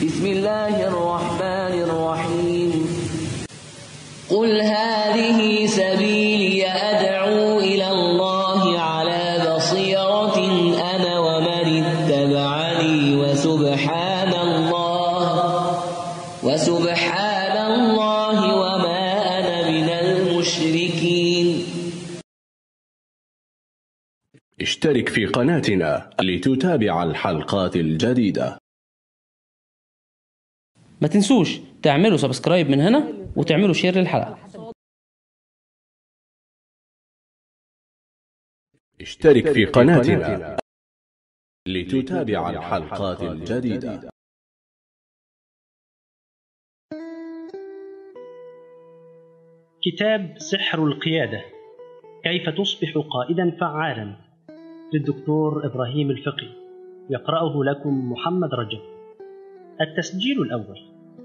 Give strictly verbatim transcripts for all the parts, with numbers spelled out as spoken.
بسم الله الرحمن الرحيم قل هذه سبيلي أدعو إلى الله على بصيرة أنا ومن اتبعني وسبحان الله وسبحان الله وما أنا من المشركين. اشترك في قناتنا لتتابع الحلقات الجديدة. ما تنسوش تعملوا سبسكرايب من هنا وتعملوا شير للحلقة. اشترك في قناتنا لتتابع الحلقات الجديدة. كتاب سحر القيادة، كيف تصبح قائدا فعالا، للدكتور إبراهيم الفقي، يقرأه لكم محمد رجب. التسجيل الأول.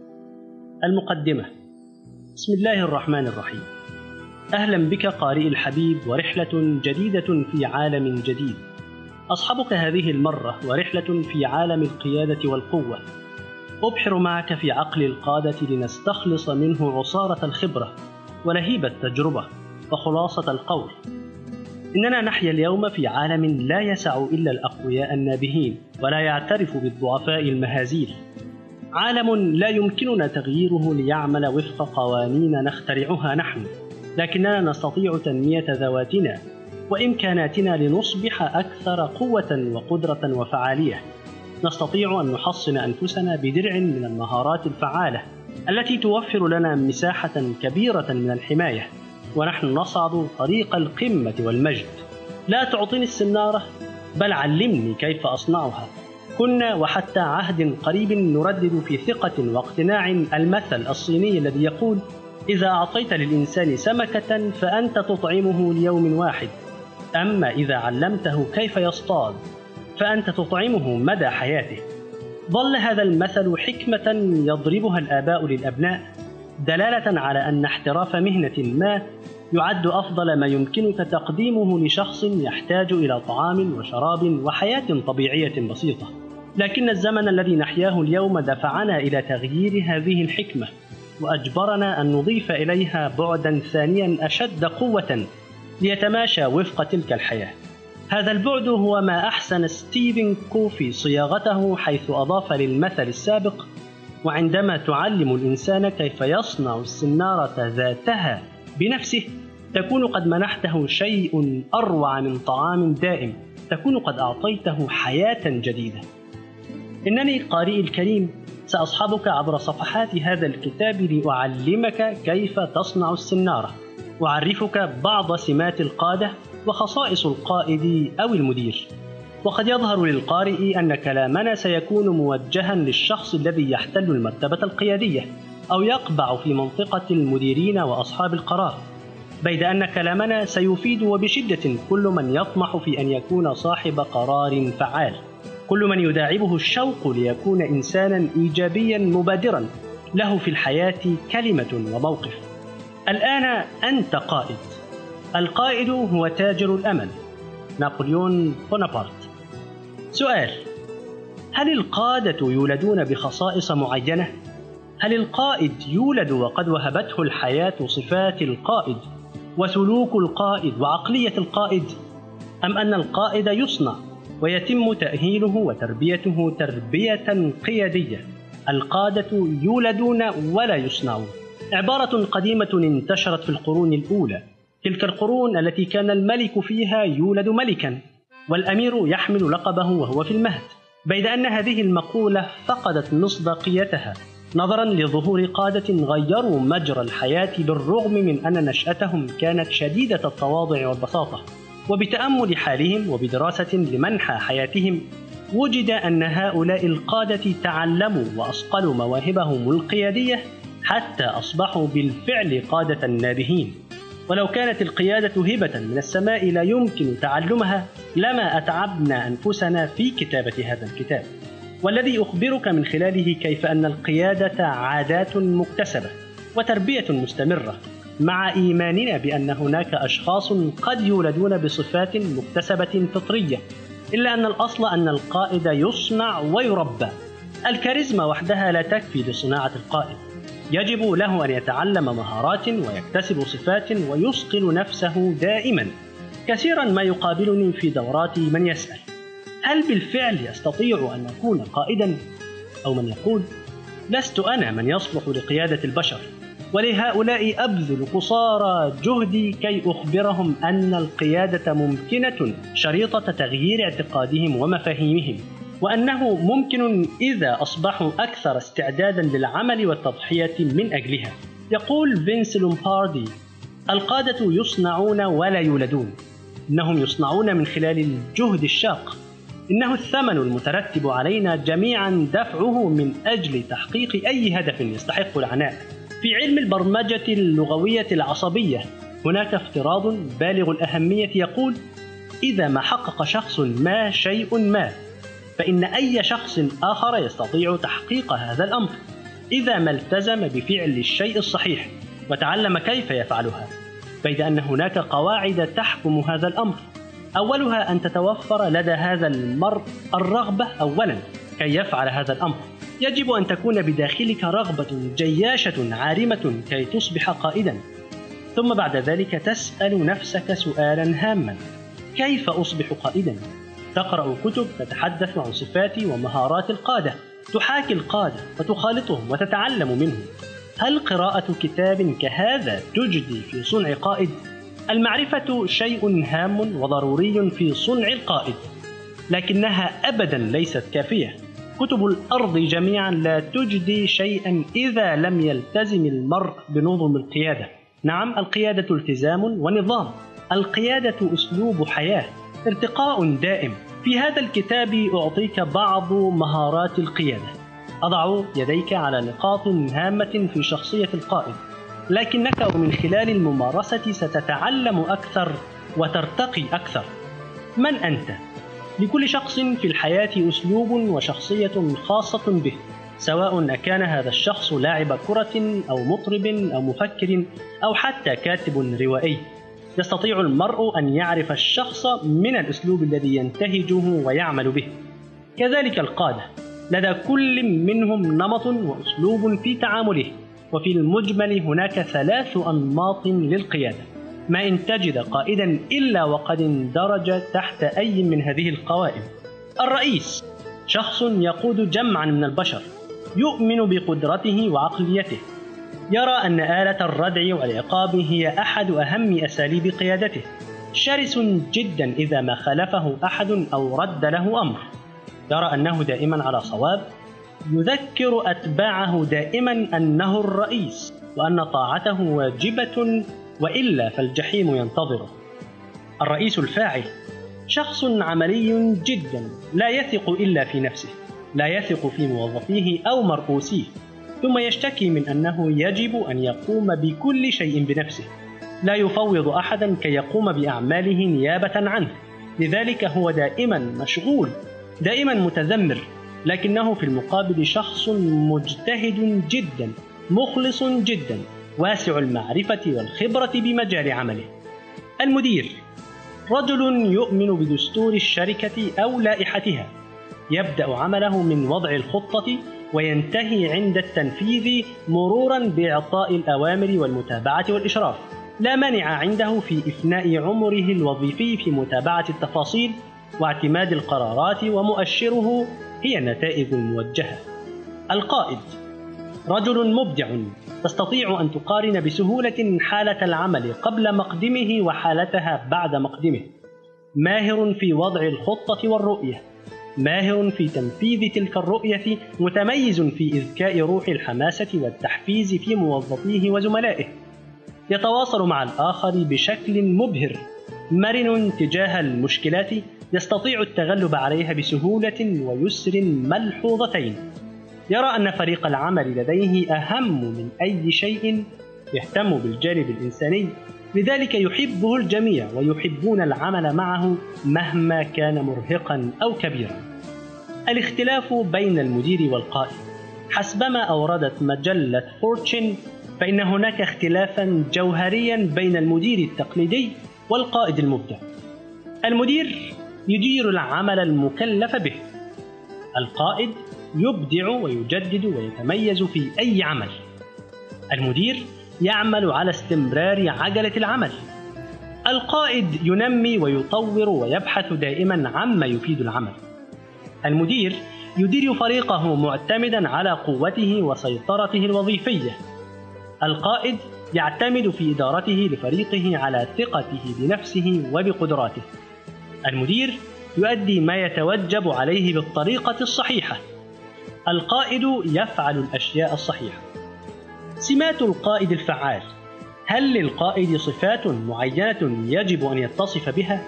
المقدمة. بسم الله الرحمن الرحيم. أهلا بك قارئ الحبيب، ورحلة جديدة في عالم جديد. أصحبك هذه المرة ورحلة في عالم القيادة والقوة. أبحر معك في عقل القادة لنستخلص منه عصارة الخبرة ولهيب التجربة وخلاصة القول. إننا نحيا اليوم في عالم لا يسع إلا الأقوياء النابهين، ولا يعترف بالضعفاء المهازيل. عالم لا يمكننا تغييره ليعمل وفق قوانين نخترعها نحن، لكننا نستطيع تنمية ذواتنا وإمكاناتنا لنصبح أكثر قوة وقدرة وفعالية. نستطيع أن نحصن أنفسنا بدرع من المهارات الفعالة التي توفر لنا مساحة كبيرة من الحماية، ونحن نصعد طريق القمة والمجد. لا تعطيني السنارة، بل علمني كيف أصنعها. كنا وحتى عهد قريب نردد في ثقة واقتناع المثل الصيني الذي يقول: إذا أعطيت للإنسان سمكة فأنت تطعمه ليوم واحد، أما إذا علمته كيف يصطاد فأنت تطعمه مدى حياته. ظل هذا المثل حكمة يضربها الآباء للأبناء، دلالة على أن احتراف مهنة ما يعد أفضل ما يمكنك تقديمه لشخص يحتاج إلى طعام وشراب وحياة طبيعية بسيطة. لكن الزمن الذي نحياه اليوم دفعنا إلى تغيير هذه الحكمة، وأجبرنا أن نضيف إليها بعداً ثانياً أشد قوة ليتماشى وفق تلك الحياة. هذا البعد هو ما أحسن ستيفن كوفي صياغته، حيث أضاف للمثل السابق: وعندما تعلم الإنسان كيف يصنع السنارة ذاتها بنفسه تكون قد منحته شيء أروع من طعام دائم، تكون قد أعطيته حياة جديدة. إنني قارئ الكريم سأصحبك عبر صفحات هذا الكتاب لأعلمك كيف تصنع السنارة، وأعرفك بعض سمات القادة وخصائص القائد أو المدير. وقد يظهر للقارئ أن كلامنا سيكون موجها للشخص الذي يحتل المرتبة القيادية أو يقبع في منطقة المديرين وأصحاب القرار، بيد أن كلامنا سيفيد وبشدة كل من يطمح في أن يكون صاحب قرار فعال، كل من يداعبه الشوق ليكون إنسانا إيجابيا مبادرا له في الحياة كلمة وموقف. الآن أنت قائد. القائد هو تاجر الأمل، نابليون بونابرت. سؤال: هل القادة يولدون بخصائص معينة؟ هل القائد يولد وقد وهبته الحياة صفات القائد وسلوك القائد وعقلية القائد؟ أم أن القائد يصنع ويتم تأهيله وتربيته تربية قيادية؟ القادة يولدون ولا يصنعون، عبارة قديمة انتشرت في القرون الأولى، تلك القرون التي كان الملك فيها يولد ملكا والأمير يحمل لقبه وهو في المهد، بيد أن هذه المقولة فقدت مصداقيتها نظرا لظهور قادة غيروا مجرى الحياة بالرغم من أن نشأتهم كانت شديدة التواضع والبساطة. وبتأمل حالهم وبدراسة لمنحى حياتهم وجد أن هؤلاء القادة تعلموا وأصقلوا مواهبهم القيادية حتى أصبحوا بالفعل قادة نابهين. ولو كانت القيادة هبة من السماء لا يمكن تعلمها لما أتعبنا أنفسنا في كتابة هذا الكتاب، والذي أخبرك من خلاله كيف أن القيادة عادات مكتسبة وتربية مستمرة، مع إيماننا بأن هناك أشخاص قد يولدون بصفات مكتسبة فطرية، إلا أن الأصل أن القائد يصنع ويربى. الكاريزما وحدها لا تكفي لصناعة القائد، يجب له أن يتعلم مهارات ويكتسب صفات ويصقل نفسه دائما. كثيرا ما يقابلني في دوراتي من يسأل: هل بالفعل يستطيع أن أكون قائدا؟ أو من يقول: لست أنا من يصلح لقيادة البشر، ولهؤلاء أبذل قصارى جهدي كي أخبرهم أن القيادة ممكنة شريطة تغيير اعتقادهم ومفاهيمهم، وأنه ممكن إذا أصبحوا أكثر استعدادا للعمل والتضحية من أجلها. يقول فينس لومباردي: القادة يصنعون ولا يولدون، إنهم يصنعون من خلال الجهد الشاق، إنه الثمن المترتب علينا جميعا دفعه من أجل تحقيق أي هدف يستحق العناء. في علم البرمجة اللغوية العصبية هناك افتراض بالغ الأهمية يقول: إذا ما حقق شخص ما شيء ما، فإن أي شخص آخر يستطيع تحقيق هذا الأمر إذا ما التزم بفعل الشيء الصحيح وتعلم كيف يفعلها. بيد أن هناك قواعد تحكم هذا الأمر، أولها أن تتوفر لدى هذا المرء الرغبة أولا كي يفعل هذا الأمر. يجب أن تكون بداخلك رغبة جياشة عارمة كي تصبح قائدا، ثم بعد ذلك تسأل نفسك سؤالا هاما: كيف أصبح قائدا؟ تقرأ كتب تتحدث عن صفات ومهارات القادة، تحاكي القادة وتخالطهم وتتعلم منهم. هل قراءة كتاب كهذا تجدي في صنع قائد؟ المعرفة شيء هام وضروري في صنع القائد، لكنها أبدا ليست كافية. كتب الأرض جميعا لا تجدي شيئا إذا لم يلتزم المرء بنظم القيادة. نعم، القيادة التزام ونظام، القيادة أسلوب حياة، ارتقاء دائم. في هذا الكتاب أعطيك بعض مهارات القيادة، أضع يديك على نقاط هامة في شخصية القائد، لكنك ومن خلال الممارسة ستتعلم أكثر وترتقي أكثر. من أنت؟ لكل شخص في الحياة أسلوب وشخصية خاصة به، سواء كان هذا الشخص لاعب كرة أو مطرب أو مفكر أو حتى كاتب روائي. يستطيع المرء أن يعرف الشخص من الأسلوب الذي ينتهجه ويعمل به. كذلك القادة، لدى كل منهم نمط وأسلوب في تعامله، وفي المجمل هناك ثلاث أنماط للقيادة. ما إن تجد قائدا إلا وقد اندرج تحت أي من هذه القوائم. الرئيس شخص يقود جمعا من البشر، يؤمن بقدرته وعقليته، يرى أن آلة الردع والعقاب هي أحد أهم أساليب قيادته، شرس جدا إذا ما خالفه أحد أو رد له أمر، يرى أنه دائما على صواب، يذكر أتباعه دائما أنه الرئيس وأن طاعته واجبة وإلا فالجحيم ينتظره. الرئيس الفاعل شخص عملي جدا، لا يثق إلا في نفسه، لا يثق في موظفيه أو مرؤوسيه، ثم يشتكي من أنه يجب أن يقوم بكل شيء بنفسه، لا يفوض أحدا كي يقوم بأعماله نيابة عنه، لذلك هو دائما مشغول، دائما متذمر، لكنه في المقابل شخص مجتهد جدا، مخلص جدا، واسع المعرفة والخبرة بمجال عمله. المدير رجل يؤمن بدستور الشركة أو لائحتها، يبدأ عمله من وضع الخطة وينتهي عند التنفيذ مرورا بإعطاء الأوامر والمتابعة والإشراف. لا مانع عنده في إفناء عمره الوظيفي في متابعة التفاصيل واعتماد القرارات، ومؤشره هي النتائج الموجهة. القائد رجل مبدع، تستطيع أن تقارن بسهولة حالة العمل قبل مقدمه وحالتها بعد مقدمه، ماهر في وضع الخطة والرؤية، ماهر في تنفيذ تلك الرؤية، متميز في إذكاء روح الحماسة والتحفيز في موظفيه وزملائه، يتواصل مع الآخر بشكل مبهر، مرن تجاه المشكلات، يستطيع التغلب عليها بسهولة ويسر ملحوظتين، يرى أن فريق العمل لديه أهم من أي شيء، يهتم بالجانب الإنساني، لذلك يحبه الجميع ويحبون العمل معه مهما كان مرهقا أو كبيرا. الاختلاف بين المدير والقائد حسبما أوردت مجلة فورتشن، فإن هناك اختلافا جوهريا بين المدير التقليدي والقائد المبدع. المدير يدير العمل المكلف به، القائد يبدع ويجدد ويتميز في أي عمل. المدير يعمل على استمرار عجلة العمل. القائد ينمي ويطور ويبحث دائما عما يفيد العمل. المدير يدير فريقه معتمدا على قوته وسيطرته الوظيفية. القائد يعتمد في إدارته لفريقه على ثقته بنفسه وبقدراته. المدير يؤدي ما يتوجب عليه بالطريقة الصحيحة. القائد يفعل الأشياء الصحيحة. سمات القائد الفعال. هل للقائد صفات معينة يجب أن يتصف بها؟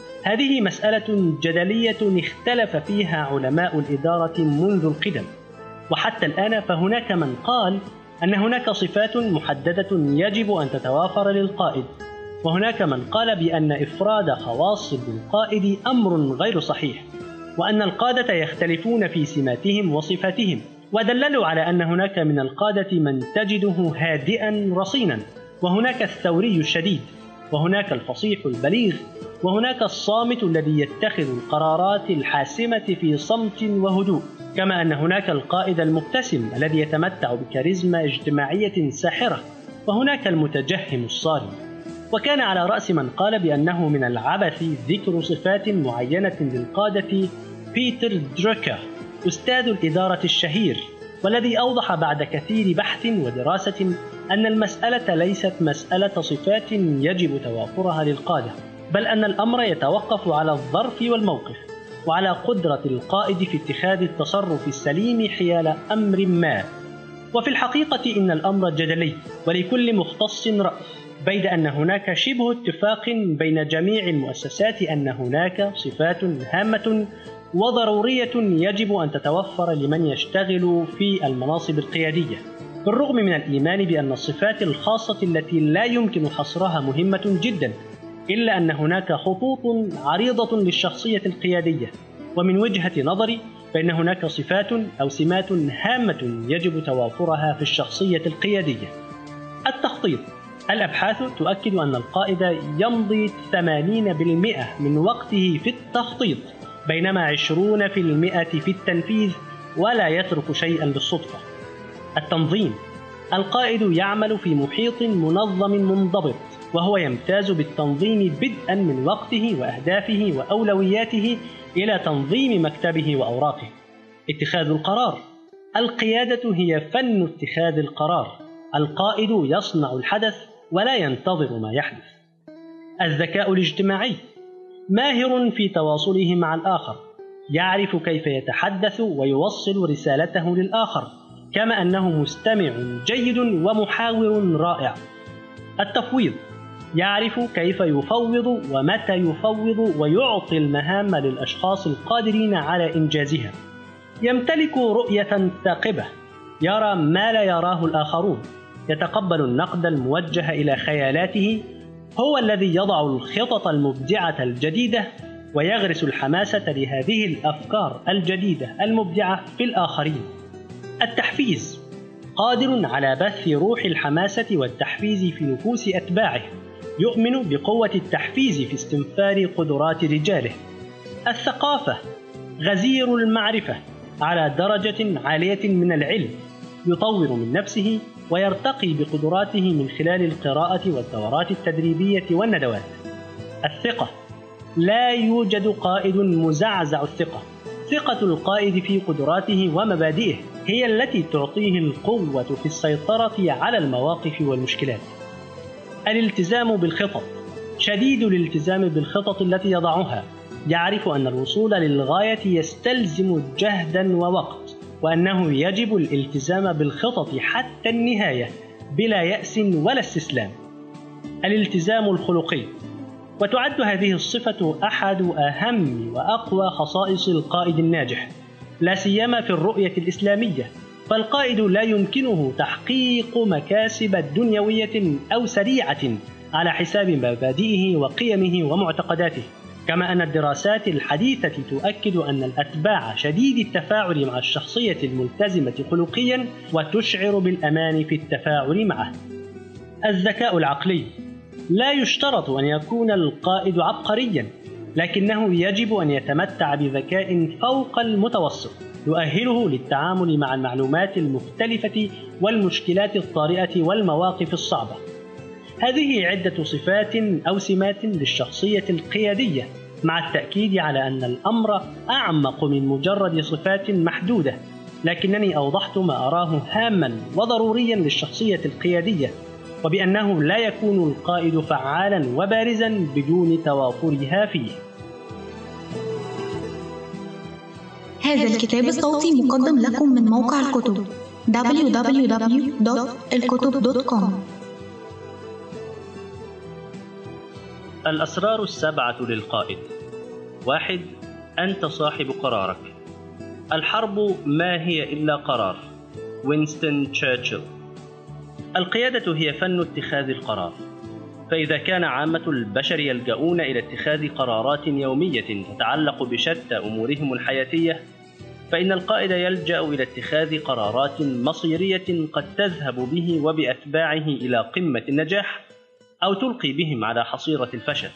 هذه مسألة جدلية اختلف فيها علماء الإدارة منذ القدم، وحتى الآن فهناك من قال أن هناك صفات محددة يجب أن تتوافر للقائد، وهناك من قال بأن إفراد خواص بالقائد أمر غير صحيح، وأن القادة يختلفون في سماتهم وصفاتهم، ودللوا على أن هناك من القادة من تجده هادئا رصينا، وهناك الثوري الشديد، وهناك الفصيح البليغ، وهناك الصامت الذي يتخذ القرارات الحاسمة في صمت وهدوء، كما أن هناك القائد المبتسم الذي يتمتع بكاريزما اجتماعية ساحرة، وهناك المتجهم الصارم. وكان على رأس من قال بأنه من العبث ذكر صفات معينة للقادة بيتر دروكر، أستاذ الإدارة الشهير، والذي أوضح بعد كثير بحث ودراسة أن المسألة ليست مسألة صفات يجب توافرها للقادة، بل أن الأمر يتوقف على الظرف والموقف، وعلى قدرة القائد في اتخاذ التصرف السليم حيال أمر ما. وفي الحقيقة إن الأمر جدلي، ولكل مختص رأي، بيد أن هناك شبه اتفاق بين جميع المؤسسات أن هناك صفات هامة وضرورية يجب أن تتوفر لمن يشتغل في المناصب القيادية، بالرغم من الإيمان بأن الصفات الخاصة التي لا يمكن حصرها مهمة جدا، إلا أن هناك خطوط عريضة للشخصية القيادية. ومن وجهة نظري فإن هناك صفات أو سمات هامة يجب توافرها في الشخصية القيادية. التخطيط. الأبحاث تؤكد أن القائد يمضي ثمانين بالمئة من وقته في التخطيط، بينما عشرين بالمئة في التنفيذ، ولا يترك شيئا للصدفة. التنظيم. القائد يعمل في محيط منظم منضبط، وهو يمتاز بالتنظيم بدءا من وقته وأهدافه وأولوياته إلى تنظيم مكتبه وأوراقه. اتخاذ القرار. القيادة هي فن اتخاذ القرار. القائد يصنع الحدث ولا ينتظر ما يحدث. الذكاء الاجتماعي. ماهر في تواصله مع الآخر، يعرف كيف يتحدث ويوصل رسالته للآخر، كما أنه مستمع جيد ومحاور رائع. التفويض. يعرف كيف يفوض ومتى يفوض، ويعطي المهام للأشخاص القادرين على إنجازها. يمتلك رؤية ثاقبة، يرى ما لا يراه الآخرون، يتقبل النقد الموجه إلى خيالاته، هو الذي يضع الخطط المبدعة الجديدة ويغرس الحماسة لهذه الأفكار الجديدة المبدعة في الآخرين. التحفيز. قادر على بث روح الحماسة والتحفيز في نفوس أتباعه، يؤمن بقوة التحفيز في استنفار قدرات رجاله. الثقافة. غزير المعرفة على درجة عالية من العلم، يطور من نفسه ويرتقي بقدراته من خلال القراءة والدورات التدريبية والندوات. الثقة. لا يوجد قائد مزعزع الثقة. ثقة القائد في قدراته ومبادئه هي التي تعطيه القوة في السيطرة على المواقف والمشكلات. الالتزام بالخطط. شديد الالتزام بالخطط التي يضعها، يعرف أن الوصول للغاية يستلزم جهدا ووقت، وأنه يجب الالتزام بالخطط حتى النهاية بلا يأس ولا استسلام. الالتزام الخلقي. وتعد هذه الصفة أحد أهم وأقوى خصائص القائد الناجح، لا سيما في الرؤية الإسلامية، فالقائد لا يمكنه تحقيق مكاسب دنيوية أو سريعة على حساب مبادئه وقيمه ومعتقداته. كما أن الدراسات الحديثة تؤكد أن الأتباع شديد التفاعل مع الشخصية الملتزمة خلقيا، وتشعر بالأمان في التفاعل معه. الذكاء العقلي. لا يشترط أن يكون القائد عبقريا، لكنه يجب أن يتمتع بذكاء فوق المتوسط يؤهله للتعامل مع المعلومات المختلفة والمشكلات الطارئة والمواقف الصعبة. هذه عدة صفات أو سمات للشخصية القيادية، مع التأكيد على أن الأمر أعمق من مجرد صفات محدودة، لكنني أوضحت ما أراه هاما وضروريا للشخصية القيادية، وبأنه لا يكون القائد فعالا وبارزا بدون توافرها فيه. هذا الكتاب الصوتي مقدم لكم من موقع الكتب دبليو دبليو دبليو دوت الكتب دوت كوم. الأسرار السبعة للقائد. واحد. أنت صاحب قرارك. الحرب ما هي إلا قرار. وينستون تشرشل. القيادة هي فن اتخاذ القرار، فإذا كان عامة البشر يلجؤون إلى اتخاذ قرارات يومية تتعلق بشتى أمورهم الحياتية، فإن القائد يلجأ إلى اتخاذ قرارات مصيرية قد تذهب به وبأتباعه إلى قمة النجاح أو تلقي بهم على حصيرة الفشل.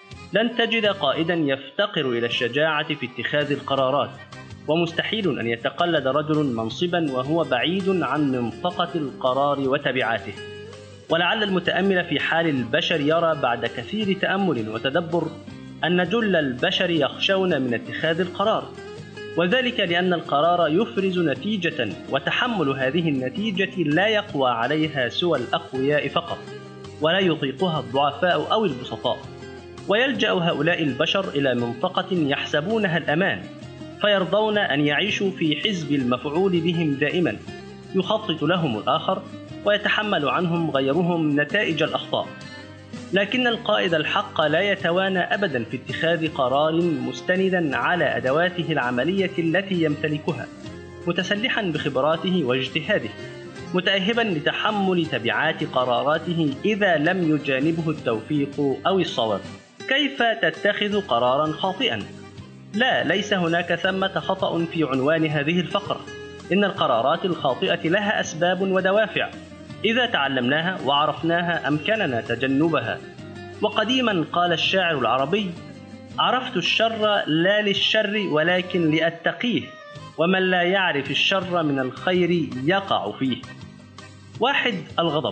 لن تجد قائدا يفتقر إلى الشجاعة في اتخاذ القرارات، ومستحيل أن يتقلد رجل منصبا وهو بعيد عن منطقة القرار وتبعاته. ولعل المتأمل في حال البشر يرى بعد كثير تأمل وتدبر أن جل البشر يخشون من اتخاذ القرار، وذلك لأن القرار يفرز نتيجة، وتحمل هذه النتيجة لا يقوى عليها سوى الأقوياء فقط، ولا يطيقها الضعفاء أو البسطاء. ويلجأ هؤلاء البشر إلى منطقة يحسبونها الأمان، فيرضون أن يعيشوا في حزب المفعول بهم دائما، يخطط لهم الآخر ويتحمل عنهم غيرهم نتائج الأخطاء. لكن القائد الحق لا يتوانى أبدا في اتخاذ قرار مستندا على أدواته العملية التي يمتلكها، متسلحا بخبراته واجتهاده، متأهبا لتحمل تبعات قراراته إذا لم يجانبه التوفيق أو الصواب. كيف تتخذ قرارا خاطئا؟ لا، ليس هناك ثمة خطأ في عنوان هذه الفقرة. إن القرارات الخاطئة لها أسباب ودوافع، إذا تعلمناها وعرفناها أمكننا تجنبها. وقديما قال الشاعر العربي: عرفت الشر لا للشر ولكن لأتقيه، ومن لا يعرف الشر من الخير يقع فيه. واحد. الغضب.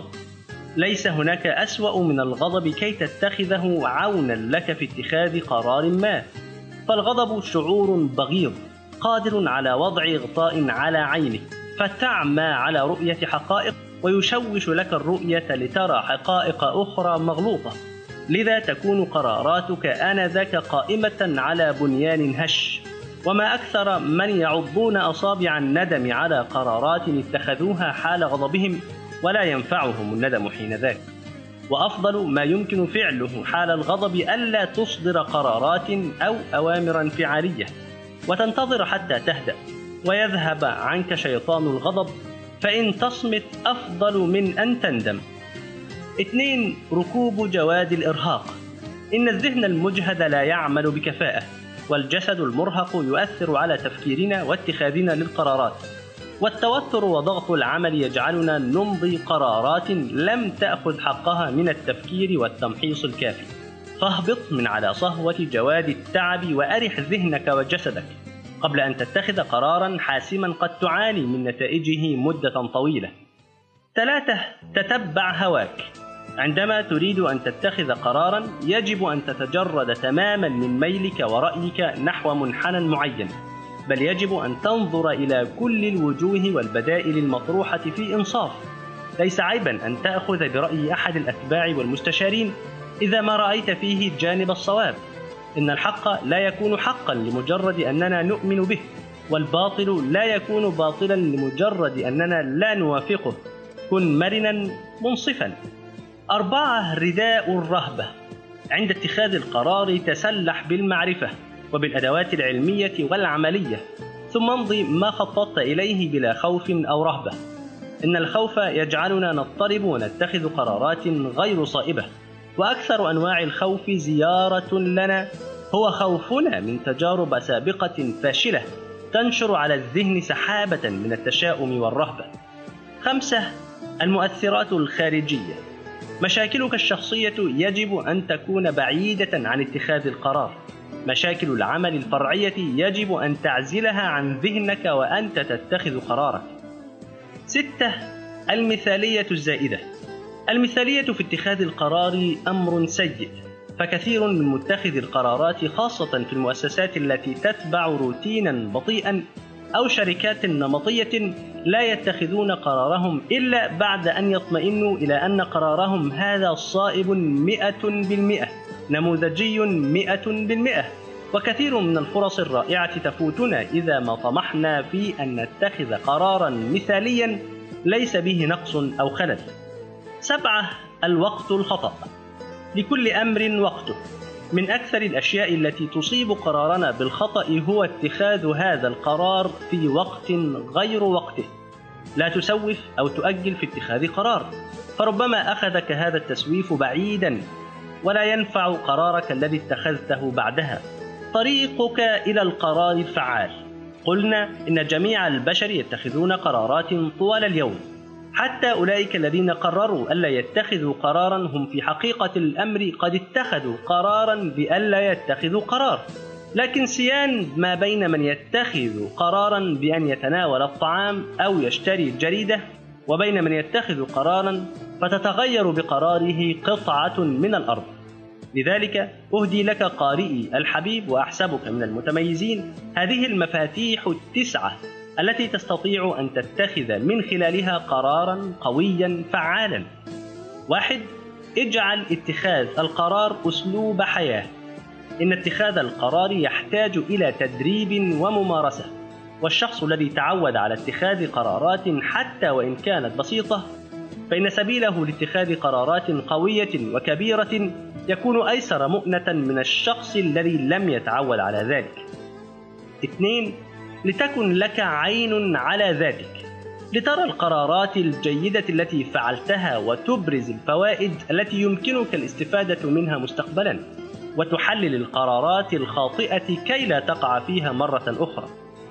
ليس هناك أسوأ من الغضب كي تتخذه عونا لك في اتخاذ قرار ما، فالغضب شعور بغيض قادر على وضع غطاء على عينك فتعمى على رؤية حقائق، ويشوش لك الرؤية لترى حقائق أخرى مغلوطة. لذا تكون قراراتك آنذاك قائمة على بنيان هش. وما أكثر من يعضون أصابع الندم على قرارات اتخذوها حال غضبهم ولا ينفعهم الندم حينذاك. وأفضل ما يمكن فعله حال الغضب ألا تصدر قرارات أو أوامر انفعالية وتنتظر حتى تهدأ ويذهب عنك شيطان الغضب، فإن تصمت أفضل من أن تندم. اثنين. ركوب جواد الإرهاق. إن الذهن المجهد لا يعمل بكفاءة، والجسد المرهق يؤثر على تفكيرنا واتخاذنا للقرارات، والتوتر وضغط العمل يجعلنا نمضي قرارات لم تأخذ حقها من التفكير والتمحيص الكافي. فاهبط من على صهوة جواد التعب وأرح ذهنك وجسدك قبل أن تتخذ قرارا حاسما قد تعاني من نتائجه مدة طويلة. ثلاثة. تتبع هواك. عندما تريد أن تتخذ قرارا يجب أن تتجرد تماما من ميلك ورأيك نحو منحنى معين، بل يجب أن تنظر إلى كل الوجوه والبدائل المطروحة في إنصاف. ليس عيبا أن تأخذ برأي أحد الأتباع والمستشارين إذا ما رأيت فيه جانب الصواب. إن الحق لا يكون حقا لمجرد أننا نؤمن به، والباطل لا يكون باطلا لمجرد أننا لا نوافقه. كن مرنا منصفا. أربعة. رداء الرهبة. عند اتخاذ القرار تسلح بالمعرفة وبالأدوات العلمية والعملية، ثم امضي ما خططت إليه بلا خوف أو رهبة. إن الخوف يجعلنا نضطرب ونتخذ قرارات غير صائبة، وأكثر أنواع الخوف زيارة لنا هو خوفنا من تجارب سابقة فاشلة تنشر على الذهن سحابة من التشاؤم والرهبة. خمسة. المؤثرات الخارجية. مشاكلك الشخصية يجب أن تكون بعيدة عن اتخاذ القرار، مشاكل العمل الفرعية يجب أن تعزلها عن ذهنك وأنت تتخذ قرارك. ستة. المثالية الزائدة. المثالية في اتخاذ القرار أمر سيء، فكثير من متخذي القرارات خاصة في المؤسسات التي تتبع روتينا بطيئا أو شركات نمطية لا يتخذون قرارهم إلا بعد أن يطمئنوا إلى أن قرارهم هذا صائب مئة بالمئة، نموذجي مئة بالمئة. وكثير من الفرص الرائعة تفوتنا إذا ما طمحنا في أن نتخذ قرارا مثاليا ليس به نقص أو خلل. سبعة. الوقت الخطأ. لكل أمر وقته. من أكثر الأشياء التي تصيب قرارنا بالخطأ هو اتخاذ هذا القرار في وقت غير وقته. لا تسوف أو تؤجل في اتخاذ قرار، فربما أخذك هذا التسويف بعيدا ولا ينفع قرارك الذي اتخذته بعدها. طريقك إلى القرار الفعال. قلنا إن جميع البشر يتخذون قرارات طوال اليوم، حتى أولئك الذين قرروا ألا يتخذوا قرارا هم في حقيقة الأمر قد اتخذوا قرارا بألا يتخذوا قرار. لكن سيان ما بين من يتخذ قرارا بأن يتناول الطعام أو يشتري الجريدة وبين من يتخذ قرارا فتتغير بقراره قطعة من الأرض. لذلك أهدي لك قارئي الحبيب وأحسبك من المتميزين هذه المفاتيح التسعة التي تستطيع أن تتخذ من خلالها قرارا قويا فعالا. واحد. اجعل اتخاذ القرار أسلوب حياة. إن اتخاذ القرار يحتاج إلى تدريب وممارسة، والشخص الذي تعود على اتخاذ قرارات حتى وإن كانت بسيطة فإن سبيله لاتخاذ قرارات قوية وكبيرة يكون أيسر مؤنة من الشخص الذي لم يتعود على ذلك. اثنين. لتكن لك عين على ذاتك، لترى القرارات الجيدة التي فعلتها وتبرز الفوائد التي يمكنك الاستفادة منها مستقبلا، وتحلل القرارات الخاطئة كي لا تقع فيها مرة أخرى.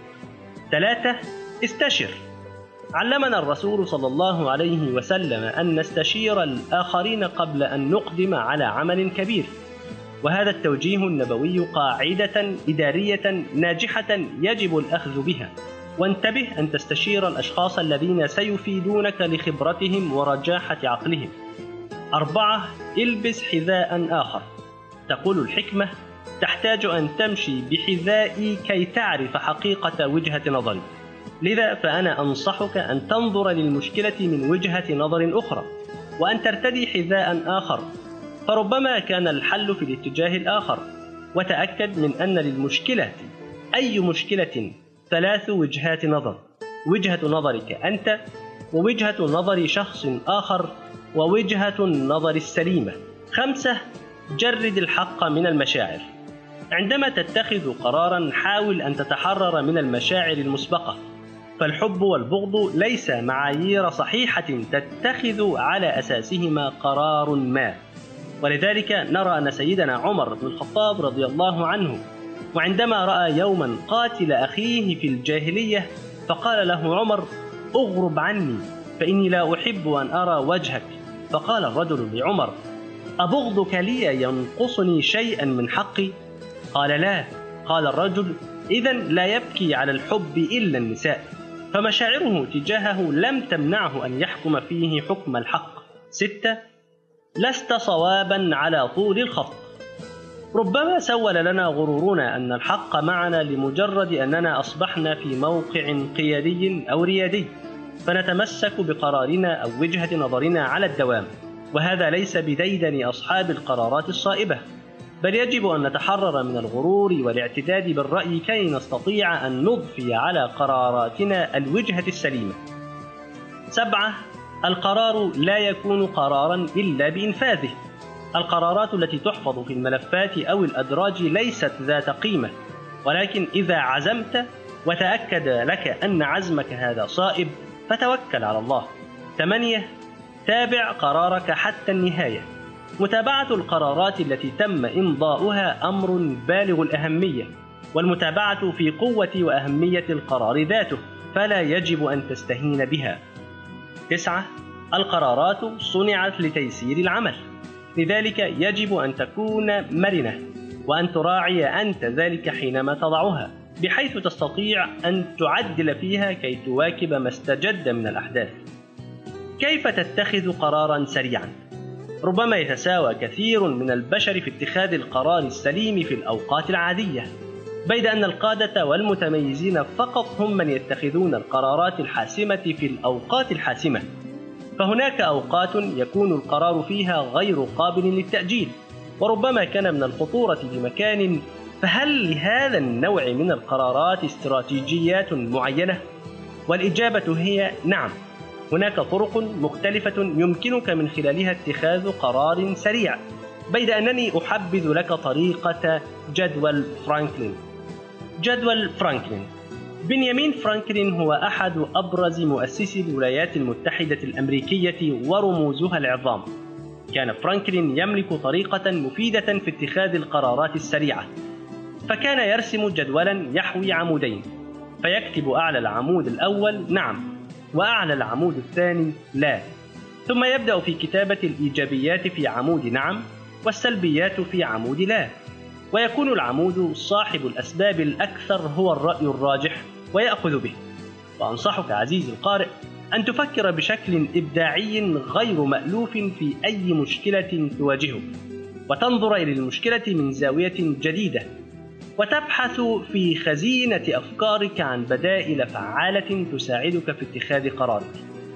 ثلاثة. استشر. علمنا الرسول صلى الله عليه وسلم أن نستشير الآخرين قبل أن نقدم على عمل كبير، وهذا التوجيه النبوي قاعدة إدارية ناجحة يجب الأخذ بها. وانتبه أن تستشير الأشخاص الذين سيفيدونك لخبرتهم ورجاحة عقلهم. أربعة. البس حذاء آخر. تقول الحكمة: تحتاج أن تمشي بحذائي كي تعرف حقيقة وجهة نظري. لذا فأنا أنصحك أن تنظر للمشكلة من وجهة نظر أخرى وأن ترتدي حذاء آخر، فربما كان الحل في الاتجاه الآخر. وتأكد من أن للمشكلة أي مشكلة ثلاث وجهات نظر: وجهة نظرك أنت، ووجهة نظر شخص آخر، ووجهة النظر السليمة. خمسة. جرد الحق من المشاعر. عندما تتخذ قرارا حاول أن تتحرر من المشاعر المسبقة، فالحب والبغض ليس معايير صحيحة تتخذ على أساسهما قرار ما. ولذلك نرى أن سيدنا عمر بن الخطاب رضي الله عنه وعندما رأى يوما قاتل أخيه في الجاهلية فقال له عمر: أغرب عني فإني لا أحب أن أرى وجهك. فقال الرجل لعمر: أبغضك لي ينقصني شيئا من حقي؟ قال: لا. قال الرجل: إذن لا يبكي على الحب إلا النساء. فمشاعره تجاهه لم تمنعه أن يحكم فيه حكم الحق. ستة. لست صوابا على طول الخط. ربما سول لنا غرورنا أن الحق معنا لمجرد أننا أصبحنا في موقع قيادي أو ريادي، فنتمسك بقرارنا أو وجهة نظرنا على الدوام، وهذا ليس بديدن أصحاب القرارات الصائبة، بل يجب أن نتحرر من الغرور والاعتداد بالرأي كي نستطيع أن نضفي على قراراتنا الوجهة السليمة. سبعة. القرار لا يكون قرارا إلا بإنفاذه. القرارات التي تحفظ في الملفات أو الأدراج ليست ذات قيمة، ولكن إذا عزمت وتأكد لك أن عزمك هذا صائب فتوكل على الله. ثمانية. تابع قرارك حتى النهاية. متابعة القرارات التي تم إمضاؤها أمر بالغ الأهمية، والمتابعة في قوة وأهمية القرار ذاته، فلا يجب أن تستهين بها. تسعة. القرارات صنعت لتيسير العمل، لذلك يجب أن تكون مرنة. وأن تراعي أنت ذلك حينما تضعها، بحيث تستطيع أن تعدل فيها كي تواكب ما استجد من الأحداث. كيف تتخذ قراراً سريعاً؟ ربما يتساوى كثير من البشر في اتخاذ القرار السليم في الأوقات العادية، بيد أن القادة والمتميزين فقط هم من يتخذون القرارات الحاسمة في الأوقات الحاسمة. فهناك أوقات يكون القرار فيها غير قابل للتأجيل، وربما كان من الخطورة بمكان. فهل لهذا النوع من القرارات استراتيجيات معينة؟ والإجابة هي نعم. هناك طرق مختلفة يمكنك من خلالها اتخاذ قرار سريع، بيد أنني أحبذ لك طريقة جدول فرانكلين. جدول فرانكلين. بنيامين فرانكلين هو أحد أبرز مؤسسي الولايات المتحدة الأمريكية ورموزها العظام. كان فرانكلين يملك طريقة مفيدة في اتخاذ القرارات السريعة، فكان يرسم جدولا يحوي عمودين، فيكتب أعلى العمود الأول نعم، وأعلى العمود الثاني لا، ثم يبدأ في كتابة الإيجابيات في عمود نعم والسلبيات في عمود لا، ويكون العمود صاحب الأسباب الأكثر هو الرأي الراجح ويأخذ به. وأنصحك عزيزي القارئ أن تفكر بشكل إبداعي غير مألوف في أي مشكلة تواجهك، وتنظر إلى المشكلة من زاوية جديدة، وتبحث في خزينة أفكارك عن بدائل فعالة تساعدك في اتخاذ قرارك.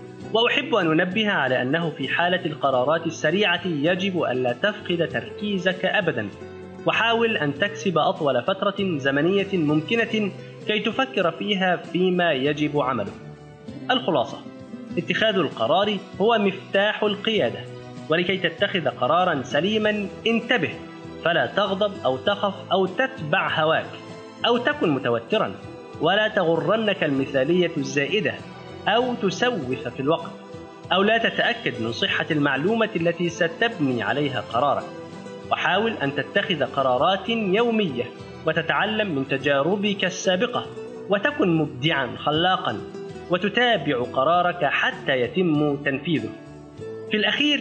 وأحب أن أنبه على أنه في حالة القرارات السريعة يجب ألا تفقد تركيزك أبدا، وحاول أن تكسب أطول فترة زمنية ممكنة كي تفكر فيها فيما يجب عمله. الخلاصة: اتخاذ القرار هو مفتاح القيادة، ولكي تتخذ قرارا سليما انتبه، فلا تغضب أو تخف أو تتبع هواك أو تكن متوترا، ولا تغرنك المثالية الزائدة أو تسوف في الوقت، أو لا تتأكد من صحة المعلومة التي ستبني عليها قرارك. وحاول أن تتخذ قرارات يومية وتتعلم من تجاربك السابقة، وتكن مبدعا خلاقا، وتتابع قرارك حتى يتم تنفيذه. في الأخير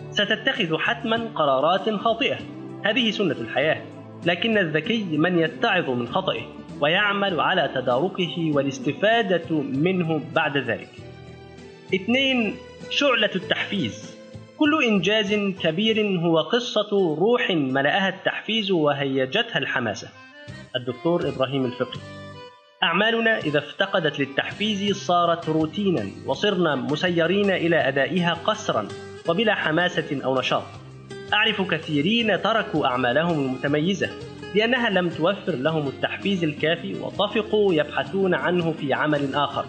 ستتخذ حتما قرارات خاطئة، هذه سنة الحياة، لكن الذكي من يتعظ من خطئه ويعمل على تداركه والاستفادة منه بعد ذلك. اثنين. شعلة التحفيز. كل إنجاز كبير هو قصة روح ملأها التحفيز وهيجتها الحماسة. الدكتور إبراهيم الفقي. أعمالنا إذا افتقدت للتحفيز صارت روتينا، وصرنا مسيرين إلى أدائها قسرا وبلا حماسة أو نشاط. أعرف كثيرين تركوا أعمالهم المتميزة لأنها لم توفر لهم التحفيز الكافي، وطفقوا يبحثون عنه في عمل آخر.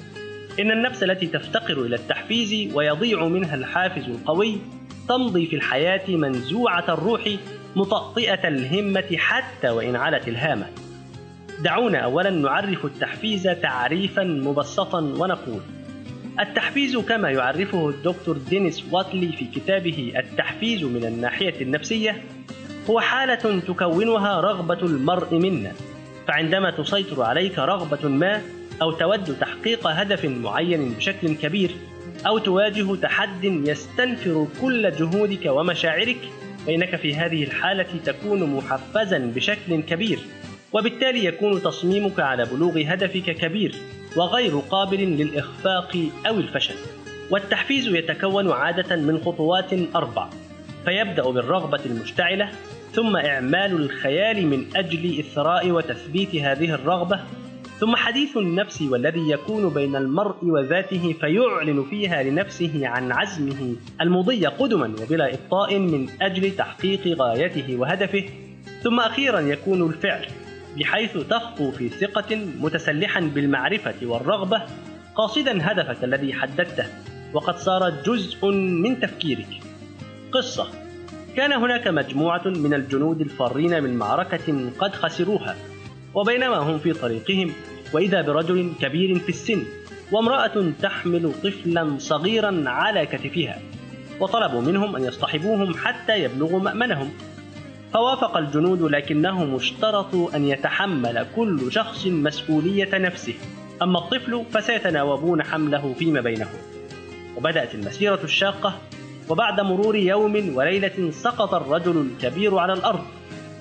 إن النفس التي تفتقر إلى التحفيز ويضيع منها الحافز القوي تمضي في الحياة منزوعة الروح مطأطئة الهمة حتى وإن علت الهامة. دعونا أولا نعرف التحفيز تعريفا مبسطا ونقول: التحفيز كما يعرفه الدكتور دينيس واتلي في كتابه التحفيز من الناحية النفسية هو حالة تكونها رغبة المرء منا. فعندما تسيطر عليك رغبة ما، أو تود تحقيق هدف معين بشكل كبير، أو تواجه تحد يستنفر كل جهودك ومشاعرك، فإنك في هذه الحالة تكون محفزا بشكل كبير، وبالتالي يكون تصميمك على بلوغ هدفك كبير وغير قابل للإخفاق أو الفشل. والتحفيز يتكون عادة من خطوات أربع، فيبدأ بالرغبة المشتعلة، ثم إعمال الخيال من أجل إثراء وتثبيت هذه الرغبة، ثم حديث النفس والذي يكون بين المرء وذاته فيعلن فيها لنفسه عن عزمه المضي قدما وبلا إبطاء من أجل تحقيق غايته وهدفه، ثم أخيرا يكون الفعل، بحيث تخطو في ثقة متسلحا بالمعرفة والرغبة، قاصدا هدفك الذي حددته وقد صار جزء من تفكيرك. قصة: كان هناك مجموعة من الجنود الفارين من معركة قد خسروها، وبينما هم في طريقهم وإذا برجل كبير في السن وامرأة تحمل طفلا صغيرا على كتفها، وطلبوا منهم أن يصطحبوهم حتى يبلغوا مأمنهم. فوافق الجنود، لكنهم اشترطوا أن يتحمل كل شخص مسؤولية نفسه، أما الطفل فسيتناوبون حمله فيما بينهم. وبدأت المسيرة الشاقة، وبعد مرور يوم وليلة سقط الرجل الكبير على الأرض،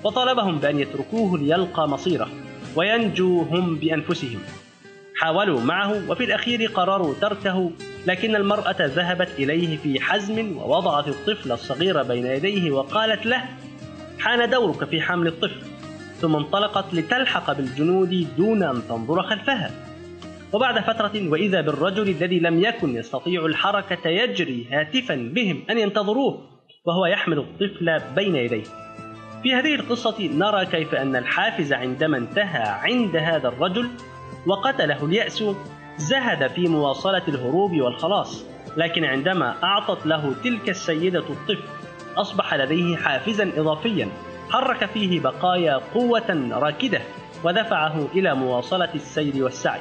وطالبهم بأن يتركوه ليلقى مصيره وينجوا هم بأنفسهم. حاولوا معه وفي الأخير قرروا تركه، لكن المرأة ذهبت إليه في حزم ووضعت الطفل الصغير بين يديه وقالت له: حان دورك في حمل الطفل، ثم انطلقت لتلحق بالجنود دون أن تنظر خلفها. وبعد فترة وإذا بالرجل الذي لم يكن يستطيع الحركة يجري هاتفا بهم أن ينتظروه وهو يحمل الطفل بين يديه. في هذه القصة نرى كيف أن الحافز عندما انتهى عند هذا الرجل وقتله اليأس زهد في مواصلة الهروب والخلاص، لكن عندما أعطت له تلك السيدة الطفل أصبح لديه حافزا إضافيا حرك فيه بقايا قوة راكدة ودفعه إلى مواصلة السير والسعي.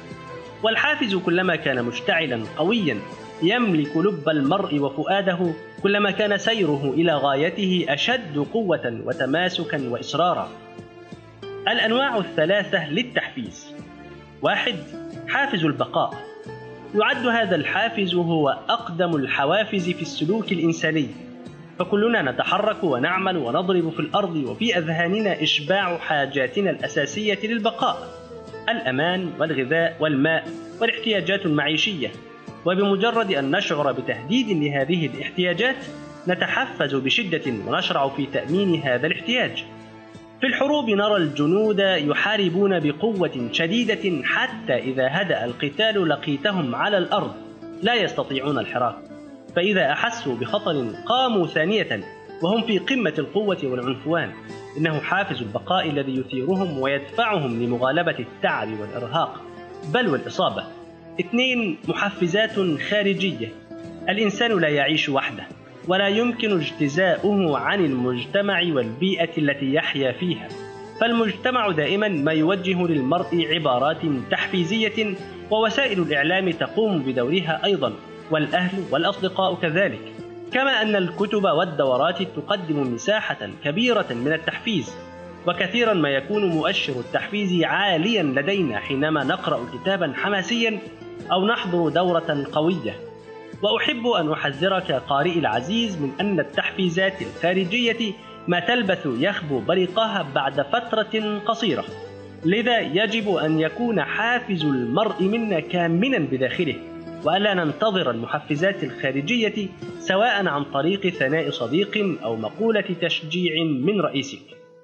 والحافز كلما كان مشتعلا قويا يملك لب المرء وفؤاده كلما كان سيره إلى غايته أشد قوة وتماسكا وإصرارا. الأنواع الثلاثة للتحفيز: واحد، حافز البقاء. يعد هذا الحافز هو أقدم الحوافز في السلوك الإنساني، فكلنا نتحرك ونعمل ونضرب في الأرض وفي أذهاننا إشباع حاجاتنا الأساسية للبقاء: الأمان والغذاء والماء والاحتياجات المعيشية. وبمجرد أن نشعر بتهديد لهذه الاحتياجات نتحفز بشدة ونشرع في تأمين هذا الاحتياج. في الحروب نرى الجنود يحاربون بقوة شديدة حتى إذا هدأ القتال لقيتهم على الأرض لا يستطيعون الحراك، فإذا أحسوا بخطر قاموا ثانية وهم في قمة القوة والعنفوان. إنه حافز البقاء الذي يثيرهم ويدفعهم لمغالبة التعب والإرهاق بل والإصابة. اثنين، محفزات خارجية. الإنسان لا يعيش وحده ولا يمكن اجتزاؤه عن المجتمع والبيئة التي يحيا فيها، فالمجتمع دائما ما يوجه للمرء عبارات تحفيزية، ووسائل الإعلام تقوم بدورها أيضا، والأهل والأصدقاء كذلك، كما أن الكتب والدورات تقدم مساحة كبيرة من التحفيز. وكثيرا ما يكون مؤشر التحفيز عاليا لدينا حينما نقرأ كتابا حماسيا أو نحضر دورة قوية. وأحب أن أحذرك قارئي العزيز من أن التحفيزات الخارجية ما تلبث يخبو بريقها بعد فترة قصيرة، لذا يجب أن يكون حافز المرء منا كامنا بداخله، وألا ننتظر المحفزات الخارجية سواء عن طريق ثناء صديق أو مقولة تشجيع من رئيسك.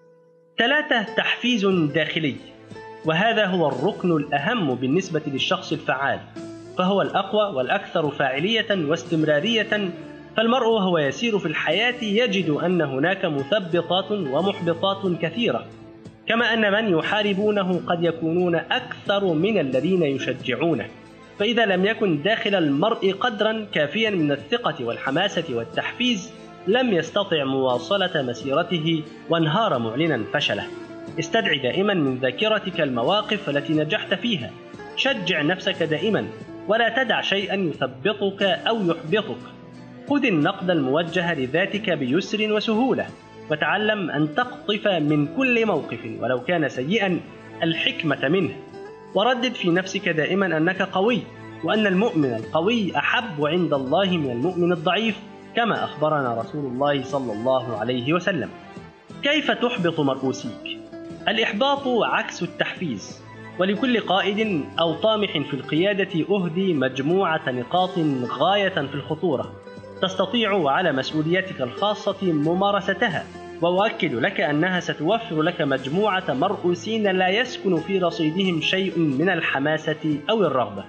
ثلاثة، تحفيز داخلي، وهذا هو الركن الأهم بالنسبة للشخص الفعال، فهو الأقوى والأكثر فاعلية واستمرارية. فالمرء وهو يسير في الحياة يجد أن هناك مثبطات ومحبطات كثيرة، كما أن من يحاربونه قد يكونون أكثر من الذين يشجعونه. فإذا لم يكن داخل المرء قدرا كافيا من الثقة والحماسة والتحفيز لم يستطع مواصلة مسيرته وانهار معلنا فشله. استدعي دائما من ذاكرتك المواقف التي نجحت فيها، شجع نفسك دائما ولا تدع شيئا يثبطك أو يحبطك. خذ النقد الموجه لذاتك بيسر وسهولة، وتعلم أن تقطف من كل موقف ولو كان سيئا الحكمة منه، وردد في نفسك دائما أنك قوي، وأن المؤمن القوي أحب عند الله من المؤمن الضعيف، كما أخبرنا رسول الله صلى الله عليه وسلم. كيف تحبط مرؤوسيك؟ الإحباط عكس التحفيز، ولكل قائد أو طامح في القيادة أهدي مجموعة نقاط غاية في الخطورة تستطيع على مسؤوليتك الخاصة ممارستها، وأؤكد لك أنها ستوفر لك مجموعة مرؤوسين لا يسكن في رصيدهم شيء من الحماسة أو الرغبة.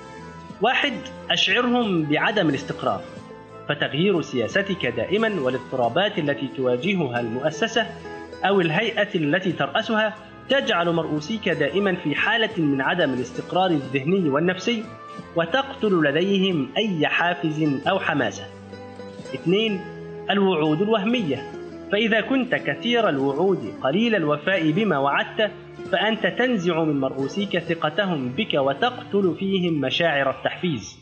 واحد، أشعرهم بعدم الاستقرار، فتغيير سياستك دائما والاضطرابات التي تواجهها المؤسسة أو الهيئة التي ترأسها تجعل مرؤوسيك دائما في حالة من عدم الاستقرار الذهني والنفسي، وتقتل لديهم أي حافز أو حماسة. اثنين، الوعود الوهمية، فإذا كنت كثير الوعود قليل الوفاء بما وعدت فأنت تنزع من مرؤوسيك ثقتهم بك وتقتل فيهم مشاعر التحفيز.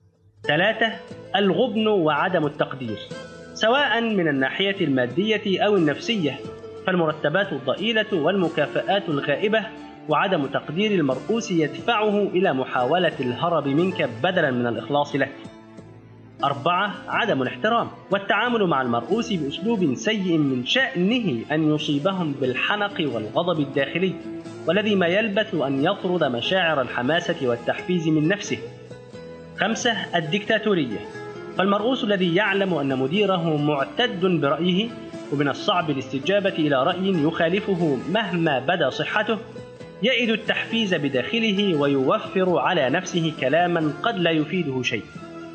ثلاثة، الغبن وعدم التقدير، سواء من الناحية المادية أو النفسية، فالمرتبات الضئيلة والمكافآت الغائبة وعدم تقدير المرؤوس يدفعه إلى محاولة الهرب منك بدلا من الإخلاص لك. أربعة عدم الاحترام والتعامل مع المرؤوس بأسلوب سيء من شأنه أن يصيبهم بالحنق والغضب الداخلي، والذي ما يلبث أن يطرد مشاعر الحماسة والتحفيز من نفسه. خمسة الديكتاتورية، فالمرؤوس الذي يعلم أن مديره معتد برأيه ومن الصعب الاستجابة إلى رأي يخالفه مهما بدا صحته، يئد التحفيز بداخله ويوفر على نفسه كلاما قد لا يفيده شيء.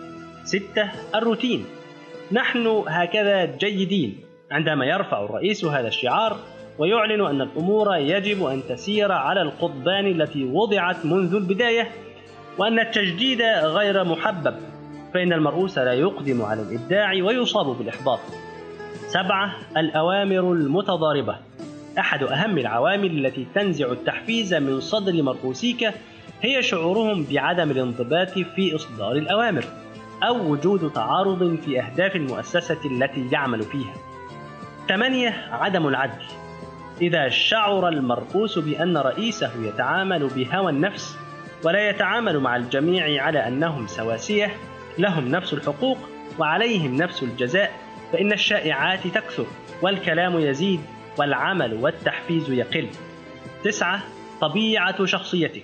ستة الروتين، نحن هكذا جيدين، عندما يرفع الرئيس هذا الشعار ويعلن أن الأمور يجب أن تسير على القضبان التي وضعت منذ البداية وأن التجديد غير محبب، فإن المرؤوس لا يقدم على الإبداع ويصاب بالإحباط. سبعة الأوامر المتضاربة، أحد أهم العوامل التي تنزع التحفيز من صدر مرؤوسيك هي شعورهم بعدم الانضباط في إصدار الأوامر أو وجود تعارض في أهداف المؤسسة التي يعمل فيها. ثمانية عدم العدل، إذا شعر المرؤوس بأن رئيسه يتعامل بهوى النفس ولا يتعامل مع الجميع على أنهم سواسية لهم نفس الحقوق وعليهم نفس الجزاء، فإن الشائعات تكثر والكلام يزيد والعمل والتحفيز يقل. تسعة طبيعة شخصيتك،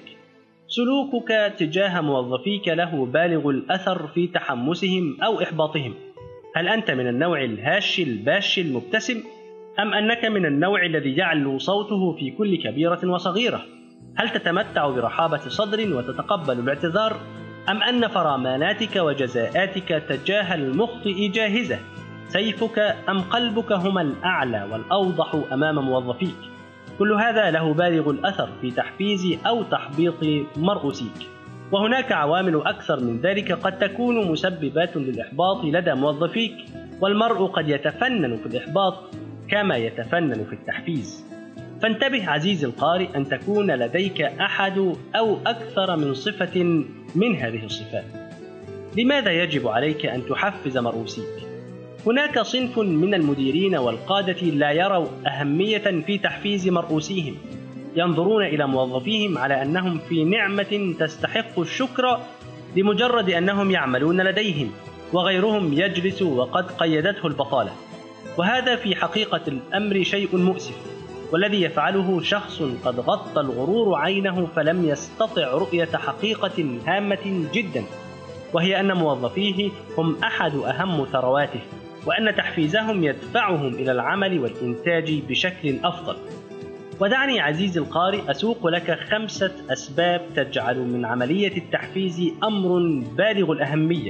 سلوكك تجاه موظفيك له بالغ الأثر في تحمسهم أو إحباطهم. هل أنت من النوع الهاش الباش المبتسم، أم أنك من النوع الذي يعلو صوته في كل كبيرة وصغيرة؟ هل تتمتع برحابة صدر وتتقبل الاعتذار، أم أن فراماناتك وجزاءاتك تجاه المخطئ جاهزة؟ سيفك أم قلبك هما الأعلى والأوضح أمام موظفيك؟ كل هذا له بالغ الأثر في تحفيز أو تحبيط مرؤوسيك. وهناك عوامل أكثر من ذلك قد تكون مسببات للإحباط لدى موظفيك، والمرء قد يتفنن في الإحباط كما يتفنن في التحفيز. فانتبه عزيزي القارئ أن تكون لديك أحد أو أكثر من صفة من هذه الصفات. لماذا يجب عليك أن تحفز مرؤوسيك؟ هناك صنف من المديرين والقادة لا يروا أهمية في تحفيز مرؤوسيهم، ينظرون إلى موظفيهم على أنهم في نعمة تستحق الشكر لمجرد أنهم يعملون لديهم، وغيرهم يجلس وقد قيدته البطالة. وهذا في حقيقة الأمر شيء مؤسف، والذي يفعله شخص قد غطى الغرور عينه فلم يستطع رؤية حقيقة هامة جدا، وهي أن موظفيه هم أحد أهم ثرواته، وأن تحفيزهم يدفعهم إلى العمل والإنتاج بشكل أفضل. ودعني عزيزي القارئ أسوق لك خمسة أسباب تجعل من عملية التحفيز أمر بالغ الأهمية.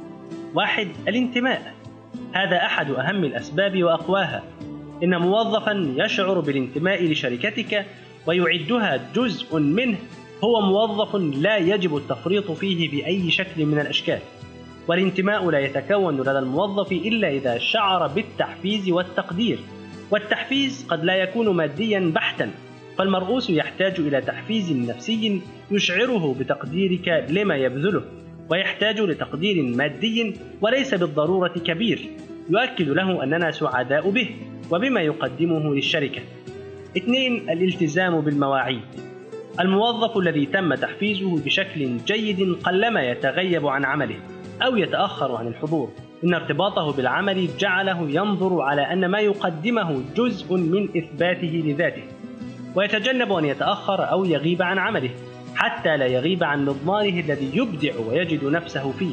واحد الانتماء، هذا أحد أهم الأسباب وأقواها. إن موظفا يشعر بالانتماء لشركتك ويعدها جزء منه هو موظف لا يجب التفريط فيه بأي شكل من الأشكال. والانتماء لا يتكون لدى الموظف إلا إذا شعر بالتحفيز والتقدير، والتحفيز قد لا يكون ماديا بحتا، فالمرؤوس يحتاج إلى تحفيز نفسي يشعره بتقديرك لما يبذله، ويحتاج لتقدير مادي وليس بالضرورة كبير يؤكد له أننا سعداء به وبما يقدمه للشركة. اثنين الالتزام بالمواعيد، الموظف الذي تم تحفيزه بشكل جيد قلما يتغيب عن عمله أو يتأخر عن الحضور، إن ارتباطه بالعمل جعله ينظر على أن ما يقدمه جزء من إثباته لذاته، ويتجنب أن يتأخر أو يغيب عن عمله حتى لا يغيب عن مضماره الذي يبدع ويجد نفسه فيه.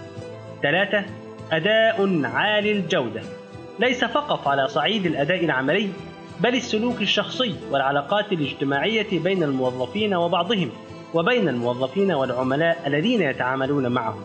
ثلاثة أداء عالي الجودة، ليس فقط على صعيد الأداء العملي بل السلوك الشخصي والعلاقات الاجتماعية بين الموظفين وبعضهم وبين الموظفين والعملاء الذين يتعاملون معهم.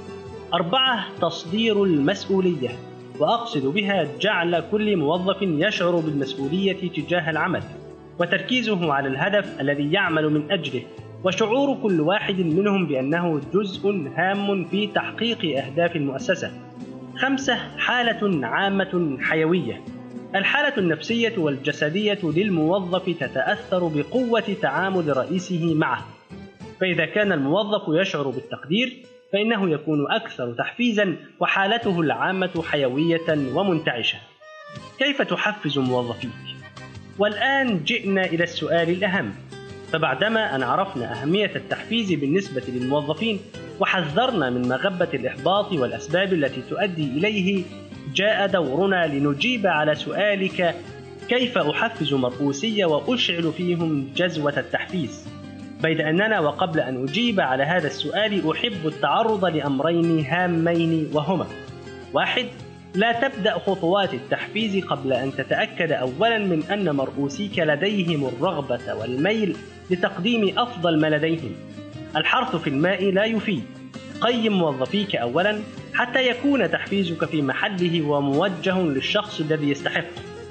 أربعة تصدير المسؤولية، وأقصد بها جعل كل موظف يشعر بالمسؤولية تجاه العمل وتركيزه على الهدف الذي يعمل من أجله، وشعور كل واحد منهم بأنه جزء هام في تحقيق أهداف المؤسسة. خمسة حالة عامة حيوية، الحالة النفسية والجسدية للموظف تتأثر بقوة تعامل رئيسه معه، فإذا كان الموظف يشعر بالتقدير فإنه يكون أكثر تحفيزا وحالته العامة حيوية ومنتعشة. كيف تحفز موظفيك؟ والآن جئنا إلى السؤال الأهم، فبعدما أن عرفنا أهمية التحفيز بالنسبة للموظفين وحذرنا من مغبة الإحباط والأسباب التي تؤدي إليه، جاء دورنا لنجيب على سؤالك: كيف أحفز مرؤوسي وأشعل فيهم جذوة التحفيز؟ بيد أننا وقبل أن أجيب على هذا السؤال أحب التعرض لأمرين هامين، وهما: واحد، لا تبدأ خطوات التحفيز قبل أن تتأكد أولا من أن مرؤوسيك لديهم الرغبة والميل لتقديم أفضل ما لديهم. الحرث في الماء لا يفيد. قيم موظفيك أولا حتى يكون تحفيزك في محله وموجه للشخص الذي يستحق.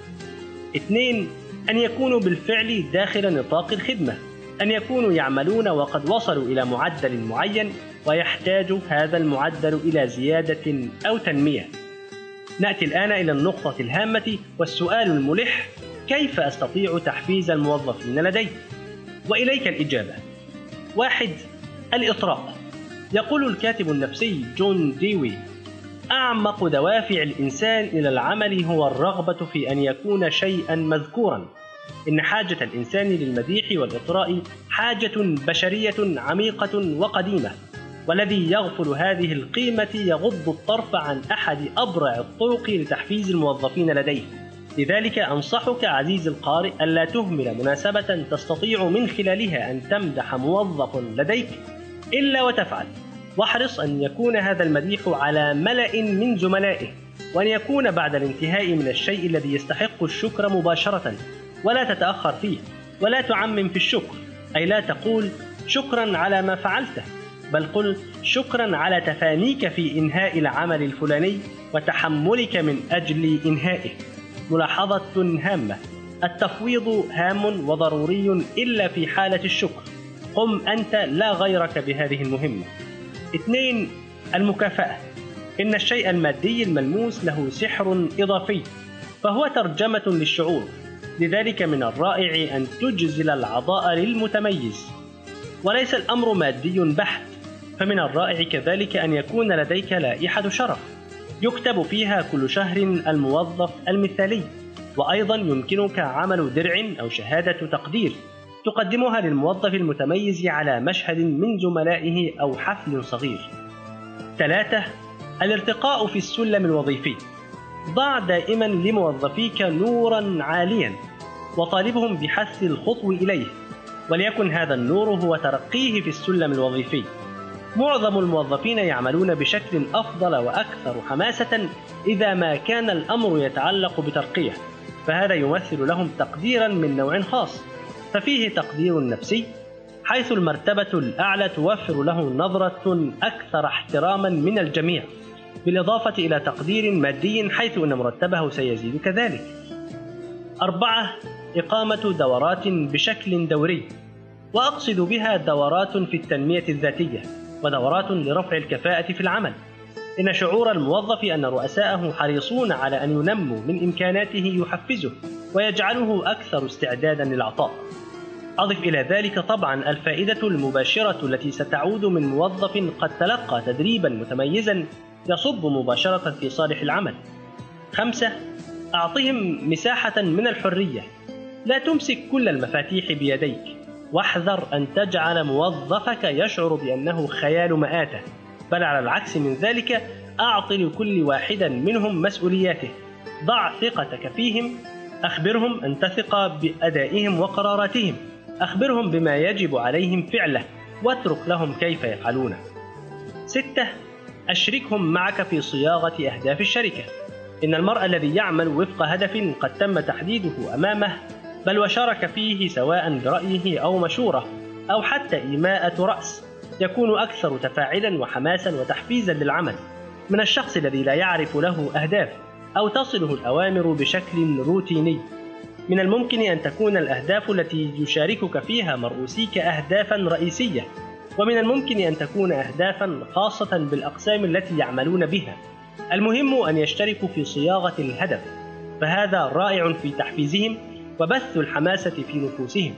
اثنين، أن يكونوا بالفعل داخل نطاق الخدمة، أن يكونوا يعملون وقد وصلوا إلى معدل معين ويحتاج هذا المعدل إلى زيادة أو تنمية. نأتي الآن إلى النقطة الهامة والسؤال الملح: كيف أستطيع تحفيز الموظفين لدي؟ وإليك الإجابة. واحد، الإطراء. يقول الكاتب النفسي جون ديوي: أعمق دوافع الإنسان إلى العمل هو الرغبة في أن يكون شيئا مذكورا. إن حاجة الإنسان للمديح والإطراء حاجة بشرية عميقة وقديمة، والذي يغفل هذه القيمة يغض الطرف عن أحد أبرع الطرق لتحفيز الموظفين لديه. لذلك أنصحك عزيزي القارئ ألا تهمل مناسبة تستطيع من خلالها أن تمدح موظف لديك إلا وتفعل، واحرص أن يكون هذا المديح على ملأ من زملائه، وأن يكون بعد الانتهاء من الشيء الذي يستحق الشكر مباشرة، ولا تتأخر فيه، ولا تعمم في الشكر، أي لا تقول شكرا على ما فعلته، بل قل شكرا على تفانيك في إنهاء العمل الفلاني وتحملك من أجل إنهائه. ملاحظة هامة: التفويض هام وضروري إلا في حالة الشكر. قم أنت لا غيرك بهذه المهمة. اثنين، المكافأة. إن الشيء المادي الملموس له سحر إضافي، فهو ترجمة للشعور. لذلك من الرائع أن تجزل العطاء للمتميز، وليس الأمر مادي بحت. فمن الرائع كذلك أن يكون لديك لائحة شرف يكتب فيها كل شهر الموظف المثالي، وأيضا يمكنك عمل درع أو شهادة تقدير تقدمها للموظف المتميز على مشهد من زملائه أو حفل صغير. ثلاثة، الارتقاء في السلم الوظيفي. ضع دائما لموظفيك نورا عاليا وطالبهم بحث الخطو إليه، وليكن هذا النور هو ترقيه في السلم الوظيفي. معظم الموظفين يعملون بشكل أفضل وأكثر حماسة إذا ما كان الأمر يتعلق بترقية، فهذا يمثل لهم تقديرا من نوع خاص. ففيه تقدير نفسي، حيث المرتبة الأعلى توفر له نظرة أكثر احتراما من الجميع، بالإضافة إلى تقدير مادي حيث أن مرتبه سيزيد كذلك. أربعة، إقامة دورات بشكل دوري، وأقصد بها دورات في التنمية الذاتية ودورات لرفع الكفاءة في العمل. إن شعور الموظف أن رؤساءه حريصون على أن ينموا من إمكاناته يحفزه ويجعله أكثر استعدادا للعطاء. أضف إلى ذلك طبعا الفائدة المباشرة التي ستعود من موظف قد تلقى تدريبا متميزا يصب مباشرة في صالح العمل. خمسة، أعطهم مساحة من الحرية. لا تمسك كل المفاتيح بيديك، واحذر أن تجعل موظفك يشعر بأنه خيال مآتة، بل على العكس من ذلك أعط لكل واحد منهم مسؤولياته. ضع ثقتك فيهم، أخبرهم أن تثق بأدائهم وقراراتهم، أخبرهم بما يجب عليهم فعله، واترك لهم كيف يفعلونه. ستة، أشركهم معك في صياغة أهداف الشركة. إن المرء الذي يعمل وفق هدف قد تم تحديده أمامه، بل وشارك فيه سواء برأيه أو مشورة أو حتى إيماءة رأس، يكون أكثر تفاعلا وحماسا وتحفيزا للعمل من الشخص الذي لا يعرف له أهداف أو تصله الأوامر بشكل روتيني. من الممكن أن تكون الأهداف التي يشاركك فيها مرؤوسيك أهدافا رئيسية، ومن الممكن أن تكون أهدافا خاصة بالأقسام التي يعملون بها. المهم أن يشتركوا في صياغة الهدف، فهذا رائع في تحفيزهم وبث الحماسة في نفوسهم.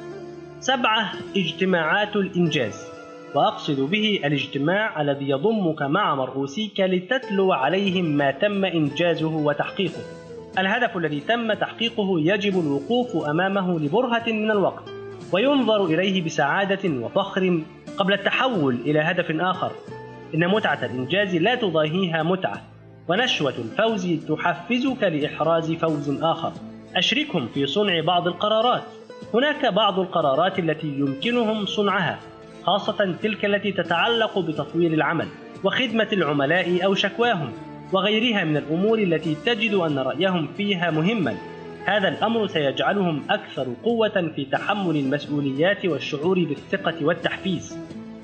سبعة، اجتماعات الإنجاز، وأقصد به الاجتماع الذي يضمك مع مرؤوسيك لتتلو عليهم ما تم إنجازه وتحقيقه. الهدف الذي تم تحقيقه يجب الوقوف أمامه لبرهة من الوقت، وينظر إليه بسعادة وفخر قبل التحول إلى هدف آخر. إن متعة الإنجاز لا تضاهيها متعة، ونشوة الفوز تحفزك لإحراز فوز آخر. أشركهم في صنع بعض القرارات. هناك بعض القرارات التي يمكنهم صنعها، خاصة تلك التي تتعلق بتطوير العمل وخدمة العملاء أو شكواهم وغيرها من الأمور التي تجد أن رأيهم فيها مهما. هذا الأمر سيجعلهم أكثر قوة في تحمل المسؤوليات والشعور بالثقة والتحفيز.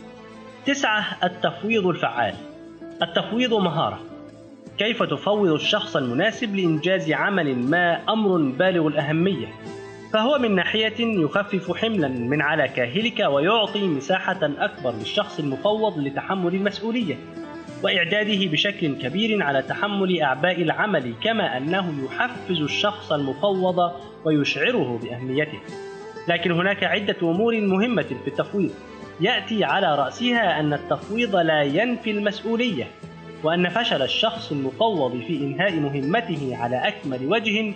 تسعة. التفويض الفعال. التفويض مهارة. كيف تفوض الشخص المناسب لإنجاز عمل ما أمر بالغ الأهمية، فهو من ناحية يخفف حملا من على كاهلك ويعطي مساحة أكبر للشخص المفوض لتحمل المسؤولية وإعداده بشكل كبير على تحمل أعباء العمل، كما أنه يحفز الشخص المفوض ويشعره بأهميته. لكن هناك عدة أمور مهمة في التفويض، يأتي على رأسها أن التفويض لا ينفي المسؤولية، وأن فشل الشخص المفوض في إنهاء مهمته على أكمل وجه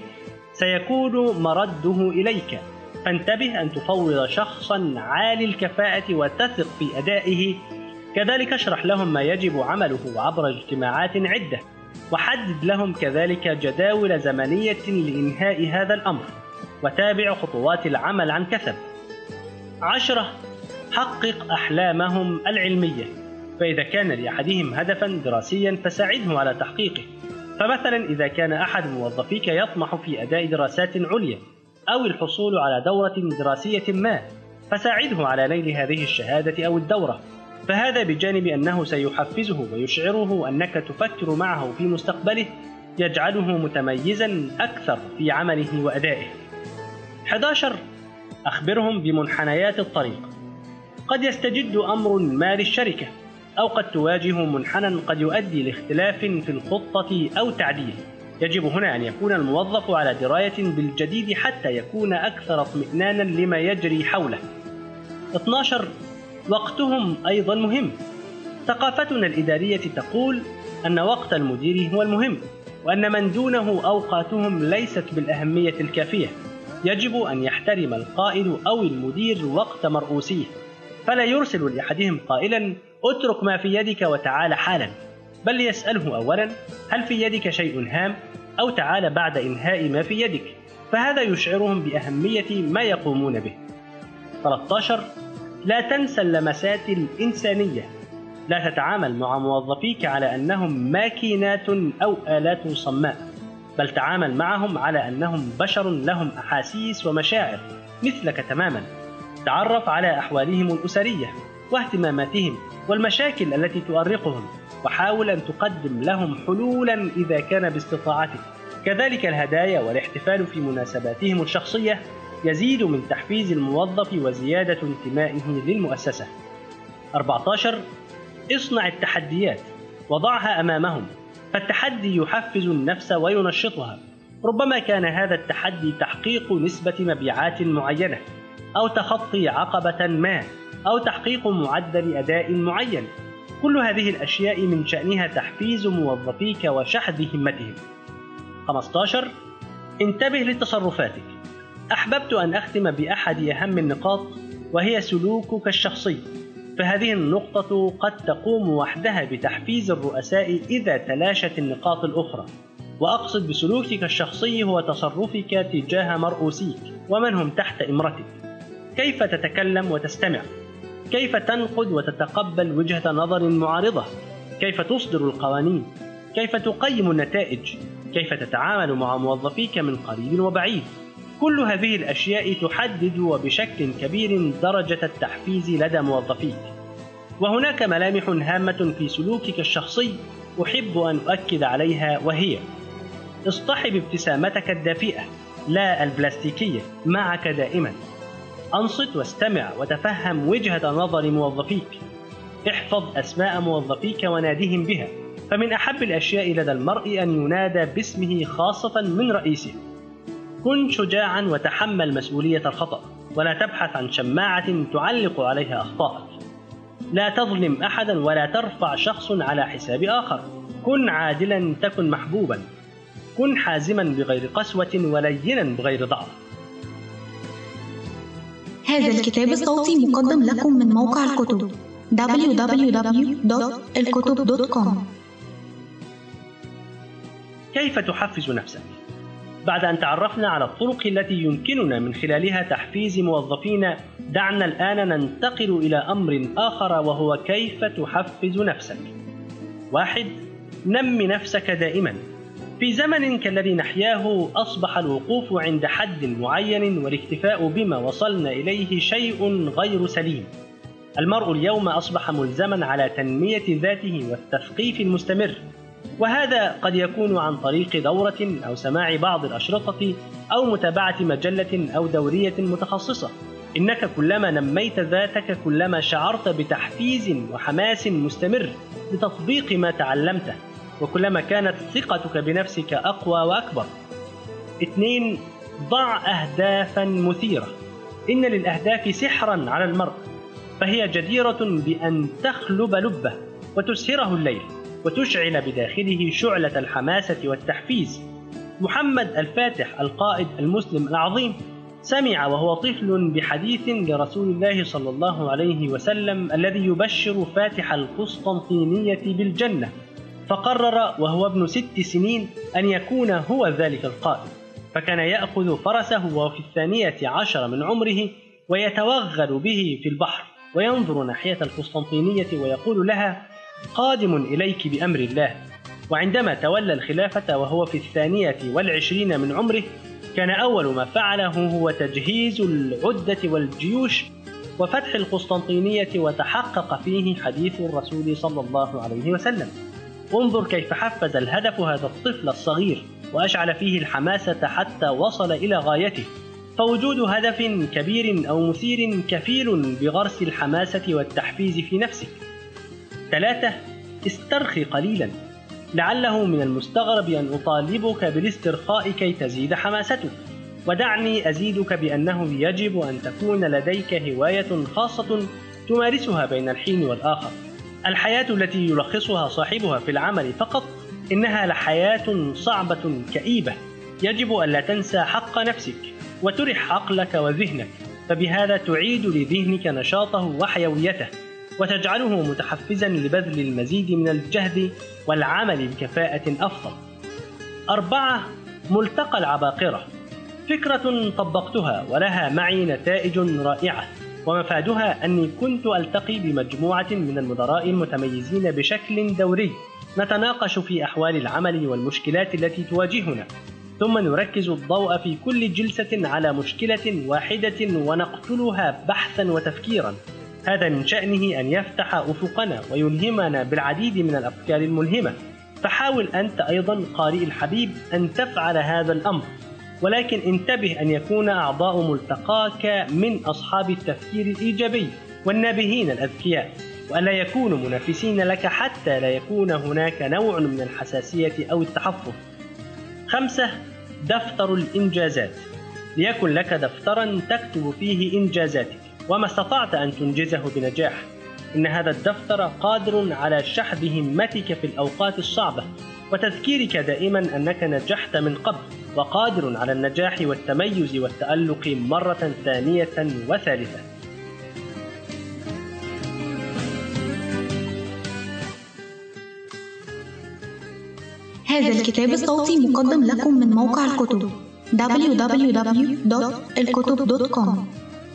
سيكون مرده إليك. فانتبه أن تفوض شخصا عالي الكفاءة وتثق في أدائه. كذلك اشرح لهم ما يجب عمله عبر اجتماعات عدة، وحدد لهم كذلك جداول زمنية لإنهاء هذا الأمر، وتابع خطوات العمل عن كثب. عشرة. حقق أحلامهم العلمية. فإذا كان لأحدهم هدفا دراسيا فساعده على تحقيقه. فمثلا إذا كان أحد موظفيك يطمح في أداء دراسات عليا أو الحصول على دورة دراسية ما، فساعده على نيل هذه الشهادة أو الدورة، فهذا بجانب أنه سيحفزه ويشعره أنك تفكر معه في مستقبله، يجعله متميزا أكثر في عمله وأدائه. أحد عشر. أخبرهم بمنحنيات الطريق. قد يستجد أمر ما للشركة، أو قد تواجه منحنى قد يؤدي لاختلاف في الخطة أو تعديل. يجب هنا أن يكون الموظف على دراية بالجديد حتى يكون أكثر اطمئنانا لما يجري حوله. اثني عشر. وقتهم أيضا مهم. ثقافتنا الإدارية تقول أن وقت المدير هو المهم، وأن من دونه أوقاتهم ليست بالأهمية الكافية. يجب أن يحترم القائد أو المدير وقت مرؤوسيه، فلا يرسل لأحدهم قائلا اترك ما في يدك وتعال حالا، بل يسأله أولا هل في يدك شيء هام، أو تعال بعد إنهاء ما في يدك، فهذا يشعرهم بأهمية ما يقومون به. ثلاثة عشر. لا تنسى اللمسات الإنسانية. لا تتعامل مع موظفيك على أنهم ماكينات أو آلات صماء، بل تعامل معهم على أنهم بشر لهم أحاسيس ومشاعر مثلك تماما. تعرف على أحوالهم الأسرية واهتماماتهم والمشاكل التي تؤرقهم، وحاول أن تقدم لهم حلولا إذا كان باستطاعتك. كذلك الهدايا والاحتفال في مناسباتهم الشخصية يزيد من تحفيز الموظف وزيادة انتمائه للمؤسسة. أربعة عشر. اصنع التحديات وضعها أمامهم، فالتحدي يحفز النفس وينشطها. ربما كان هذا التحدي تحقيق نسبة مبيعات معينة، أو تخطي عقبة ما، أو تحقيق معدل أداء معين. كل هذه الأشياء من شأنها تحفيز موظفيك وشحذ همتهم. خمسة عشر. انتبه لتصرفاتك. أحببت أن أختم بأحد أهم النقاط، وهي سلوكك الشخصي. فهذه النقطة قد تقوم وحدها بتحفيز الرؤساء إذا تلاشت النقاط الأخرى. وأقصد بسلوكك الشخصي هو تصرفك تجاه مرؤوسيك ومن هم تحت إمرتك. كيف تتكلم وتستمع، كيف تنقد وتتقبل وجهة نظر معارضة، كيف تصدر القوانين، كيف تقيم النتائج، كيف تتعامل مع موظفيك من قريب وبعيد. كل هذه الأشياء تحدد وبشكل كبير درجة التحفيز لدى موظفيك. وهناك ملامح هامة في سلوكك الشخصي أحب أن أؤكد عليها، وهي: اصطحب ابتسامتك الدافئة لا البلاستيكية معك دائما. أنصت واستمع وتفهم وجهة نظر موظفيك. احفظ أسماء موظفيك ونادهم بها، فمن أحب الأشياء لدى المرء أن ينادى باسمه خاصة من رئيسه. كن شجاعا وتحمل مسؤولية الخطأ، ولا تبحث عن شماعة تعلق عليها أخطاءك. لا تظلم أحدا ولا ترفع شخص على حساب آخر. كن عادلا تكن محبوبا. كن حازما بغير قسوة ولينا بغير ضعف. هذا الكتاب الصوتي مقدم لكم من موقع الكتب دبليو دبليو دبليو دوت الكتب دوت كوم. كيف تحفز نفسك؟ بعد أن تعرفنا على الطرق التي يمكننا من خلالها تحفيز موظفينا، دعنا الآن ننتقل إلى أمر آخر، وهو كيف تحفز نفسك. واحد، نمي نفسك دائما. في زمن كالذي نحياه أصبح الوقوف عند حد معين والاكتفاء بما وصلنا إليه شيء غير سليم. المرء اليوم أصبح ملزما على تنمية ذاته والتثقيف المستمر، وهذا قد يكون عن طريق دورة أو سماع بعض الأشرطة أو متابعة مجلة أو دورية متخصصة. إنك كلما نميت ذاتك كلما شعرت بتحفيز وحماس مستمر لتطبيق ما تعلمته، وكلما كانت ثقتك بنفسك أقوى وأكبر. اثنين، ضع أهدافا مثيرة. إن للأهداف سحرا على المرء، فهي جديرة بأن تخلب لبه وتسهره الليل وتشعل بداخله شعلة الحماسة والتحفيز. محمد الفاتح القائد المسلم العظيم سمع وهو طفل بحديث لرسول الله صلى الله عليه وسلم الذي يبشر فاتح القسطنطينية بالجنة، فقرر وهو ابن ست سنين أن يكون هو ذلك القائد، فكان يأخذ فرسه وهو في الثانية عشر من عمره ويتوغل به في البحر وينظر ناحية القسطنطينية ويقول لها: قادم إليك بأمر الله. وعندما تولى الخلافة وهو في الثانية والعشرين من عمره، كان أول ما فعله هو تجهيز العدة والجيوش وفتح القسطنطينية، وتحقق فيه حديث الرسول صلى الله عليه وسلم. انظر كيف حفز الهدف هذا الطفل الصغير وأشعل فيه الحماسة حتى وصل إلى غايته. فوجود هدف كبير أو مثير كفيل بغرس الحماسة والتحفيز في نفسك. ثلاثة، استرخي قليلا. لعله من المستغرب أن أطالبك بالاسترخاء كي تزيد حماستك، ودعني أزيدك بأنه يجب أن تكون لديك هواية خاصة تمارسها بين الحين والآخر. الحياة التي يلخصها صاحبها في العمل فقط إنها لحياة صعبة كئيبة. يجب ألا تنسى حق نفسك وترح عقلك وذهنك، فبهذا تعيد لذهنك نشاطه وحيويته وتجعله متحفزا لبذل المزيد من الجهد والعمل بكفاءة أفضل. أربعة، ملتقى العباقرة. فكرة طبقتها ولها معي نتائج رائعة، ومفادها أني كنت ألتقي بمجموعة من المدراء المتميزين بشكل دوري، نتناقش في أحوال العمل والمشكلات التي تواجهنا، ثم نركز الضوء في كل جلسة على مشكلة واحدة ونقتلها بحثا وتفكيرا. هذا من شأنه أن يفتح أفقنا ويلهمنا بالعديد من الأفكار الملهمة. فحاول أنت أيضا قارئ الحبيب أن تفعل هذا الأمر، ولكن انتبه أن يكون أعضاء ملتقاك من أصحاب التفكير الإيجابي والنابهين الأذكياء، وألا يكونوا منافسين لك حتى لا يكون هناك نوع من الحساسية أو التحفظ. خمسة، دفتر الإنجازات. ليكن لك دفترا تكتب فيه إنجازاتك وما استطعت أن تنجزه بنجاح. إن هذا الدفتر قادر على شحذ همتك في الأوقات الصعبة وتذكيرك دائما أنك نجحت من قبل، وقادر على النجاح والتميز والتألق مرة ثانية وثالثة. هذا الكتاب الصوتي مقدم لكم من موقع الكتب دبليو دبليو دبليو دوت الكتب دوت كوم.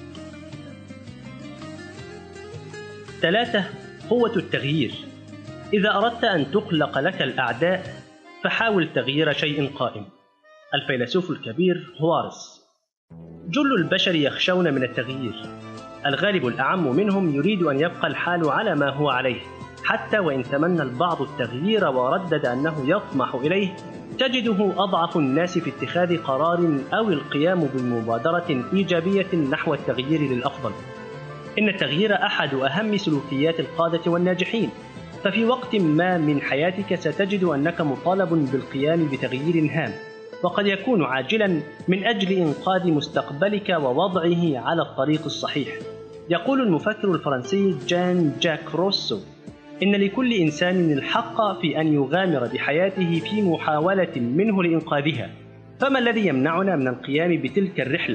ثلاثة، قوة التغيير. إذا أردت أن تخلق لك الأعداء فحاول تغيير شيء قائم. الفيلسوف الكبير هوارس. جل البشر يخشون من التغيير، الغالب الأعم منهم يريد أن يبقى الحال على ما هو عليه، حتى وإن تمنى البعض التغيير وردد أنه يطمح إليه، تجده أضعف الناس في اتخاذ قرار أو القيام بمبادرة إيجابية نحو التغيير للأفضل. إن التغيير أحد أهم سلوكيات القادة والناجحين، ففي وقت ما من حياتك ستجد أنك مطالب بالقيام بتغيير هام، وقد يكون عاجلا من أجل إنقاذ مستقبلك ووضعه على الطريق الصحيح. يقول المفكر الفرنسي جان جاك روسو: إن لكل إنسان الحق في أن يغامر بحياته في محاولة منه لإنقاذها، فما الذي يمنعنا من القيام بتلك الرحلة؟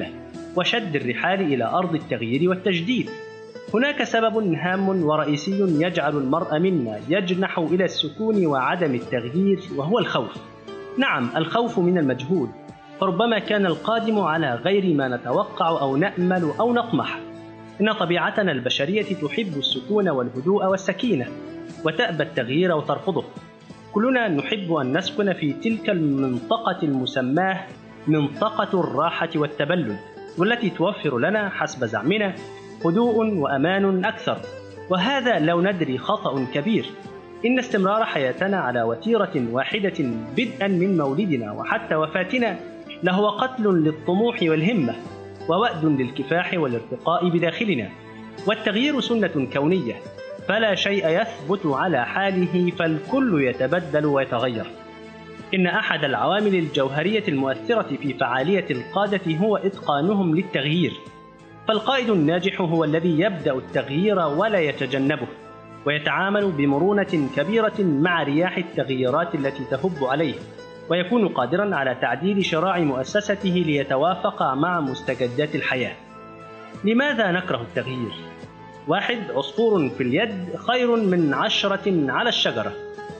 وشد الرحال إلى أرض التغيير والتجديد. هناك سبب هام ورئيسي يجعل المرء منا يجنح إلى السكون وعدم التغيير، وهو الخوف. نعم، الخوف من المجهول، فربما كان القادم على غير ما نتوقع أو نأمل أو نطمح. إن طبيعتنا البشرية تحب السكون والهدوء والسكينة، وتأبى التغيير وترفضه. كلنا نحب أن نسكن في تلك المنطقة المسماة منطقة الراحة والتبلد، والتي توفر لنا حسب زعمنا هدوء وأمان أكثر. وهذا لو ندري خطأ كبير، إن استمرار حياتنا على وتيرة واحدة بدءا من مولدنا وحتى وفاتنا لهو قتل للطموح والهمة، ووأد للكفاح والارتقاء بداخلنا. والتغيير سنة كونية، فلا شيء يثبت على حاله، فالكل يتبدل ويتغير. إن أحد العوامل الجوهرية المؤثرة في فعالية القادة هو إتقانهم للتغيير. فالقائد الناجح هو الذي يبدأ التغيير ولا يتجنبه، ويتعامل بمرونة كبيرة مع رياح التغييرات التي تهب عليه، ويكون قادرا على تعديل شراع مؤسسته ليتوافق مع مستجدات الحياة. لماذا نكره التغيير؟ واحد، عصفور في اليد خير من عشرة على الشجرة.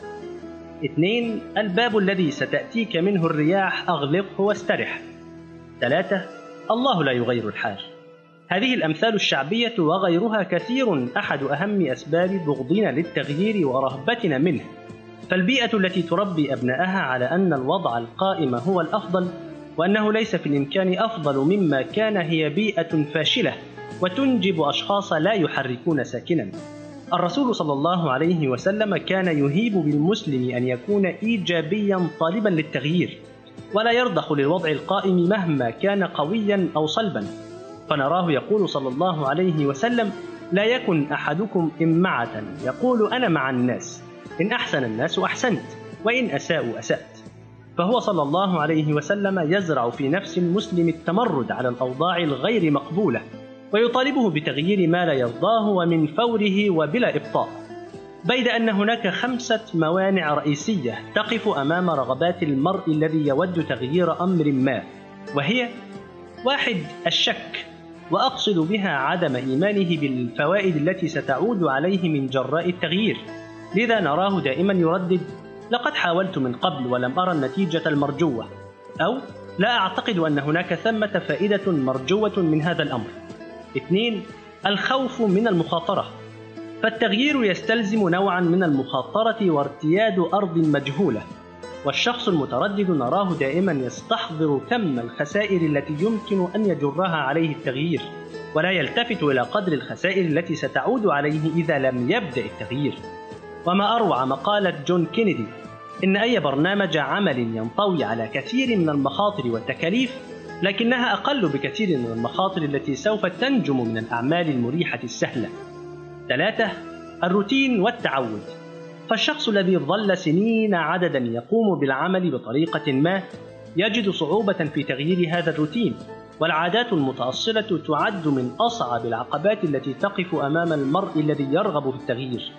اثنين، الباب الذي ستأتيك منه الرياح أغلقه واسترح. ثلاثة، الله لا يغير الحال. هذه الأمثال الشعبية وغيرها كثير أحد أهم أسباب بغضنا للتغيير ورهبتنا منه. فالبيئة التي تربي أبنائها على أن الوضع القائم هو الأفضل، وأنه ليس في الإمكان أفضل مما كان، هي بيئة فاشلة وتنجب أشخاص لا يحركون ساكنا. الرسول صلى الله عليه وسلم كان يهيب بالمسلم أن يكون إيجابيا طالبا للتغيير، ولا يرضخ للوضع القائم مهما كان قويا أو صلبا. فنراه يقول صلى الله عليه وسلم: لا يكن أحدكم إمعة يقول أنا مع الناس، إن أحسن الناس أحسنت، وإن أساءوا أسأت. فهو صلى الله عليه وسلم يزرع في نفس المسلم التمرد على الأوضاع الغير مقبولة، ويطالبه بتغيير ما لا يرضاه ومن فوره وبلا إبطاء. بيد أن هناك خمسة موانع رئيسية تقف أمام رغبات المرء الذي يود تغيير أمر ما، وهي: واحد، الشك، وأقصد بها عدم إيمانه بالفوائد التي ستعود عليه من جراء التغيير. لذا نراه دائما يردد: لقد حاولت من قبل ولم أرى النتيجة المرجوة، أو لا أعتقد أن هناك ثمة فائدة مرجوة من هذا الأمر. اثنين، الخوف من المخاطرة، فالتغيير يستلزم نوعا من المخاطرة وارتياد أرض مجهولة، والشخص المتردد نراه دائما يستحضر كم الخسائر التي يمكن أن يجرها عليه التغيير، ولا يلتفت إلى قدر الخسائر التي ستعود عليه إذا لم يبدأ التغيير. وما أروع مقالة جون كينيدي: إن أي برنامج عمل ينطوي على كثير من المخاطر والتكاليف، لكنها أقل بكثير من المخاطر التي سوف تنجم من الأعمال المريحة السهلة. ثلاثة، الروتين والتعود، فالشخص الذي ظل سنين عددا يقوم بالعمل بطريقة ما يجد صعوبة في تغيير هذا الروتين، والعادات المتأصلة تعد من أصعب العقبات التي تقف أمام المرء الذي يرغب في التغيير.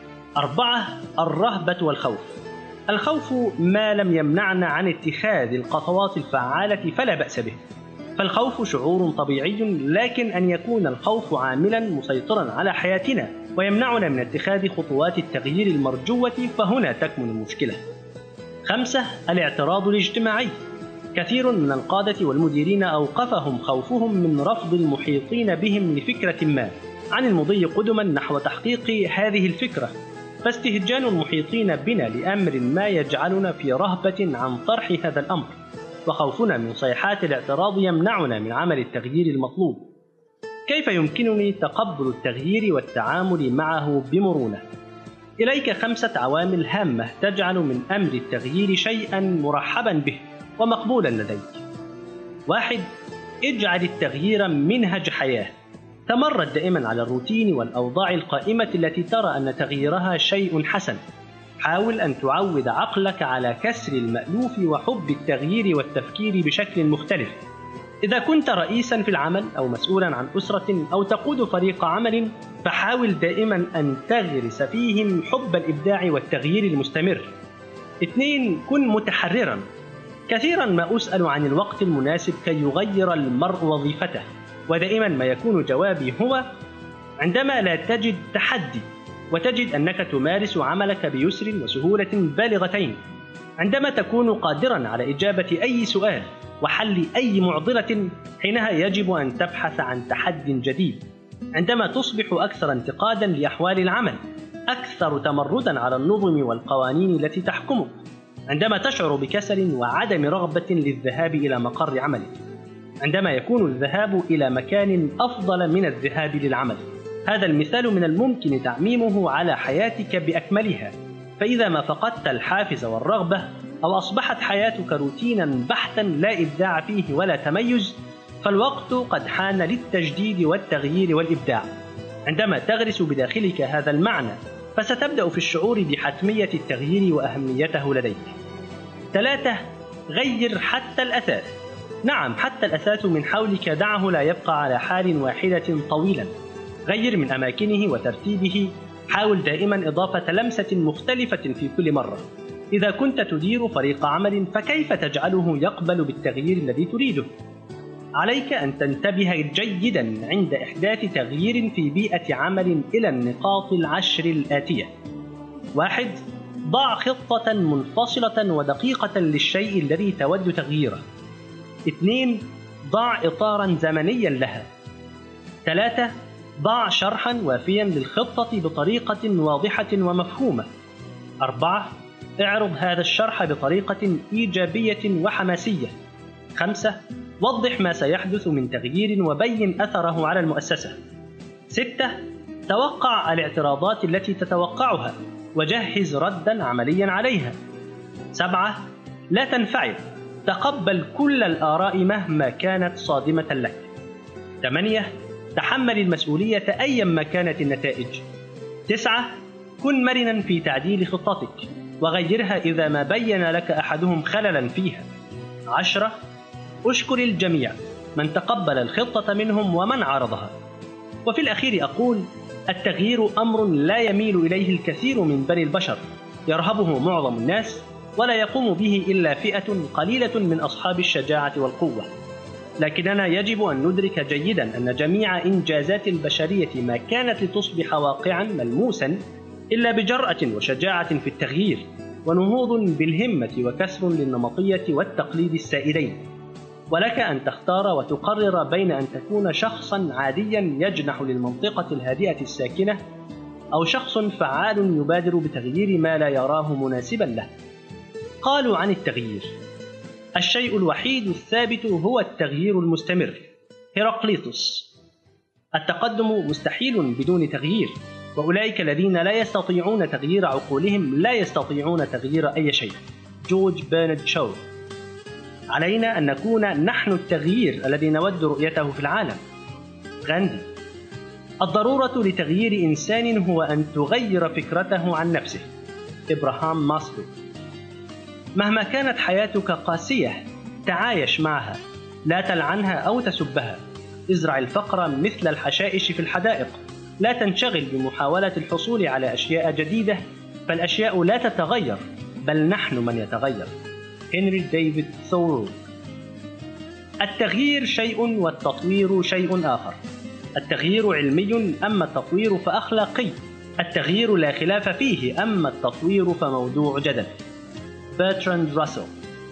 أربعة، الرهبة والخوف، الخوف ما لم يمنعنا عن اتخاذ الخطوات الفعالة فلا بأس به، فالخوف شعور طبيعي، لكن أن يكون الخوف عاملا مسيطرا على حياتنا ويمنعنا من اتخاذ خطوات التغيير المرجوة، فهنا تكمن المشكلة. خمسة، الاعتراض الاجتماعي، كثير من القادة والمديرين أوقفهم خوفهم من رفض المحيطين بهم لفكرة ما عن المضي قدما نحو تحقيق هذه الفكرة، فاستهجان المحيطين بنا لأمر ما يجعلنا في رهبة عن طرح هذا الأمر، وخوفنا من صيحات الاعتراض يمنعنا من عمل التغيير المطلوب. كيف يمكنني تقبل التغيير والتعامل معه بمرونة؟ إليك خمسة عوامل هامة تجعل من أمر التغيير شيئا مرحبا به ومقبولا لديك. واحد، اجعل التغيير منهج حياة، تمرد دائما على الروتين والأوضاع القائمة التي ترى أن تغييرها شيء حسن. حاول أن تعود عقلك على كسر المألوف وحب التغيير والتفكير بشكل مختلف. إذا كنت رئيسا في العمل أو مسؤولا عن أسرة أو تقود فريق عمل، فحاول دائما أن تغرس فيهم حب الإبداع والتغيير المستمر. اثنين، كن متحررا، كثيرا ما أسأل عن الوقت المناسب كي يغير المرء وظيفته، ودائما ما يكون جوابي هو عندما لا تجد تحدي وتجد أنك تمارس عملك بيسر وسهولة بالغتين، عندما تكون قادرا على إجابة أي سؤال وحل أي معضلة، حينها يجب أن تبحث عن تحد جديد. عندما تصبح أكثر انتقادا لأحوال العمل، أكثر تمردا على النظم والقوانين التي تحكمك، عندما تشعر بكسل وعدم رغبة للذهاب إلى مقر عملك، عندما يكون الذهاب إلى مكان أفضل من الذهاب للعمل. هذا المثال من الممكن تعميمه على حياتك بأكملها، فإذا ما فقدت الحافز والرغبة أو أصبحت حياتك روتينا بحتا لا إبداع فيه ولا تميز، فالوقت قد حان للتجديد والتغيير والإبداع. عندما تغرس بداخلك هذا المعنى، فستبدأ في الشعور بحتمية التغيير وأهميته لديك. ثلاثة، غير حتى الأثاث. نعم، حتى الأثاث من حولك دعه لا يبقى على حال واحدة طويلا. غير من أماكنه وترتيبه، حاول دائما إضافة لمسة مختلفة في كل مرة. إذا كنت تدير فريق عمل، فكيف تجعله يقبل بالتغيير الذي تريده؟ عليك أن تنتبه جيدا عند إحداث تغيير في بيئة عمل إلى النقاط العشر الآتية. واحد، ضع خطة منفصلة ودقيقة للشيء الذي تود تغييره. اثنين، ضع إطارا زمنيا لها. ثلاثة، ضع شرحا وافيا للخطة بطريقة واضحة ومفهومة. أربعة، اعرض هذا الشرح بطريقة إيجابية وحماسية. خمسة، وضح ما سيحدث من تغيير وبين أثره على المؤسسة. ستة، توقع الاعتراضات التي تتوقعها وجهز ردا عمليا عليها. سبعة، لا تنفعل، تقبل كل الآراء مهما كانت صادمة لك. ثمانية، تحمل المسؤولية أيما كانت النتائج. تسعة، كن مرنا في تعديل خطتك وغيرها إذا ما بين لك أحدهم خللا فيها. عشرة، أشكر الجميع، من تقبل الخطة منهم ومن عارضها. وفي الأخير أقول: التغيير أمر لا يميل إليه الكثير من بني البشر، يرهبه معظم الناس، ولا يقوم به إلا فئة قليلة من أصحاب الشجاعة والقوة. لكننا يجب أن ندرك جيدا أن جميع إنجازات البشرية ما كانت لتصبح واقعا ملموسا إلا بجرأة وشجاعة في التغيير، ونهوض بالهمة وكسر للنمطية والتقليد السائدين. ولك أن تختار وتقرر بين أن تكون شخصا عاديا يجنح للمنطقة الهادئة الساكنة، أو شخص فعال يبادر بتغيير ما لا يراه مناسبا له. قالوا عن التغيير: الشيء الوحيد الثابت هو التغيير المستمر. هيراقليطس. التقدم مستحيل بدون تغيير، وأولئك الذين لا يستطيعون تغيير عقولهم لا يستطيعون تغيير أي شيء. جورج برنارد شو. علينا أن نكون نحن التغيير الذي نود رؤيته في العالم. غاندي. الضرورة لتغيير إنسان هو أن تغير فكرته عن نفسه. إبراهام ماسلو. مهما كانت حياتك قاسية، تعايش معها، لا تلعنها أو تسبها. ازرع الفقر مثل الحشائش في الحدائق، لا تنشغل بمحاولة الحصول على أشياء جديدة، فالأشياء لا تتغير، بل نحن من يتغير. هنري ديفيد ثورو. التغيير شيء والتطوير شيء آخر. التغيير علمي، أما التطوير فأخلاقي. التغيير لا خلاف فيه، أما التطوير فموضوع جدل. برتراند راسل.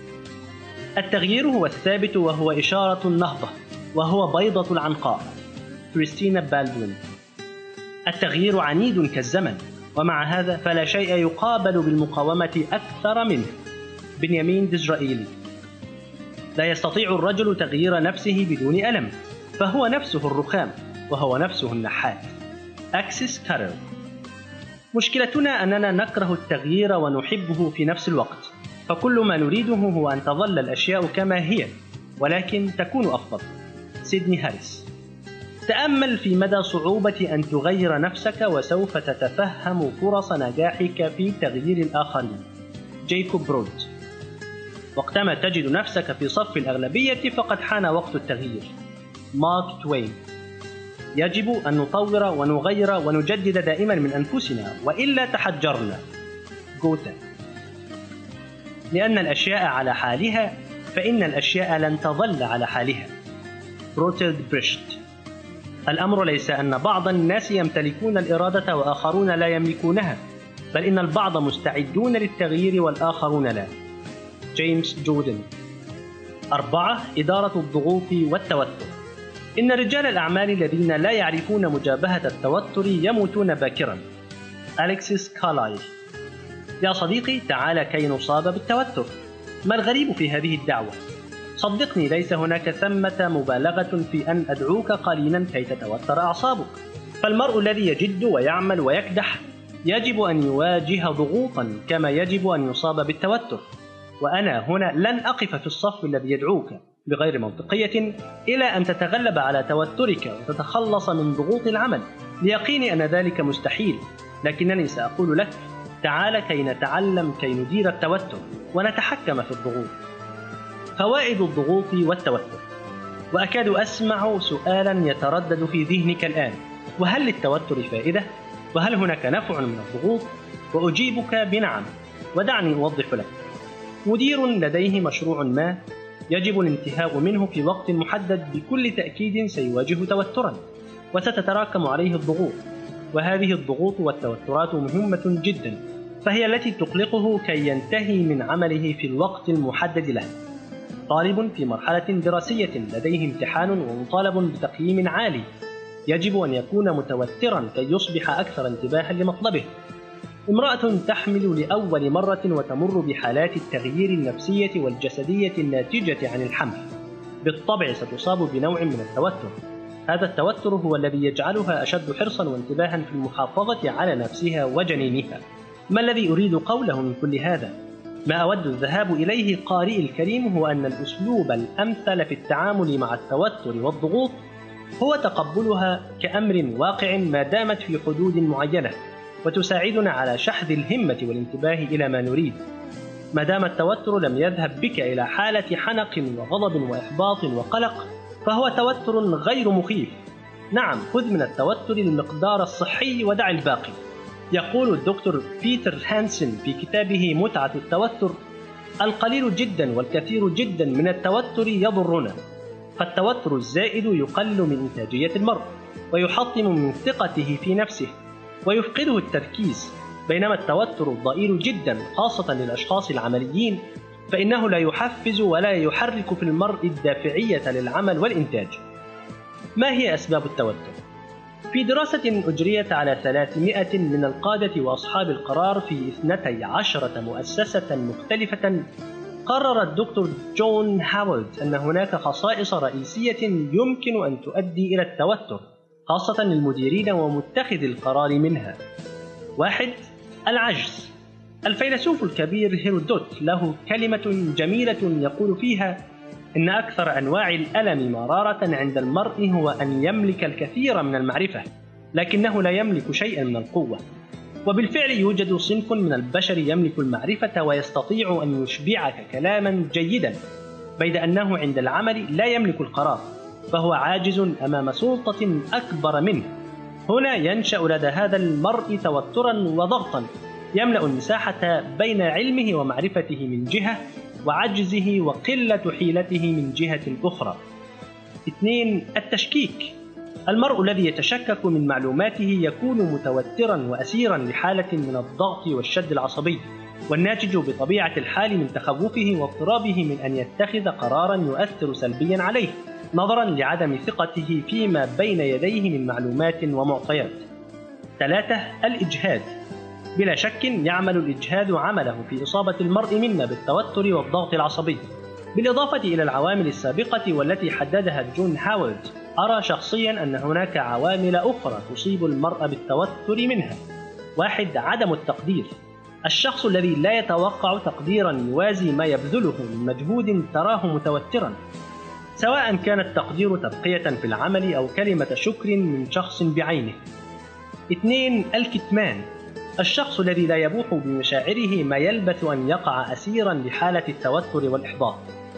التغيير هو الثابت وهو إشارة النهضة، وهو بيضة العنقاء. كريستينا بالدوين. التغيير عنيد كالزمن، ومع هذا فلا شيء يقابل بالمقاومة أكثر منه. بنيامين ديزرائيلي. لا يستطيع الرجل تغيير نفسه بدون ألم، فهو نفسه الرخام، وهو نفسه النحات. أكسيس كارل. مشكلتنا أننا نكره التغيير ونحبه في نفس الوقت، فكل ما نريده هو أن تظل الأشياء كما هي، ولكن تكون أفضل. سيدني هاريس. تأمل في مدى صعوبة أن تغير نفسك، وسوف تتفهم فرص نجاحك في تغيير الآخرين. جايكوب برود. وقتما تجد نفسك في صف الأغلبية فقد حان وقت التغيير. مارك توين. يجب أن نطور ونغير ونجدد دائما من أنفسنا، وإلا تحجرنا. جوتا. لأن الأشياء على حالها فإن الأشياء لن تظل على حالها. بروتلد بريشت. الأمر ليس أن بعض الناس يمتلكون الإرادة وآخرون لا يملكونها، بل إن البعض مستعدون للتغيير والآخرون لا. جيمس جودن. أربعة. إدارة الضغوط والتوتر. إن رجال الأعمال الذين لا يعرفون مجابهة التوتر يموتون باكرا. أليكسيس كارلايل. يا صديقي، تعال كي نصاب بالتوتر. ما الغريب في هذه الدعوة؟ صدقني، ليس هناك ثمة مبالغة في أن أدعوك قليلا كي تتوتر أعصابك. فالمرء الذي يجد ويعمل ويكدح يجب أن يواجه ضغوطا كما يجب أن يصاب بالتوتر. وأنا هنا لن أقف في الصف الذي يدعوك بغير منطقية إلى أن تتغلب على توترك وتتخلص من ضغوط العمل. ليقيني أن ذلك مستحيل، لكنني سأقول لك: تعال كي نتعلم كي ندير التوتر ونتحكم في الضغوط. فوائد الضغوط والتوتر. وأكاد أسمع سؤالا يتردد في ذهنك الآن: وهل للتوتر فائدة؟ وهل هناك نفع من الضغوط؟ وأجيبك بنعم، ودعني أوضح لك. مدير لديه مشروع ما يجب الانتهاء منه في وقت محدد بكل تأكيد سيواجه توترا، وستتراكم عليه الضغوط، وهذه الضغوط والتوترات مهمة جدا، فهي التي تقلقه كي ينتهي من عمله في الوقت المحدد له. طالب في مرحلة دراسية لديه امتحان ومطالب بتقييم عالي، يجب أن يكون متوترا كي يصبح أكثر انتباها لمطلبه. امرأة تحمل لأول مرة وتمر بحالات التغيير النفسية والجسدية الناتجة عن الحمل، بالطبع ستصاب بنوع من التوتر. هذا التوتر هو الذي يجعلها أشد حرصا وانتباها في المحافظة على نفسها وجنينها. ما الذي أريد قوله من كل هذا؟ ما أود الذهاب إليه قارئ الكريم هو أن الأسلوب الأمثل في التعامل مع التوتر والضغوط هو تقبلها كأمر واقع ما دامت في حدود معينة، وتساعدنا على شحذ الهمة والانتباه إلى ما نريد. ما دام التوتر لم يذهب بك إلى حالة حنق وغضب وإحباط وقلق، فهو توتر غير مخيف. نعم، خذ من التوتر المقدار الصحي ودع الباقي. يقول الدكتور بيتر هانسن في كتابه متعة التوتر: القليل جدا والكثير جدا من التوتر يضرنا، فالتوتر الزائد يقلل من إنتاجية المرء، ويحطم من ثقته في نفسه، ويفقده التركيز. بينما التوتر الضئيل جدا خاصة للأشخاص العمليين فإنه لا يحفز ولا يحرك في المرء الدافعية للعمل والإنتاج. ما هي أسباب التوتر؟ في دراسة أجريت على ثلاثمائة من القادة وأصحاب القرار في اثنتي عشرة مؤسسة مختلفة، قرر الدكتور جون هاورد أن هناك خصائص رئيسية يمكن أن تؤدي إلى التوتر، خاصة للمديرين ومتخذ القرار منها. واحد. العجز. الفيلسوف الكبير هيرودوت له كلمة جميلة يقول فيها إن أكثر أنواع الألم مرارة عند المرء هو أن يملك الكثير من المعرفة لكنه لا يملك شيئا من القوة. وبالفعل يوجد صنف من البشر يملك المعرفة ويستطيع أن يشبعك كلاما جيدا، بيد أنه عند العمل لا يملك القرار، فهو عاجز أمام سلطة أكبر منه. هنا ينشأ لدى هذا المرء توترا وضغطا يملأ المساحة بين علمه ومعرفته من جهة وعجزه وقلة حيلته من جهة أخرى. اثنين. التشكيك. المرء الذي يتشكك من معلوماته يكون متوترا وأسيرا لحالة من الضغط والشد العصبي، والناتج بطبيعة الحال من تخوفه واضطرابه من أن يتخذ قرارا يؤثر سلبيا عليه نظرا لعدم ثقته فيما بين يديه من معلومات ومعطيات. ثلاثة. الإجهاد. بلا شك يعمل الإجهاد عمله في إصابة المرء منا بالتوتر والضغط العصبي. بالإضافة إلى العوامل السابقة والتي حددها جون هاورد، أرى شخصيا أن هناك عوامل أخرى تصيب المرء بالتوتر منها. واحد. عدم التقدير. الشخص الذي لا يتوقع تقديرا يوازي ما يبذله من مجهود تراه متوترا، سواء كان التقدير تبقية في العمل أو كلمة شكر من شخص بعينه. اثنين. الكتمان. الشخص الذي لا يبوح بمشاعره ما يلبث أن يقع أسيرا لحالة التوتر والإحباط.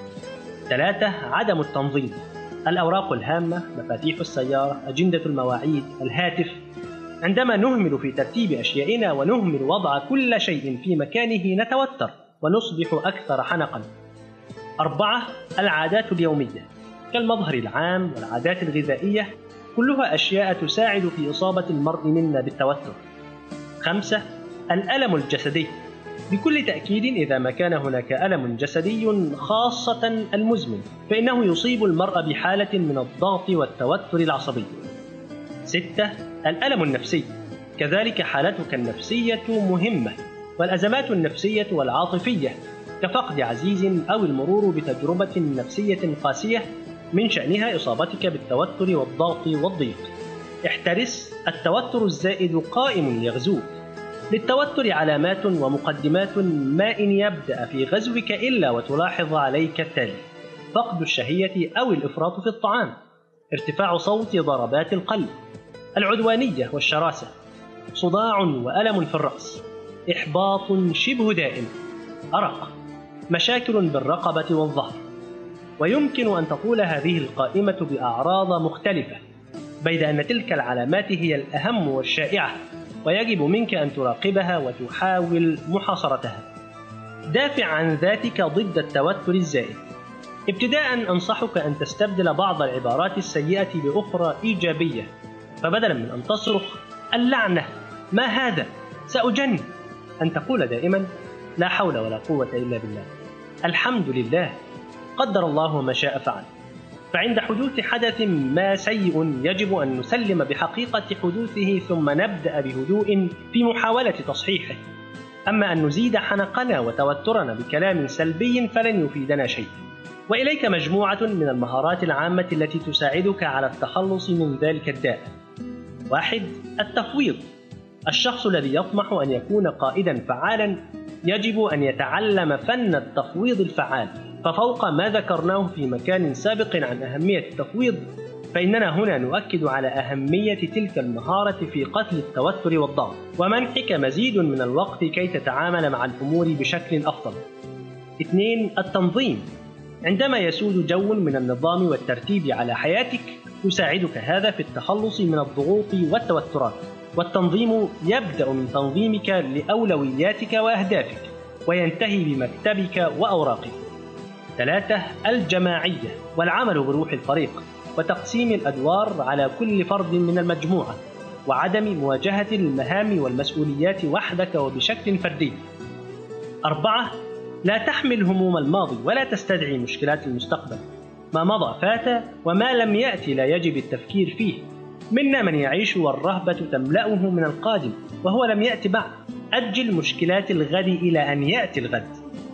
ثلاثة. عدم التنظيم. الأوراق الهامة، مفاتيح السيارة، أجندة المواعيد، الهاتف. عندما نهمل في ترتيب أشيائنا ونهمل وضع كل شيء في مكانه نتوتر، ونصبح أكثر حنقا. أربعة العادات اليومية كالمظهر العام والعادات الغذائية كلها أشياء تساعد في إصابة المرء منا بالتوتر. خمسة الألم الجسدي، بكل تأكيد إذا ما كان هناك ألم جسدي خاصة المزمن فإنه يصيب المرء بحالة من الضغط والتوتر العصبي. ستة الألم النفسي، كذلك حالتك النفسية مهمة، والأزمات النفسية والعاطفية كفقد عزيز أو المرور بتجربة نفسية قاسية من شأنها إصابتك بالتوتر والضغط والضيق. احترس، التوتر الزائد قائم يغزوك. للتوتر علامات ومقدمات ما إن يبدأ في غزوك إلا وتلاحظ عليك التالي: فقد الشهية أو الإفراط في الطعام، ارتفاع صوت ضربات القلب، العدوانية والشراسة، صداع وألم في الرأس، إحباط شبه دائم، أرق، مشاكل بالرقبة والظهر. ويمكن أن تطول هذه القائمة بأعراض مختلفة، بيد أن تلك العلامات هي الأهم والشائعة، ويجب منك أن تراقبها وتحاول محاصرتها. دافع عن ذاتك ضد التوتر الزائد. ابتداء أنصحك أن تستبدل بعض العبارات السيئة بأخرى إيجابية، فبدلا من أن تصرخ اللعنة ما هذا سأجن، أن تقول دائما لا حول ولا قوة إلا بالله، الحمد لله، قدر الله ما شاء فعل. فعند حدوث حدث ما سيء يجب أن نسلم بحقيقة حدوثه ثم نبدأ بهدوء في محاولة تصحيحه. أما أن نزيد حنقنا وتوترنا بكلام سلبي فلن يفيدنا شيء. وإليك مجموعة من المهارات العامة التي تساعدك على التخلص من ذلك الداء. واحد التفويض. الشخص الذي يطمح أن يكون قائدا فعالا يجب أن يتعلم فن التفويض الفعال. ففوق ما ذكرناه في مكان سابق عن أهمية التفويض، فإننا هنا نؤكد على أهمية تلك المهارة في قتل التوتر والضغط ومنحك مزيد من الوقت كي تتعامل مع الأمور بشكل أفضل. اثنين التنظيم. عندما يسود جو من النظام والترتيب على حياتك يساعدك هذا في التخلص من الضغوط والتوترات. والتنظيم يبدأ من تنظيمك لأولوياتك وأهدافك وينتهي بمكتبك وأوراقك. ثلاثة الجماعية والعمل بروح الفريق وتقسيم الأدوار على كل فرد من المجموعة وعدم مواجهة المهام والمسؤوليات وحدك وبشكل فردي. أربعة لا تحمل هموم الماضي ولا تستدعي مشكلات المستقبل. ما مضى فات وما لم يأتي لا يجب التفكير فيه. منا من يعيش والرهبة تملأه من القادم وهو لم يأتي بعد. أجل مشكلات الغد إلى أن يأتي الغد.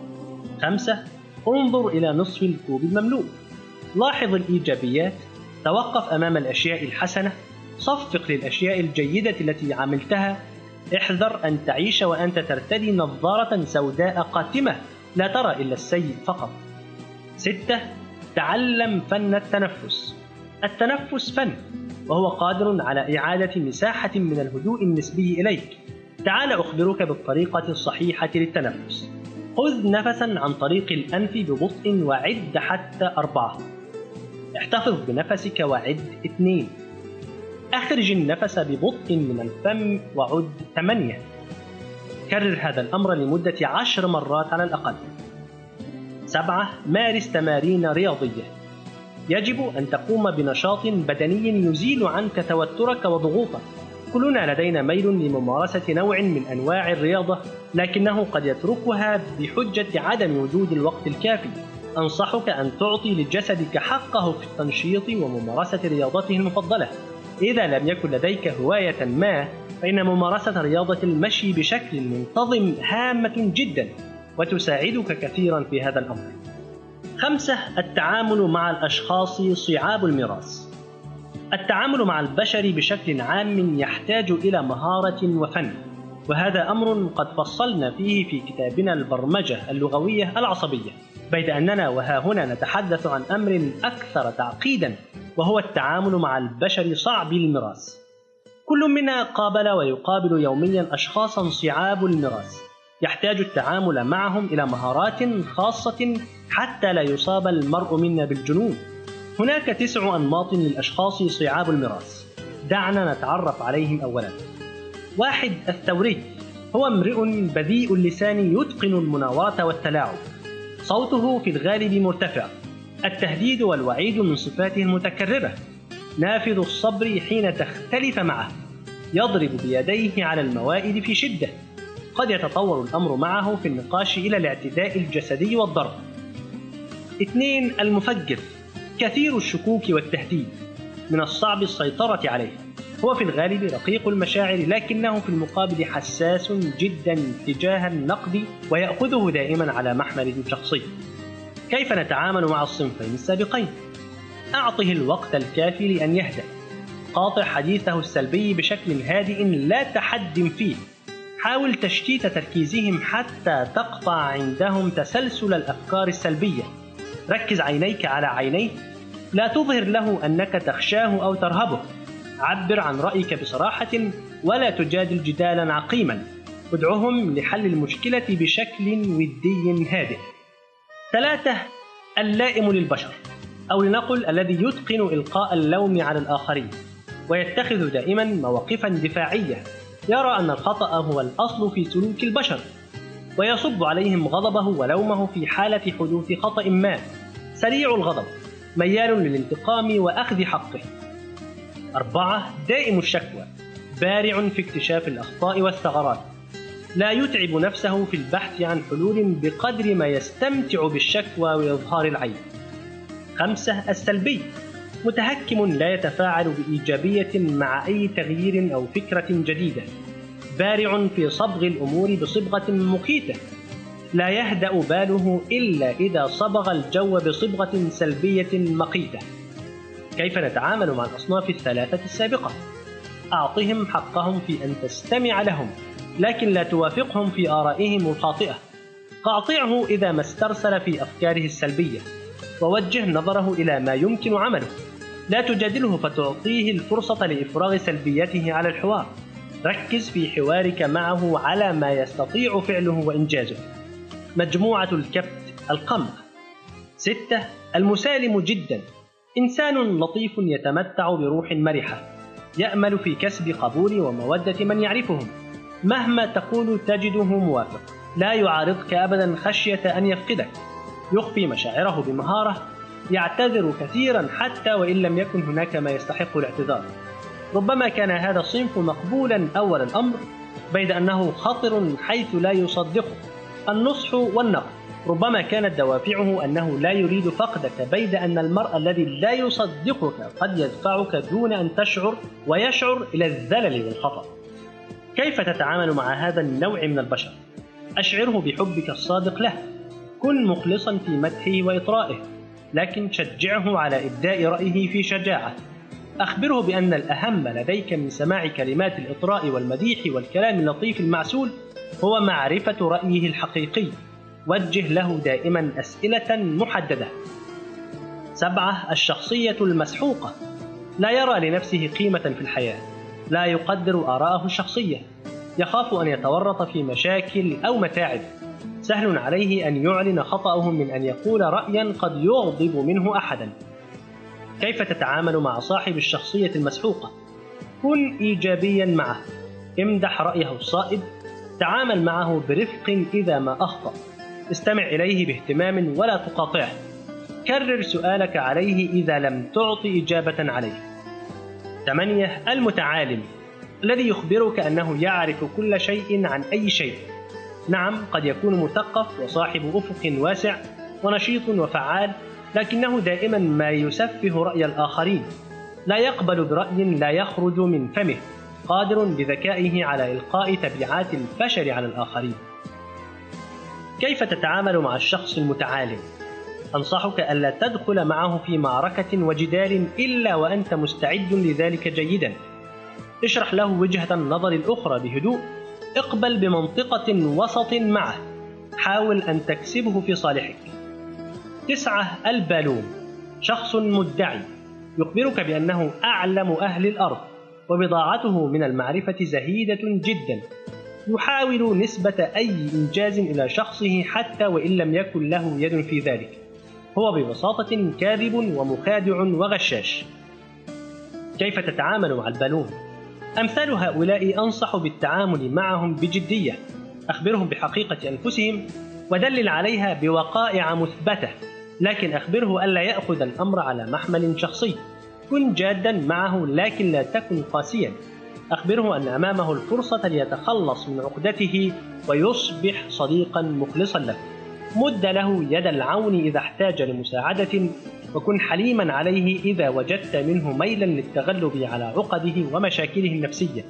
خمسة انظر إلى نصف الكوب المملوء. لاحظ الإيجابيات، توقف أمام الأشياء الحسنة، صفق للأشياء الجيدة التي عملتها. احذر أن تعيش وأنت ترتدي نظارة سوداء قاتمة لا ترى إلا السيء فقط. ستة تعلم فن التنفس. التنفس فن، وهو قادر على إعادة مساحة من الهدوء النسبي إليك. تعال أخبرك بالطريقة الصحيحة للتنفس. خذ نفسا عن طريق الأنف ببطء وعد حتى أربعة. احتفظ بنفسك وعد اثنين. أخرج النفس ببطء من الفم وعد ثمانية. كرر هذا الأمر لمدة عشر مرات على الأقل. سبعة مارس تمارين رياضية. يجب أن تقوم بنشاط بدني يزيل عنك توترك وضغوطك. كلنا لدينا ميل لممارسة نوع من أنواع الرياضة، لكنه قد يتركها بحجة عدم وجود الوقت الكافي. أنصحك أن تعطي لجسدك حقه في التنشيط وممارسة رياضته المفضلة. إذا لم يكن لديك هواية ما، فإن ممارسة رياضة المشي بشكل منتظم هامة جدا وتساعدك كثيرا في هذا الأمر. خمسة التعامل مع الأشخاص صعاب المراس. التعامل مع البشر بشكل عام يحتاج إلى مهارة وفن، وهذا أمر قد فصلنا فيه في كتابنا البرمجة اللغوية العصبية، بيد أننا وها هنا نتحدث عن أمر أكثر تعقيدا، وهو التعامل مع البشر صعب المراس. كل منا قابل ويقابل يوميا أشخاصا صعاب المراس، يحتاج التعامل معهم إلى مهارات خاصة حتى لا يصاب المرء منا بالجنون. هناك تسع أنماط للأشخاص صعاب المراس، دعنا نتعرف عليهم أولا. واحد الثوري، هو امرئ بذيء اللسان يتقن المناورة والتلاعب، صوته في الغالب مرتفع، التهديد والوعيد من صفاته المتكررة، نافذ الصبر حين تختلف معه، يضرب بيديه على الموائد في شدة، قد يتطور الأمر معه في النقاش إلى الاعتداء الجسدي والضرب. اثنين، المفجر، كثير الشكوك والتهديد، من الصعب السيطرة عليه، هو في الغالب رقيق المشاعر لكنه في المقابل حساس جدا تجاه النقد ويأخذه دائما على محمل شخصي. كيف نتعامل مع الصنفين السابقين؟ أعطه الوقت الكافي لأن يهدأ، قاطع حديثه السلبي بشكل هادئ لا تحد فيه، حاول تشتيت تركيزهم حتى تقطع عندهم تسلسل الأفكار السلبية، ركز عينيك على عينيه، لا تظهر له أنك تخشاه أو ترهبه، عبر عن رأيك بصراحة ولا تجادل جدالا عقيما، ادعهم لحل المشكلة بشكل ودي هادئ. ثلاثة، اللائم للبشر، أو لنقل الذي يتقن إلقاء اللوم على الآخرين ويتخذ دائما مواقفا دفاعية، يرى أن الخطأ هو الأصل في سلوك البشر ويصب عليهم غضبه ولومه في حالة حدوث خطأ ما، سريع الغضب، ميال للانتقام وأخذ حقه. أربعة، دائم الشكوى، بارع في اكتشاف الأخطاء والثغرات، لا يتعب نفسه في البحث عن حلول بقدر ما يستمتع بالشكوى وإظهار العيب. خمسة، السلبي، متهكم لا يتفاعل بإيجابية مع أي تغيير أو فكرة جديدة، بارع في صبغ الأمور بصبغة مخيفة، لا يهدأ باله إلا إذا صبغ الجو بصبغة سلبية مقيتة. كيف نتعامل مع الأصناف الثلاثة السابقة؟ أعطهم حقهم في أن تستمع لهم لكن لا توافقهم في آرائهم الخاطئة، قاطعه إذا ما استرسل في أفكاره السلبية ووجه نظره إلى ما يمكن عمله، لا تجادله فتعطيه الفرصة لإفراغ سلبيته على الحوار، ركز في حوارك معه على ما يستطيع فعله وإنجازه. مجموعة الكبت، القمع. ستة، المسالم جدا، إنسان لطيف يتمتع بروح مرحة، يأمل في كسب قبول ومودة من يعرفهم، مهما تقول تجده موافق، لا يعارضك أبدا خشية أن يفقدك، يخفي مشاعره بمهارة، يعتذر كثيرا حتى وإن لم يكن هناك ما يستحق الاعتذار. ربما كان هذا الصنف مقبولا أول الأمر بيد أنه خطر حيث لا يصدقه. النصح والنقد، ربما كانت دوافعه أنه لا يريد فقدك بيد أن المرء الذي لا يصدقك قد يدفعك دون أن تشعر ويشعر إلى الذلل والخطأ. كيف تتعامل مع هذا النوع من البشر؟ أشعره بحبك الصادق له، كن مخلصا في مدحه وإطرائه، لكن شجعه على إبداء رأيه في شجاعة، أخبره بأن الأهم لديك من سماع كلمات الإطراء والمديح والكلام اللطيف المعسول هو معرفة رأيه الحقيقي، وجه له دائما أسئلة محددة. سبعة، الشخصية المسحوقة، لا يرى لنفسه قيمة في الحياة، لا يقدر آراءه الشخصية، يخاف أن يتورط في مشاكل أو متاعب، سهل عليه أن يعلن خطأه من أن يقول رأيا قد يغضب منه أحدا. كيف تتعامل مع صاحب الشخصية المسحوقة؟ كن إيجابيا معه، امدح رأيه الصائب، تعامل معه برفق إذا ما أخطأ، استمع إليه باهتمام ولا تقاطعه، كرر سؤالك عليه إذا لم تعطي إجابة عليه. ثمانية، المتعالم، الذي يخبرك أنه يعرف كل شيء عن أي شيء. نعم، قد يكون مثقف وصاحب أفق واسع ونشيط وفعال، لكنه دائما ما يسفه رأي الآخرين، لا يقبل برأي لا يخرج من فمه، قادر بذكائه على إلقاء تبعات الفشل على الآخرين. كيف تتعامل مع الشخص المتعالم؟ أنصحك ألا تدخل معه في معركة وجدال إلا وأنت مستعد لذلك جيدا، اشرح له وجهة النظر الأخرى بهدوء، اقبل بمنطقة وسط معه، حاول أن تكسبه في صالحك. تسعة، البالون، شخص مدعي، يخبرك بأنه أعلم أهل الأرض وبضاعته من المعرفة زهيدة جدا، يحاول نسبة أي إنجاز إلى شخصه حتى وإن لم يكن له يد في ذلك، هو ببساطة كاذب ومخادع وغشاش. كيف تتعامل مع البالون؟ أمثال هؤلاء أنصح بالتعامل معهم بجدية، أخبرهم بحقيقة أنفسهم ودلل عليها بوقائع مثبتة، لكن أخبره ألا يأخذ الأمر على محمل شخصي. كن جادا معه لكن لا تكن قاسيا. أخبره أن أمامه الفرصة ليتخلص من عقدته ويصبح صديقا مخلصا له. مد له يد العون إذا احتاج لمساعدة، وكن حليما عليه إذا وجدت منه ميلا للتغلب على عقده ومشاكله النفسية.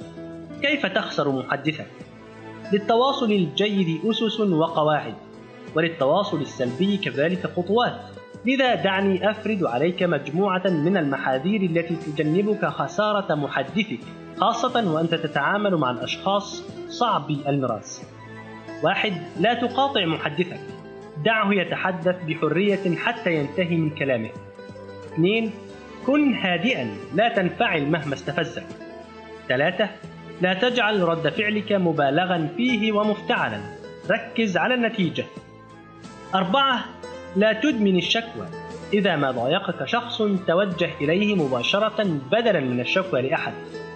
كيف تخسر محدثك؟ للتواصل الجيد أسس وقواعد، وللتواصل السلبي كذلك خطوات. لذا دعني أفرد عليك مجموعة من المحاذير التي تجنبك خسارة محدثك، خاصة وأنت تتعامل مع الأشخاص صعبي المراس. واحد، لا تقاطع محدثك، دعه يتحدث بحرية حتى ينتهي من كلامه. اثنين، كن هادئا، لا تنفعل مهما استفزك. ثلاثة، لا تجعل رد فعلك مبالغا فيه ومفتعلا، ركز على النتيجة. أربعة، لا تدمن الشكوى، إذا ما ضايقك شخص توجه إليه مباشرة بدلا من الشكوى لأحد.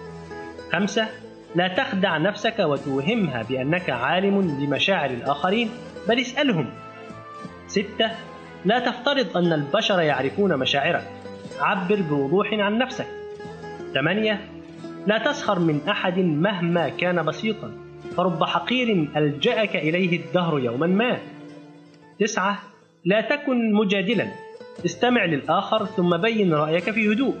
خمسة، لا تخدع نفسك وتوهمها بأنك عالم بمشاعر الآخرين، بل اسألهم. ستة، لا تفترض أن البشر يعرفون مشاعرك، عبر بوضوح عن نفسك. ثمانية، لا تسخر من أحد مهما كان بسيطا، فرب حقير ألجأك إليه الدهر يوما ما. تسعة، لا تكن مجادلا، استمع للآخر ثم بين رأيك في هدوء.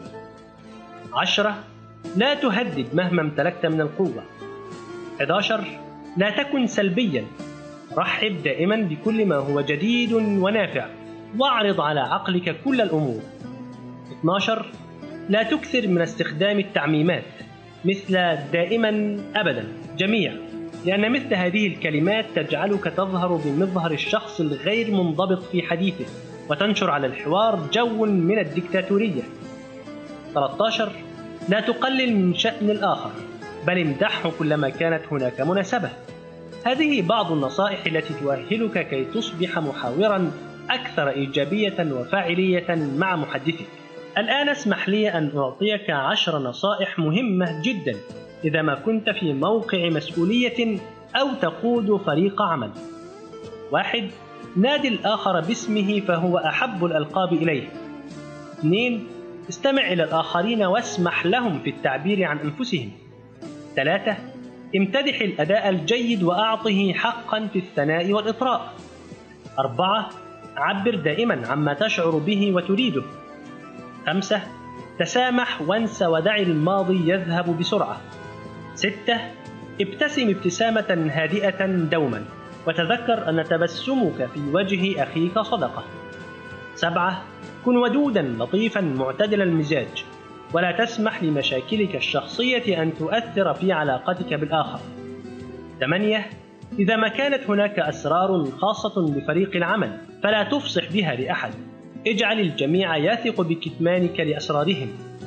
عشرة، لا تهدد مهما امتلكت من القوة. أحد عشر، لا تكن سلبيا، رحب دائما بكل ما هو جديد ونافع، واعرض على عقلك كل الأمور. اثني عشر، لا تكثر من استخدام التعميمات مثل دائما، أبدا، جميع، لأن مثل هذه الكلمات تجعلك تظهر بمظهر الشخص الغير منضبط في حديثه، وتنشر على الحوار جو من الدكتاتورية. ثلاثة عشر، لا تقلل من شأن الآخر، بل امدحه كلما كانت هناك مناسبة. هذه بعض النصائح التي تؤهلك كي تصبح محاورا أكثر إيجابية وفاعلية مع محدثك. الآن اسمح لي أن أعطيك عشر نصائح مهمة جدا إذا ما كنت في موقع مسؤولية أو تقود فريق عمل. واحد، نادي الآخر باسمه فهو أحب الألقاب إليه. اثنين، استمع إلى الآخرين واسمح لهم في التعبير عن أنفسهم. ثلاثة، امتدح الأداء الجيد وأعطه حقا في الثناء والإطراء. أربعة، عبر دائما عما تشعر به وتريده. خمسة، تسامح وانسى ودع الماضي يذهب بسرعة. ستة، ابتسم ابتسامة هادئة دوما، وتذكر أن تبسمك في وجه أخيك صدقة. سبعة، كن ودودا لطيفا معتدل المزاج، ولا تسمح لمشاكلك الشخصية أن تؤثر في علاقتك بالآخر. ثمانية، إذا ما كانت هناك أسرار خاصة بفريق العمل فلا تفصح بها لأحد، اجعل الجميع يثق بكتمانك لأسرارهم.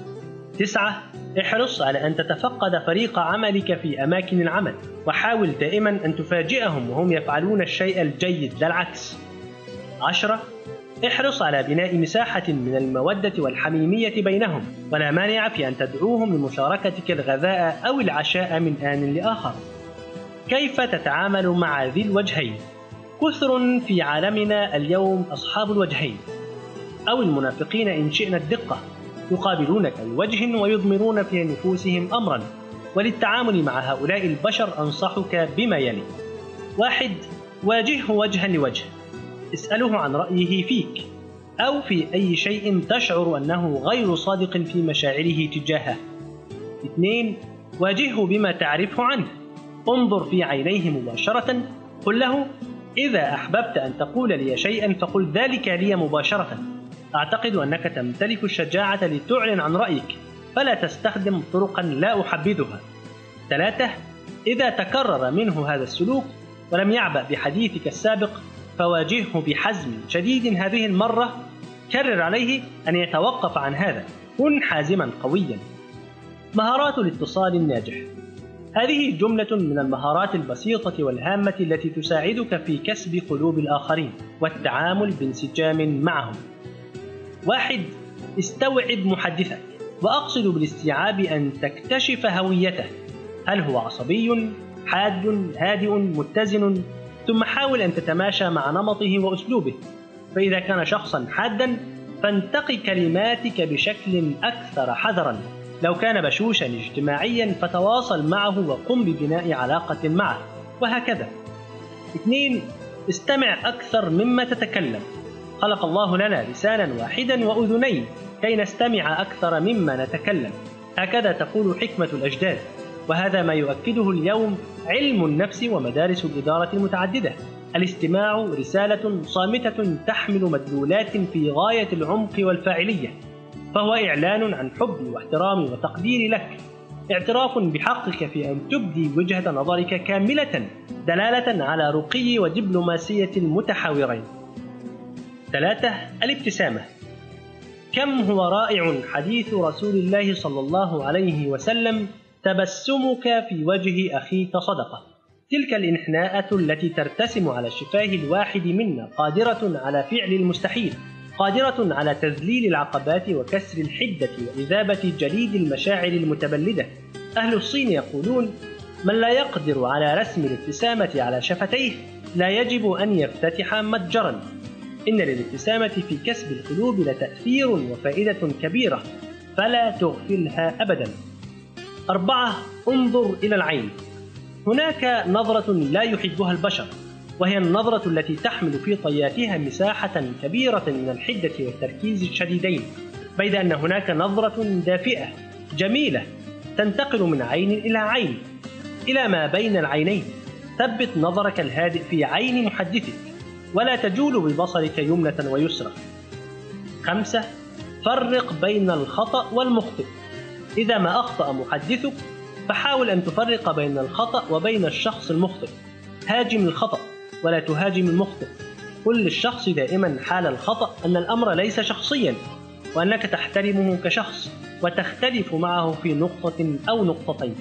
تسعة، احرص على أن تتفقد فريق عملك في أماكن العمل، وحاول دائما أن تفاجئهم وهم يفعلون الشيء الجيد لا العكس. عشرة، احرص على بناء مساحة من المودة والحميمية بينهم، ولا مانع في أن تدعوهم لمشاركتك الغذاء أو العشاء من آن لآخر. كيف تتعامل مع ذي الوجهين؟ كثر في عالمنا اليوم أصحاب الوجهين، أو المنافقين إن شئنا الدقة، يقابلونك بوجه ويضمرون في نفوسهم أمرا. وللتعامل مع هؤلاء البشر أنصحك بما يلي. واحد، واجهه وجها لوجه، اسأله عن رأيه فيك أو في أي شيء تشعر أنه غير صادق في مشاعره تجاهه. اثنين، واجهه بما تعرفه عنه، انظر في عينيه مباشرة، قل له: إذا أحببت أن تقول لي شيئا فقل ذلك لي مباشرة، أعتقد أنك تمتلك الشجاعة لتعلن عن رأيك، فلا تستخدم طرقا لا أحبذها. ثلاثة، إذا تكرر منه هذا السلوك ولم يعبأ بحديثك السابق فواجهه بحزم شديد هذه المرة، كرر عليه أن يتوقف عن هذا، كن حازما قويا. مهارات الاتصال الناجح، هذه جملة من المهارات البسيطة والهامة التي تساعدك في كسب قلوب الآخرين والتعامل بانسجام معهم. واحد، استوعب محدثك، وأقصد بالاستيعاب أن تكتشف هويته، هل هو عصبي، حاد، هادئ، متزن، ثم حاول أن تتماشى مع نمطه وأسلوبه. فإذا كان شخصا حادا فانتقي كلماتك بشكل أكثر حذرا. لو كان بشوشا اجتماعيا فتواصل معه وقم ببناء علاقة معه، وهكذا. اثنين، استمع أكثر مما تتكلم. خلق الله لنا لسانا واحدا وأذنين كي نستمع أكثر مما نتكلم، هكذا تقول حكمة الأجداد، وهذا ما يؤكده اليوم علم النفس ومدارس الإدارة المتعددة. الاستماع رسالة صامتة تحمل مدلولات في غاية العمق والفاعلية، فهو إعلان عن حبي واحترامي وتقديري لك، اعتراف بحقك في أن تبدي وجهة نظرك كاملة، دلالة على رقي ودبلوماسية المتحاورين. ثلاثة، الابتسامة. كم هو رائع حديث رسول الله صلى الله عليه وسلم: تبسمك في وجه أخيك صدقة. تلك الإنحناءة التي ترتسم على الشفاه الواحد منا قادرة على فعل المستحيل، قادرة على تذليل العقبات وكسر الحدة وإذابة جليد المشاعر المتبلدة. أهل الصين يقولون: من لا يقدر على رسم الابتسامة على شفتيه لا يجب أن يفتتح متجرا. إن للابتسامة في كسب القلوب لتأثير وفائدة كبيرة، فلا تغفلها أبدا. أربعة، انظر إلى العين. هناك نظرة لا يحبها البشر، وهي النظرة التي تحمل في طياتها مساحة كبيرة من الحدة والتركيز الشديدين، بيد أن هناك نظرة دافئة جميلة تنتقل من عين إلى عين إلى ما بين العينين. ثبت نظرك الهادئ في عين محدثك، ولا تجول ببصرك يمنة ويسرى. خمسة، فرق بين الخطأ والمخطئ. إذا ما أخطأ محدثك فحاول أن تفرق بين الخطأ وبين الشخص المخطئ. هاجم الخطأ ولا تهاجم المخطئ. قل للشخص دائما حال الخطأ أن الأمر ليس شخصيا، وأنك تحترمه كشخص وتختلف معه في نقطة أو نقطتين.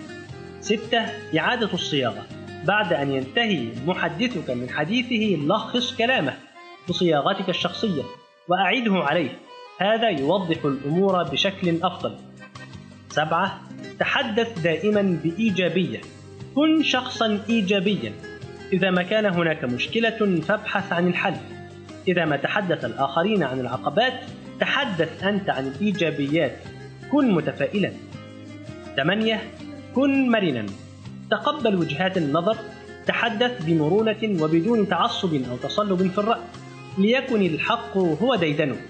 ستة، إعادة الصياغة. بعد أن ينتهي محدثك من حديثه لخص كلامه بصياغتك الشخصية وأعيده عليه، هذا يوضح الأمور بشكل أفضل. سبعة، تحدث دائما بإيجابية. كن شخصا إيجابيا. إذا ما كان هناك مشكلة فابحث عن الحل. إذا ما تحدث الآخرين عن العقبات تحدث أنت عن الإيجابيات. كن متفائلا. ثمانية، كن مرنا. تقبل وجهات النظر. تحدث بمرونة وبدون تعصب أو تصلب في الرأي، ليكن الحق هو ديدنك.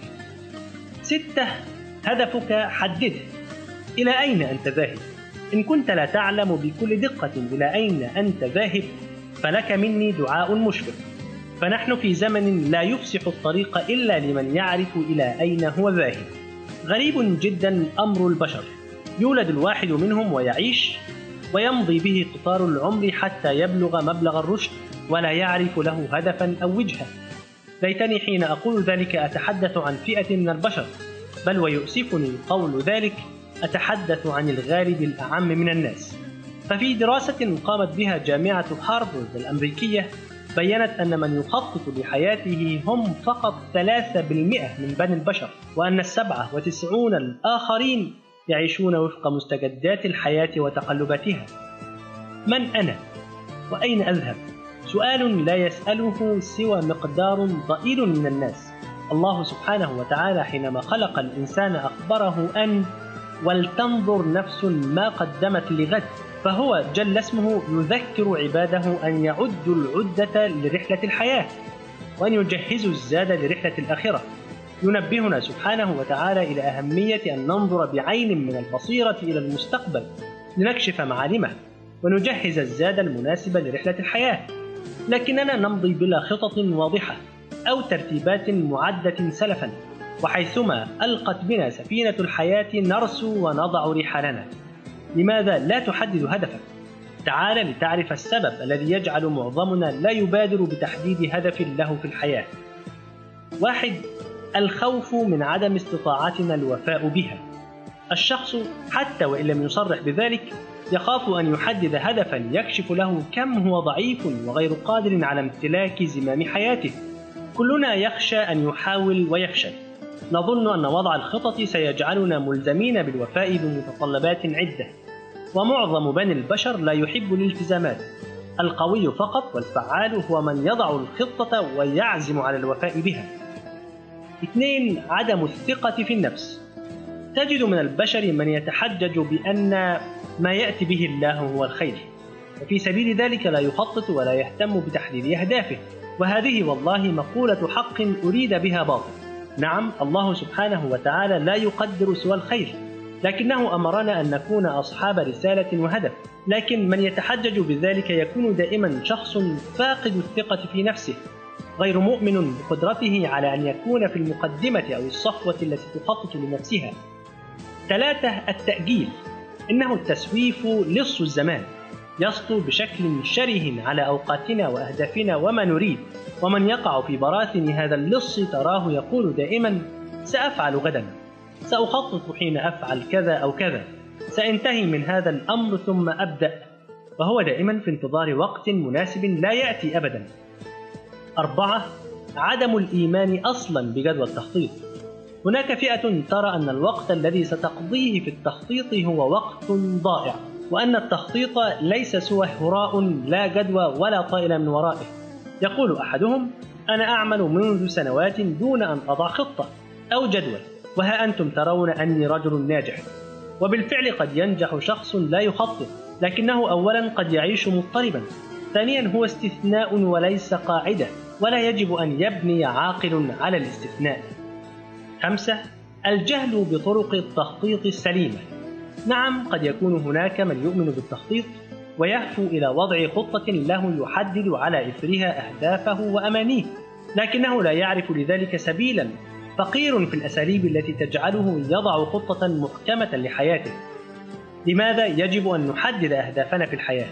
ستة، هدفك حدده. إلى أين أنت ذاهب؟ إن كنت لا تعلم بكل دقة إلى أين أنت ذاهب فلك مني دعاء مشفق، فنحن في زمن لا يفسح الطريق إلا لمن يعرف إلى أين هو ذاهب. غريب جدا أمر البشر، يولد الواحد منهم ويعيش ويمضي به قطار العمر حتى يبلغ مبلغ الرشد ولا يعرف له هدفا أو وجهة. ليتني حين أقول ذلك أتحدث عن فئة من البشر، بل ويؤسفني قول ذلك أتحدث عن الغالب الأعم من الناس. ففي دراسة قامت بها جامعة هارفارد الأمريكية بيّنت أن من يخطط لحياته هم فقط ثلاثة بالمئة من بني البشر، وأن السبعة وتسعون الآخرين يعيشون وفق مستجدات الحياة وتقلباتها. من أنا؟ وأين أذهب؟ سؤال لا يسأله سوى مقدار ضئيل من الناس. الله سبحانه وتعالى حينما خلق الإنسان أخبره أن ولتنظر نفس ما قدمت لغد، فهو جل اسمه يذكر عباده أن يعدوا العدة لرحلة الحياة وأن يجهزوا الزاد لرحلة الآخرة. ينبهنا سبحانه وتعالى إلى أهمية أن ننظر بعين من البصيرة إلى المستقبل لنكشف معالمه ونجهز الزاد المناسب لرحلة الحياة، لكننا نمضي بلا خطط واضحة أو ترتيبات معدة سلفا، وحيثما ألقت بنا سفينة الحياة نرسو ونضع رحالنا. لماذا لا تحدد هدفك؟ تعال لتعرف السبب الذي يجعل معظمنا لا يبادر بتحديد هدف له في الحياة. واحد، الخوف من عدم استطاعتنا الوفاء بها. الشخص حتى وإن لم يصرح بذلك يخاف أن يحدد هدفا يكشف له كم هو ضعيف وغير قادر على امتلاك زمام حياته. كلنا يخشى أن يحاول ويفشل، نظن أن وضع الخطط سيجعلنا ملزمين بالوفاء بمتطلبات عدة، ومعظم بني البشر لا يحب الالتزامات. القوي فقط والفعال هو من يضع الخطة ويعزم على الوفاء بها. اثنين، عدم الثقة في النفس. تجد من البشر من يتحجج بأن ما يأتي به الله هو الخير، وفي سبيل ذلك لا يخطط ولا يهتم بتحديد أهدافه، وهذه والله مقولة حق أريد بها باطل. نعم، الله سبحانه وتعالى لا يقدر سوى الخير، لكنه أمرنا أن نكون أصحاب رسالة وهدف. لكن من يتحجج بذلك يكون دائما شخص فاقد الثقة في نفسه، غير مؤمن بقدرته على أن يكون في المقدمة أو الصفوة التي تخطط لنفسها. ثلاثة، التأجيل. إنه التسويف لص الزمان، يسطو بشكل شره على أوقاتنا وأهدافنا وما نريد، ومن يقع في براثن هذا اللص تراه يقول دائما: سأفعل غدا، سأخطط حين أفعل كذا أو كذا، سأنتهي من هذا الأمر ثم أبدأ، وهو دائما في انتظار وقت مناسب لا يأتي أبدا. أربعة، عدم الإيمان أصلا بجدوى التخطيط. هناك فئة ترى أن الوقت الذي ستقضيه في التخطيط هو وقت ضائع، وأن التخطيط ليس سوى هراء لا جدوى ولا طائل من ورائه. يقول أحدهم: أنا أعمل منذ سنوات دون أن أضع خطة أو جدول، وها أنتم ترون أني رجل ناجح. وبالفعل قد ينجح شخص لا يخطط، لكنه أولا قد يعيش مضطربا، ثانيا هو استثناء وليس قاعدة، ولا يجب أن يبني عاقل على الاستثناء. خمسة، الجهل بطرق التخطيط السليمة. نعم، قد يكون هناك من يؤمن بالتخطيط ويهفو إلى وضع خطة له يحدد على إثرها أهدافه وأمانيه، لكنه لا يعرف لذلك سبيلا، فقير في الأساليب التي تجعله يضع خطة محكمة لحياته. لماذا يجب أن نحدد أهدافنا في الحياة؟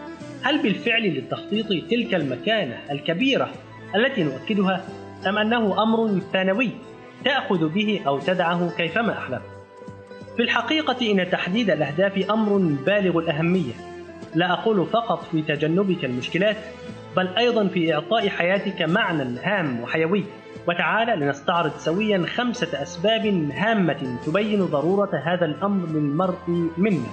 هل بالفعل للتخطيط تلك المكانة الكبيرة التي نؤكدها، أم أنه أمر ثانوي تأخذ به أو تدعه كيفما أحلم؟ في الحقيقة إن تحديد الأهداف أمر بالغ الأهمية، لا أقول فقط في تجنبك المشكلات، بل أيضا في إعطاء حياتك معنى هام وحيوي. وتعالى لنستعرض سويا خمسة أسباب هامة تبين ضرورة هذا الأمر للمرء منا.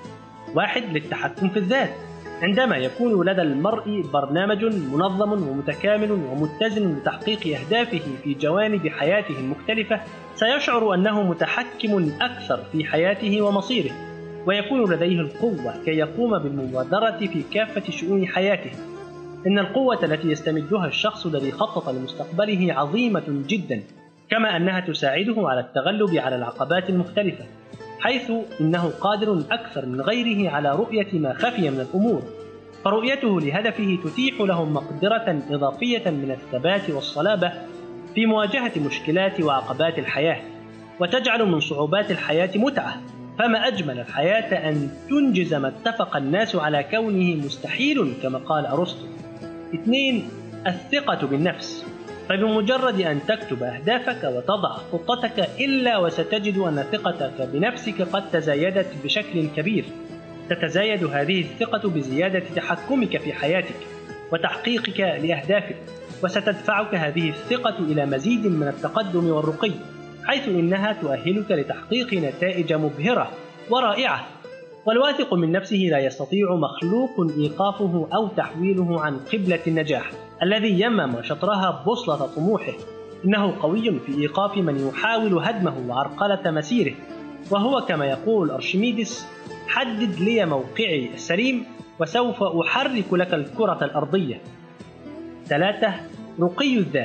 واحد، للتحكم في الذات. عندما يكون لدى المرء برنامج منظم ومتكامل ومتزن لتحقيق أهدافه في جوانب حياته المختلفة، سيشعر أنه متحكم أكثر في حياته ومصيره، ويكون لديه القوة كي يقوم بالمبادرة في كافة شؤون حياته. إن القوة التي يستمدها الشخص الذي خطط لمستقبله عظيمة جدا، كما أنها تساعده على التغلب على العقبات المختلفة، حيث إنه قادر أكثر من غيره على رؤية ما خفي من الأمور، فرؤيته لهدفه تتيح له مقدرة إضافية من الثبات والصلابة في مواجهة مشكلات وعقبات الحياة، وتجعل من صعوبات الحياة متعة. فما أجمل الحياة أن تنجز ما اتفق الناس على كونه مستحيل كما قال أرسطو. اثنين، الثقة بالنفس. فبمجرد أن تكتب أهدافك وتضع خطتك إلا وستجد أن ثقتك بنفسك قد تزايدت بشكل كبير. تتزايد هذه الثقة بزيادة تحكمك في حياتك وتحقيقك لأهدافك، وستدفعك هذه الثقة إلى مزيد من التقدم والرقي، حيث إنها تؤهلك لتحقيق نتائج مبهرة ورائعة. والواثق من نفسه لا يستطيع مخلوق إيقافه أو تحويله عن قبلة النجاح الذي يمم شطرها بوصلة طموحه. إنه قوي في إيقاف من يحاول هدمه وعرقلة مسيره، وهو كما يقول أرشميدس: حدد لي موقعي السليم وسوف أحرك لك الكرة الأرضية. ثلاثة، رقي الذات.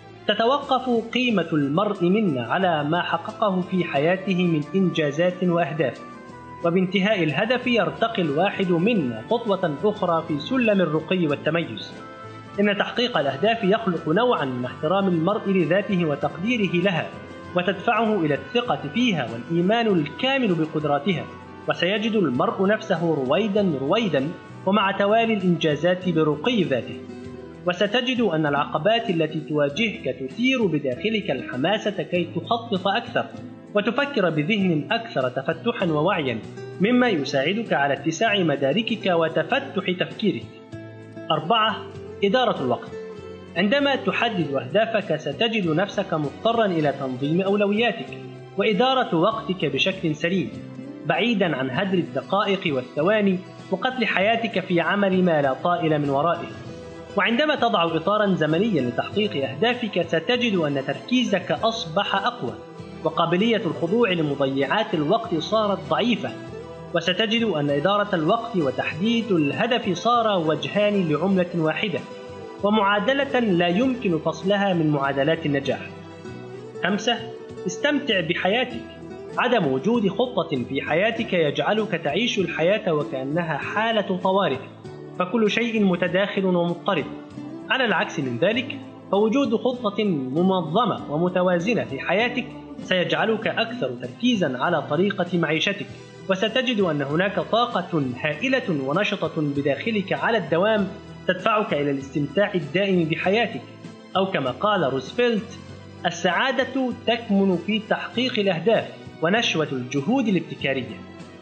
تتوقف قيمة المرء منا على ما حققه في حياته من إنجازات وأهداف، وبانتهاء الهدف يرتقي الواحد منا خطوة أخرى في سلم الرقي والتميز. إن تحقيق الأهداف يخلق نوعا من احترام المرء لذاته وتقديره لها، وتدفعه إلى الثقة فيها والإيمان الكامل بقدراتها، وسيجد المرء نفسه رويدا رويدا ومع توالي الإنجازات برقي ذاته. وستجد أن العقبات التي تواجهك تثير بداخلك الحماسة كي تخطط أكثر وتفكر بذهن أكثر تفتحا ووعيا، مما يساعدك على اتساع مداركك وتفتح تفكيرك. أربعة، إدارة الوقت. عندما تحدد أهدافك ستجد نفسك مضطرا إلى تنظيم أولوياتك وإدارة وقتك بشكل سليم، بعيدا عن هدر الدقائق والثواني وقتل حياتك في عمل ما لا طائل من ورائه. وعندما تضع إطارا زمنيا لتحقيق أهدافك ستجد أن تركيزك أصبح أقوى، وقابلية الخضوع لمضيعات الوقت صارت ضعيفة، وستجد أن إدارة الوقت وتحديد الهدف صار وجهان لعملة واحدة، ومعادلة لا يمكن فصلها من معادلات النجاح. خمسة، استمتع بحياتك. عدم وجود خطة في حياتك يجعلك تعيش الحياة وكأنها حالة طوارئ، فكل شيء متداخل ومضطرب. على العكس من ذلك، فوجود خطة منظمة ومتوازنة في حياتك سيجعلك أكثر تركيزا على طريقة معيشتك، وستجد أن هناك طاقة هائلة ونشطة بداخلك على الدوام تدفعك إلى الاستمتاع الدائم بحياتك، أو كما قال روزفلت: السعادة تكمن في تحقيق الأهداف ونشوة الجهود الابتكارية.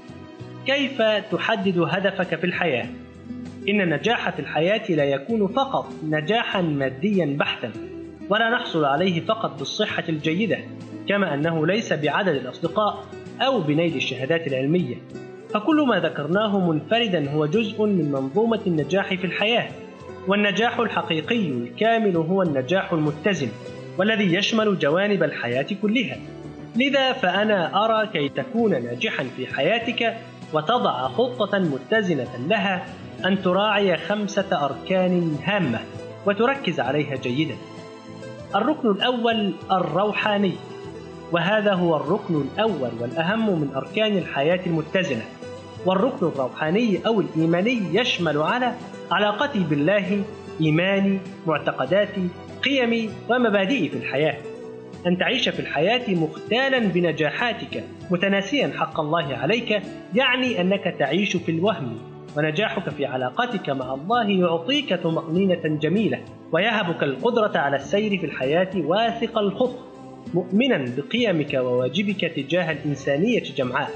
كيف تحدد هدفك في الحياة؟ إن النجاح في الحياة لا يكون فقط نجاحا ماديا بحتا، ولا نحصل عليه فقط بالصحة الجيدة، كما أنه ليس بعدد الأصدقاء أو بنيل الشهادات العلمية، فكل ما ذكرناه منفردا هو جزء من منظومة النجاح في الحياة. والنجاح الحقيقي الكامل هو النجاح المتزن، والذي يشمل جوانب الحياة كلها. لذا فأنا أرى كي تكون ناجحا في حياتك وتضع خطة متزنة لها أن تراعي خمسة أركان هامة وتركز عليها جيدا. الركن الأول الروحاني، وهذا هو الركن الأول والأهم من أركان الحياة المتزنة. والركن الروحاني أو الإيماني يشمل على علاقتي بالله، إيماني، معتقداتي، قيمي ومبادئي في الحياة. أن تعيش في الحياة مختالا بنجاحاتك متناسيا حق الله عليك يعني أنك تعيش في الوهم، ونجاحك في علاقتك مع الله يعطيك طمأنينة جميلة ويهبك القدرة على السير في الحياة واثق الخطى، مؤمنا بقيمك وواجبك تجاه الإنسانية جمعاء.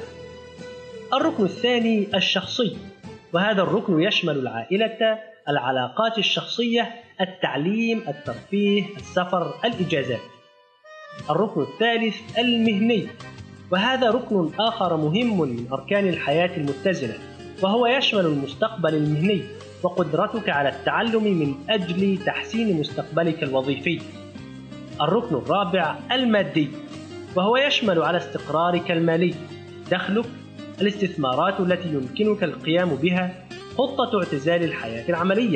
الركن الثاني الشخصي، وهذا الركن يشمل العائلة، العلاقات الشخصية، التعليم، الترفيه، السفر، الإجازات. الركن الثالث المهني، وهذا ركن آخر مهم من أركان الحياة المتزنة، وهو يشمل المستقبل المهني وقدرتك على التعلم من أجل تحسين مستقبلك الوظيفي. الركن الرابع المادي، وهو يشمل على استقرارك المالي، دخلك، الاستثمارات التي يمكنك القيام بها، خطة اعتزال الحياة العملية.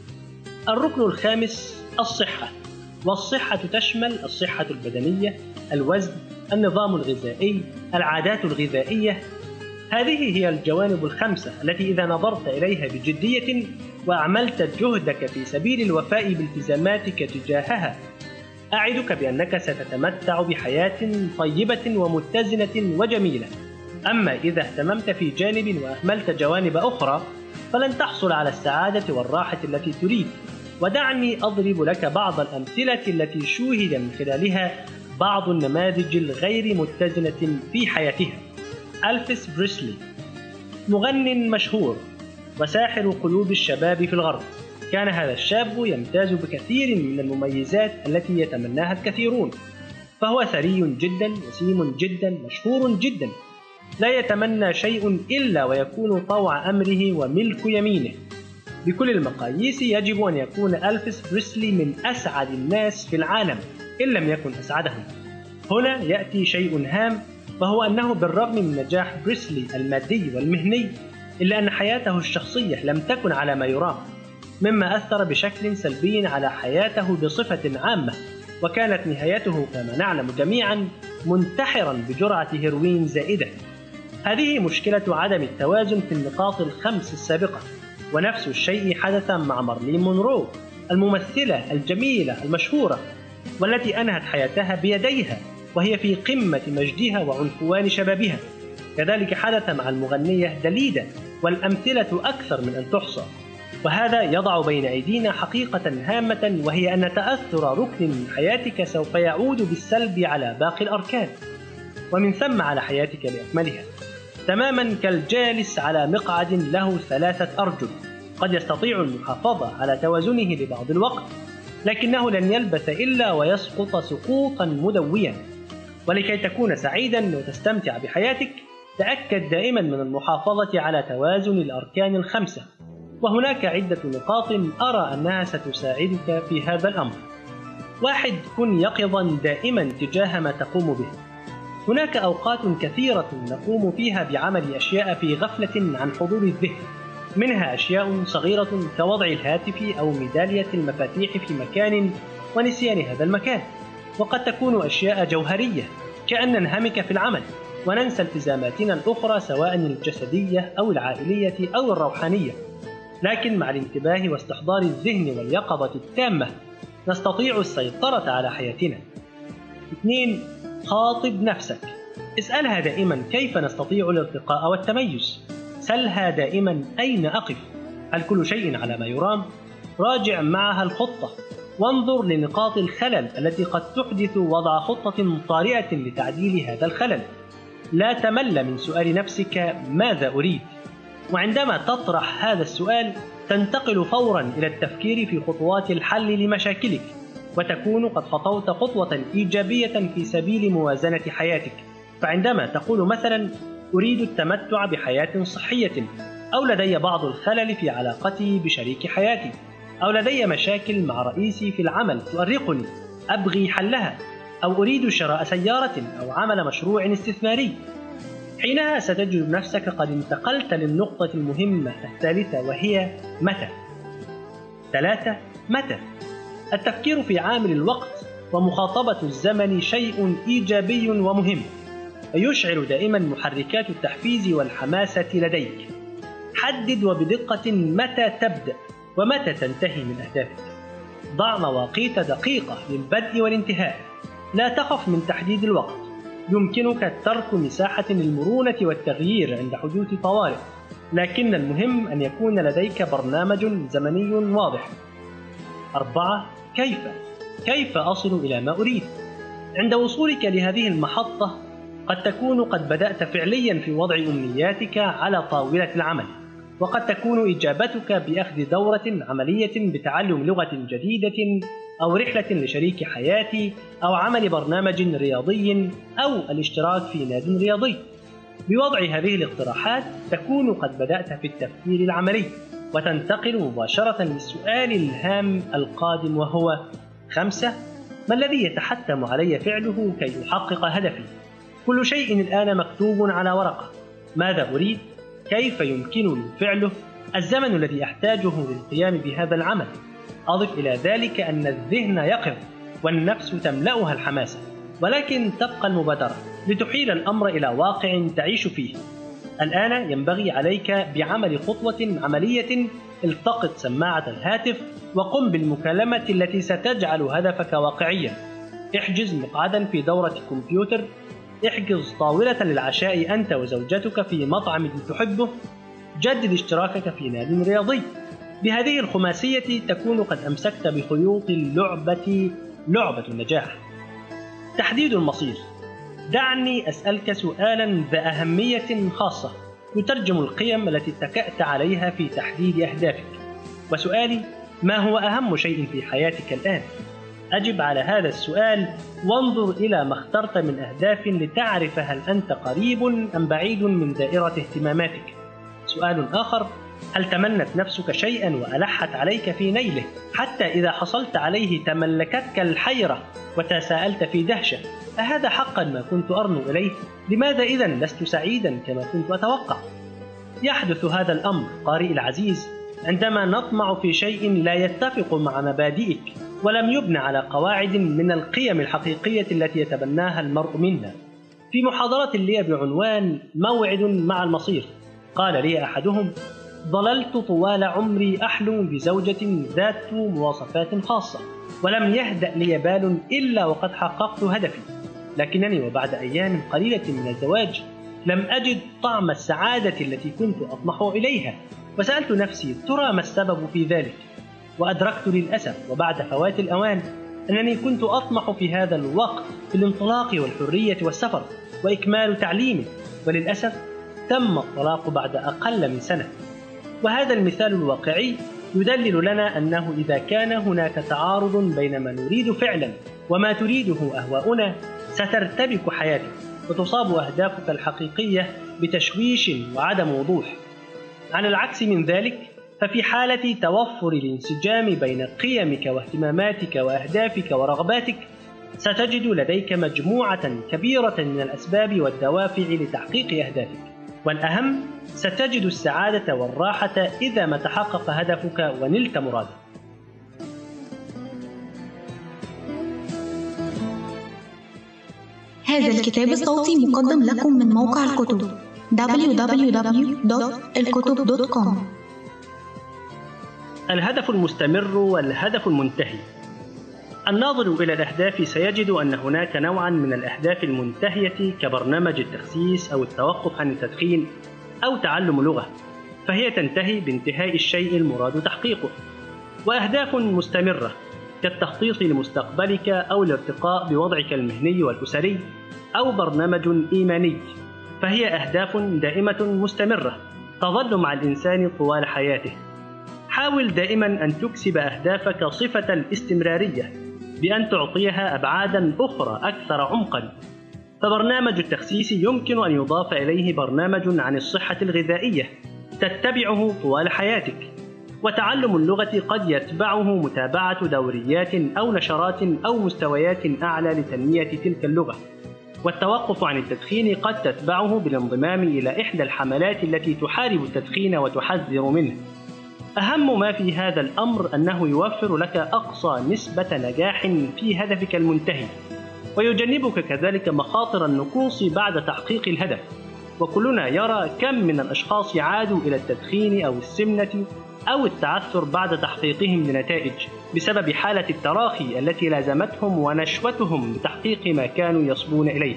الركن الخامس الصحة، والصحة تشمل الصحة البدنية، الوزن، النظام الغذائي، العادات الغذائية. هذه هي الجوانب الخمسة التي إذا نظرت إليها بجدية وأعملت جهدك في سبيل الوفاء بالتزاماتك تجاهها، أعدك بأنك ستتمتع بحياة طيبة ومتزنة وجميلة. أما إذا اهتممت في جانب وأهملت جوانب أخرى فلن تحصل على السعادة والراحة التي تريد. ودعني أضرب لك بعض الأمثلة التي شوهد من خلالها بعض النماذج الغير متزنة في حياتها. ألفيس بريسلي، مغنٍ مشهور وساحر قلوب الشباب في الغرب. كان هذا الشاب يمتاز بكثير من المميزات التي يتمناها الكثيرون، فهو ثري جدا، وسيم جدا، مشهور جدا، لا يتمنى شيء إلا ويكون طوع أمره وملك يمينه. بكل المقاييس يجب أن يكون ألفيس بريسلي من أسعد الناس في العالم إن لم يكن أسعدهم. هنا يأتي شيء هام، وهو أنه بالرغم من نجاح بريسلي المادي والمهني إلا أن حياته الشخصية لم تكن على ما يرام، مما أثر بشكل سلبي على حياته بصفة عامة، وكانت نهايته كما نعلم جميعا منتحرا بجرعة هيروين زائدة. هذه مشكلة عدم التوازن في النقاط الخمس السابقة. ونفس الشيء حدث مع مارلين مونرو، الممثلة الجميلة المشهورة والتي أنهت حياتها بيديها وهي في قمة مجدها وعنفوان شبابها. كذلك حدث مع المغنية داليدا، والأمثلة أكثر من أن تحصى. وهذا يضع بين أيدينا حقيقة هامة، وهي أن تأثر ركن من حياتك سوف يعود بالسلب على باقي الأركان، ومن ثم على حياتك بأكملها، تماما كالجالس على مقعد له ثلاثة أرجل، قد يستطيع المحافظة على توازنه لبعض الوقت، لكنه لن يلبث إلا ويسقط سقوطا مدويا. ولكي تكون سعيدا وتستمتع بحياتك، تأكد دائما من المحافظة على توازن الأركان الخمسة، وهناك عدة نقاط أرى أنها ستساعدك في هذا الأمر. واحد، كن يقظا دائما تجاه ما تقوم به. هناك أوقات كثيرة نقوم فيها بعمل أشياء في غفلة عن حضور الذهن، منها أشياء صغيرة كوضع الهاتف أو ميدالية المفاتيح في مكان ونسيان هذا المكان، وقد تكون أشياء جوهرية كأن ننهمك في العمل وننسى التزاماتنا الأخرى سواء الجسدية أو العائلية أو الروحانية. لكن مع الانتباه واستحضار الذهن واليقظة التامة نستطيع السيطرة على حياتنا. اثنين، خاطب نفسك. اسألها دائما كيف نستطيع الارتقاء والتميز. سلها دائما أين أقف؟ هل كل شيء على ما يرام؟ راجع معها الخطة وانظر لنقاط الخلل التي قد تحدث وضع خطة طارئة لتعديل هذا الخلل. لا تمل من سؤال نفسك ماذا أريد؟ وعندما تطرح هذا السؤال تنتقل فورا إلى التفكير في خطوات الحل لمشاكلك، وتكون قد خطوت خطوة إيجابية في سبيل موازنة حياتك. فعندما تقول مثلا أريد التمتع بحياة صحية، أو لدي بعض الخلل في علاقتي بشريك حياتي، أو لدي مشاكل مع رئيسي في العمل تؤرقني أبغي حلها، أو أريد شراء سيارة أو عمل مشروع استثماري، حينها ستجد نفسك قد انتقلت للنقطة المهمة الثالثة، وهي متى. ثلاثة، متى. التفكير في عامل الوقت ومخاطبة الزمن شيء إيجابي ومهم، ويشعل دائما محركات التحفيز والحماسة لديك. حدد وبدقة متى تبدأ ومتى تنتهي من أهدافك. ضع مواقيت دقيقة للبدء والانتهاء. لا تخف من تحديد الوقت، يمكنك ترك مساحة للمرونة والتغيير عند حدوث طوارئ، لكن المهم أن يكون لديك برنامج زمني واضح. أربعة، كيف؟ كيف أصل إلى ما أريد؟ عند وصولك لهذه المحطة قد تكون قد بدأت فعليا في وضع أمنياتك على طاولة العمل، وقد تكون إجابتك بأخذ دورة عملية بتعلم لغة جديدة، أو رحلة لشريك حياتي، أو عمل برنامج رياضي، أو الاشتراك في ناد رياضي. بوضع هذه الاقتراحات تكون قد بدأت في التفكير العملي، وتنتقل مباشرة للسؤال الهام القادم، وهو خمسة، ما الذي يتحتم علي فعله كي أحقق هدفي؟ كل شيء الآن مكتوب على ورقة. ماذا أريد؟ كيف يمكنني فعله؟ الزمن الذي أحتاجه للقيام بهذا العمل. أضف إلى ذلك أن الذهن يقظ والنفس تملأها الحماسة، ولكن تبقى المبادرة لتحيل الأمر إلى واقع تعيش فيه. الآن ينبغي عليك بعمل خطوة عملية. التقط سماعة الهاتف وقم بالمكالمة التي ستجعل هدفك واقعيا. احجز مقعدا في دورة كمبيوتر. احجز طاولة للعشاء أنت وزوجتك في مطعم تحبه. جدد اشتراكك في ناد رياضي. بهذه الخماسية تكون قد أمسكت بخيوط اللعبة، لعبة النجاح. تحديد المصير. دعني أسألك سؤالا ذا أهمية خاصة يترجم القيم التي اتكأت عليها في تحديد أهدافك. وسؤالي: ما هو أهم شيء في حياتك الآن؟ أجب على هذا السؤال وانظر إلى ما اخترت من أهداف لتعرف هل أنت قريب أم بعيد من دائرة اهتماماتك. سؤال آخر: هل تمنت نفسك شيئا وألحت عليك في نيله حتى إذا حصلت عليه تملكتك الحيرة وتساءلت في دهشة: أهذا حقا ما كنت أرنو إليه؟ لماذا إذن لست سعيدا كما كنت أتوقع؟ يحدث هذا الأمر قارئ العزيز عندما نطمع في شيء لا يتفق مع مبادئك ولم يبنى على قواعد من القيم الحقيقية التي يتبناها المرء منا. في محاضرة لي بعنوان موعد مع المصير قال لي أحدهم: ظللت طوال عمري أحلم بزوجة ذات مواصفات خاصة، ولم يهدأ لي بال إلا وقد حققت هدفي، لكنني وبعد أيام قليلة من الزواج لم أجد طعم السعادة التي كنت أطمح إليها. وسألت نفسي: ترى ما السبب في ذلك؟ وأدركت للأسف وبعد فوات الأوان أنني كنت أطمح في هذا الوقت في الانطلاق والحرية والسفر وإكمال تعليمي، وللأسف تم الطلاق بعد أقل من سنة. وهذا المثال الواقعي يدلل لنا أنه إذا كان هناك تعارض بين ما نريد فعلا وما تريده أهواؤنا سترتبك حياتك وتصاب أهدافك الحقيقية بتشويش وعدم وضوح. على العكس من ذلك، ففي حالة توفر الانسجام بين قيمك واهتماماتك وأهدافك ورغباتك ستجد لديك مجموعة كبيرة من الأسباب والدوافع لتحقيق أهدافك، والأهم ستجد السعادة والراحة إذا ما تحقق هدفك ونلت مرادك. هذا الكتاب الصوتي مقدم لكم من موقع الكتب دبليو دبليو دبليو دوت الكتب دوت كوم. الهدف المستمر والهدف المنتهي. الناظر إلى الأهداف سيجد أن هناك نوعا من الأهداف المنتهية كبرنامج التخسيس أو التوقف عن التدخين أو تعلم لغة، فهي تنتهي بانتهاء الشيء المراد تحقيقه، وأهداف مستمرة كالتخطيط لمستقبلك أو الارتقاء بوضعك المهني والأسري أو برنامج إيماني، فهي أهداف دائمة مستمرة تظل مع الإنسان طوال حياته. حاول دائما أن تكسب أهدافك صفة الاستمرارية بأن تعطيها أبعادا أخرى أكثر عمقا، فبرنامج التخسيس يمكن أن يضاف إليه برنامج عن الصحة الغذائية تتبعه طوال حياتك، وتعلم اللغة قد يتبعه متابعة دوريات أو نشرات أو مستويات أعلى لتنمية تلك اللغة، والتوقف عن التدخين قد تتبعه بالانضمام إلى إحدى الحملات التي تحارب التدخين وتحذر منه. أهم ما في هذا الأمر أنه يوفر لك أقصى نسبة نجاح في هدفك المنتهي، ويجنبك كذلك مخاطر النقوص بعد تحقيق الهدف. وكلنا يرى كم من الأشخاص عادوا إلى التدخين أو السمنة أو التعثر بعد تحقيقهم لنتائج بسبب حالة التراخي التي لازمتهم ونشوتهم لتحقيق ما كانوا يصبون إليه.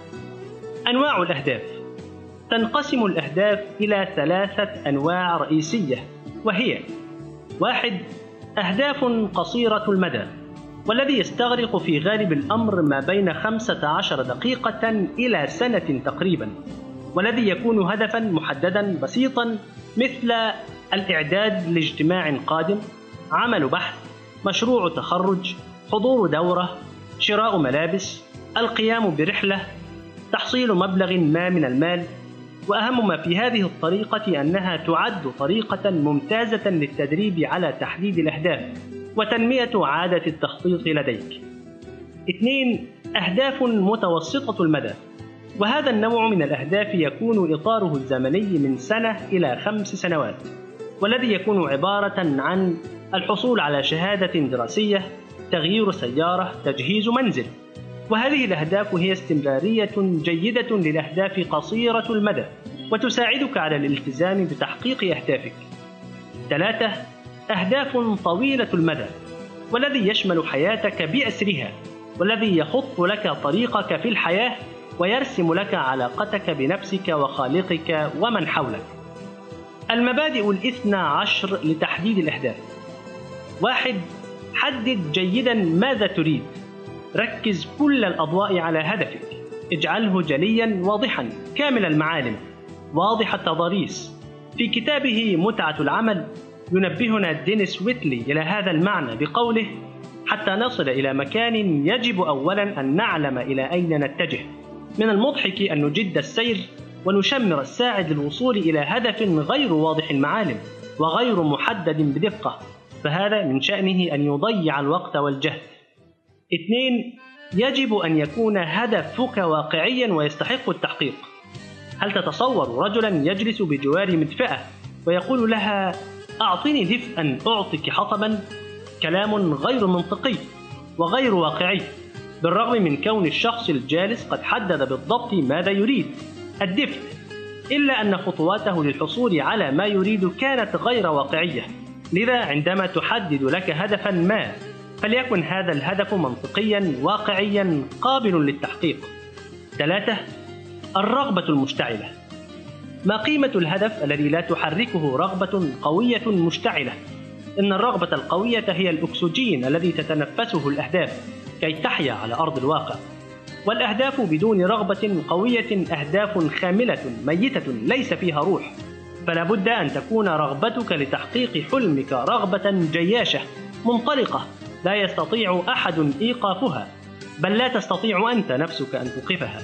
أنواع الأهداف. تنقسم الأهداف إلى ثلاثة أنواع رئيسية، وهي: واحد، أهداف قصيرة المدى، والذي يستغرق في غالب الأمر ما بين خمسة عشر دقيقة إلى سنة تقريبا، والذي يكون هدفا محددا بسيطا مثل الإعداد لاجتماع قادم، عمل بحث، مشروع تخرج، حضور دورة، شراء ملابس، القيام برحلة، تحصيل مبلغ ما من المال. وأهم ما في هذه الطريقة أنها تعد طريقة ممتازة للتدريب على تحديد الأهداف وتنمية عادة التخطيط لديك. اثنين، أهداف متوسطة المدى، وهذا النوع من الأهداف يكون إطاره الزمني من سنة إلى خمس سنوات، والذي يكون عبارة عن الحصول على شهادة دراسية، تغيير سيارة، تجهيز منزل. وهذه الأهداف هي استمرارية جيدة للأهداف قصيرة المدى وتساعدك على الالتزام بتحقيق أهدافك. ثلاثة، أهداف طويلة المدى، والذي يشمل حياتك بأسرها، والذي يخط لك طريقك في الحياة ويرسم لك علاقتك بنفسك وخالقك ومن حولك. المبادئ الاثنى عشر لتحديد الأهداف. واحد، حدد جيدا ماذا تريد. ركز كل الأضواء على هدفك، اجعله جليا واضحا كامل المعالم واضح التضاريس. في كتابه متعة العمل ينبهنا دينيس ويتلي إلى هذا المعنى بقوله: حتى نصل إلى مكان يجب أولا أن نعلم إلى أين نتجه. من المضحك أن نجد السير ونشمر الساعد للوصول إلى هدف غير واضح المعالم وغير محدد بدقة، فهذا من شأنه أن يضيع الوقت والجهد. اثنين، يجب أن يكون هدفك واقعيا ويستحق التحقيق. هل تتصور رجلا يجلس بجوار مدفأة ويقول لها: أعطني دفئا أعطيك حطبا؟ كلام غير منطقي وغير واقعي، بالرغم من كون الشخص الجالس قد حدد بالضبط ماذا يريد، الدفء، إلا أن خطواته للحصول على ما يريد كانت غير واقعية. لذا عندما تحدد لك هدفا ما فليكن هذا الهدف منطقيا واقعيا قابل للتحقيق. ثلاثة، الرغبة المشتعلة. ما قيمة الهدف الذي لا تحركه رغبة قوية مشتعلة؟ إن الرغبة القوية هي الأكسجين الذي تتنفسه الأهداف كي تحيا على أرض الواقع، والأهداف بدون رغبة قوية أهداف خاملة ميتة ليس فيها روح. فلا بد أن تكون رغبتك لتحقيق حلمك رغبة جياشة منطلقة لا يستطيع أحد إيقافها، بل لا تستطيع أنت نفسك أن توقفها.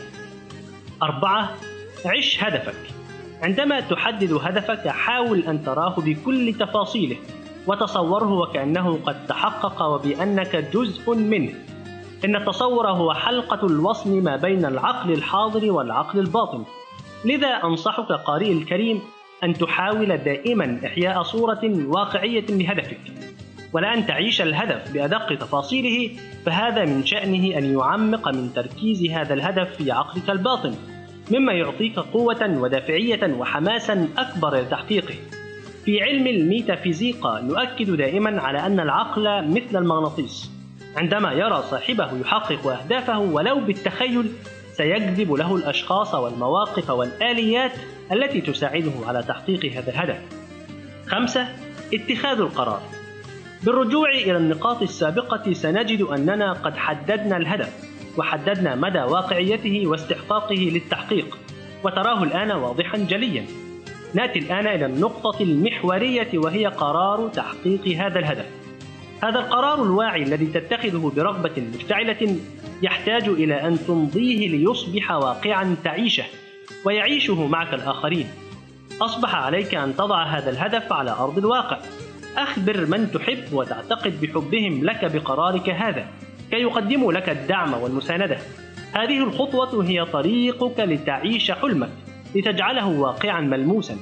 أربعة، عش هدفك. عندما تحدد هدفك حاول أن تراه بكل تفاصيله وتصوره وكأنه قد تحقق وبأنك جزء منه. إن التصور هو حلقة الوصل ما بين العقل الحاضر والعقل الباطن. لذا أنصحك قارئي الكريم أن تحاول دائما إحياء صورة واقعية لهدفك، ولأن تعيش الهدف بأدق تفاصيله، فهذا من شأنه أن يعمق من تركيز هذا الهدف في عقلك الباطن، مما يعطيك قوة ودافعية وحماسا أكبر لتحقيقه. في علم الميتافيزيقا نؤكد دائما على أن العقل مثل المغناطيس، عندما يرى صاحبه يحقق أهدافه ولو بالتخيل سيجذب له الأشخاص والمواقف والآليات التي تساعده على تحقيق هذا الهدف. خمسة، اتخاذ القرار. بالرجوع إلى النقاط السابقة سنجد أننا قد حددنا الهدف وحددنا مدى واقعيته واستحقاقه للتحقيق، وتراه الآن واضحا جليا. نأتي الآن إلى النقطة المحورية وهي قرار تحقيق هذا الهدف. هذا القرار الواعي الذي تتخذه برغبة مشتعلة يحتاج إلى أن تمضيه ليصبح واقعا تعيشه ويعيشه معك الآخرين. أصبح عليك أن تضع هذا الهدف على أرض الواقع. أخبر من تحب وتعتقد بحبهم لك بقرارك هذا كي يقدموا لك الدعم والمساندة. هذه الخطوة هي طريقك لتعيش حلمك لتجعله واقعا ملموسا.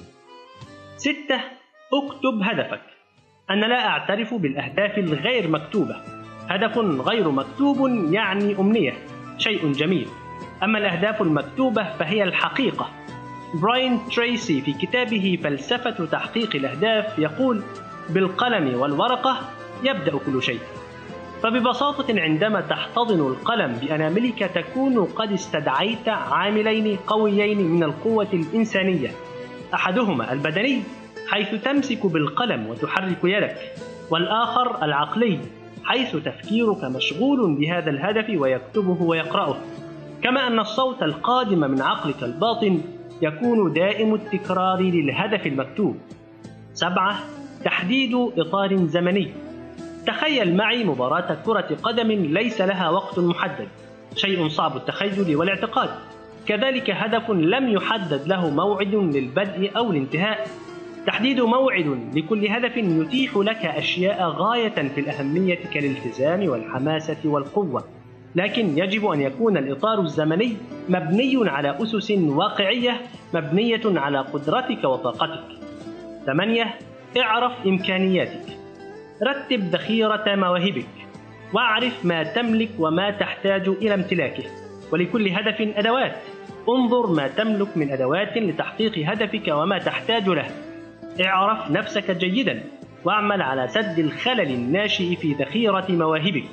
ستة، اكتب هدفك. أنا لا أعترف بالأهداف الغير مكتوبة. هدف غير مكتوب يعني أمنية، شيء جميل. أما الأهداف المكتوبة فهي الحقيقة. براين تريسي في كتابه فلسفة تحقيق الأهداف يقول: بالقلم والورقة يبدأ كل شيء. فببساطة عندما تحتضن القلم بأناملك تكون قد استدعيت عاملين قويين من القوة الإنسانية، أحدهما البدني حيث تمسك بالقلم وتحرك يدك، والآخر العقلي حيث تفكيرك مشغول بهذا الهدف ويكتبه ويقرأه. كما أن الصوت القادم من عقلك الباطن يكون دائم التكرار للهدف المكتوب. سبعة، تحديد إطار زمني. تخيل معي مباراة كرة قدم ليس لها وقت محدد، شيء صعب التخيل والاعتقاد. كذلك هدف لم يحدد له موعد للبدء أو الانتهاء. تحديد موعد لكل هدف يتيح لك أشياء غاية في الأهمية كالالتزام والحماسة والقوة، لكن يجب أن يكون الإطار الزمني مبني على أسس واقعية مبنية على قدرتك وطاقتك. ثمانية، اعرف إمكانياتك. رتب ذخيرة مواهبك، واعرف ما تملك وما تحتاج إلى امتلاكه، ولكل هدف أدوات. انظر ما تملك من أدوات لتحقيق هدفك وما تحتاج له. اعرف نفسك جيدا واعمل على سد الخلل الناشئ في ذخيرة مواهبك.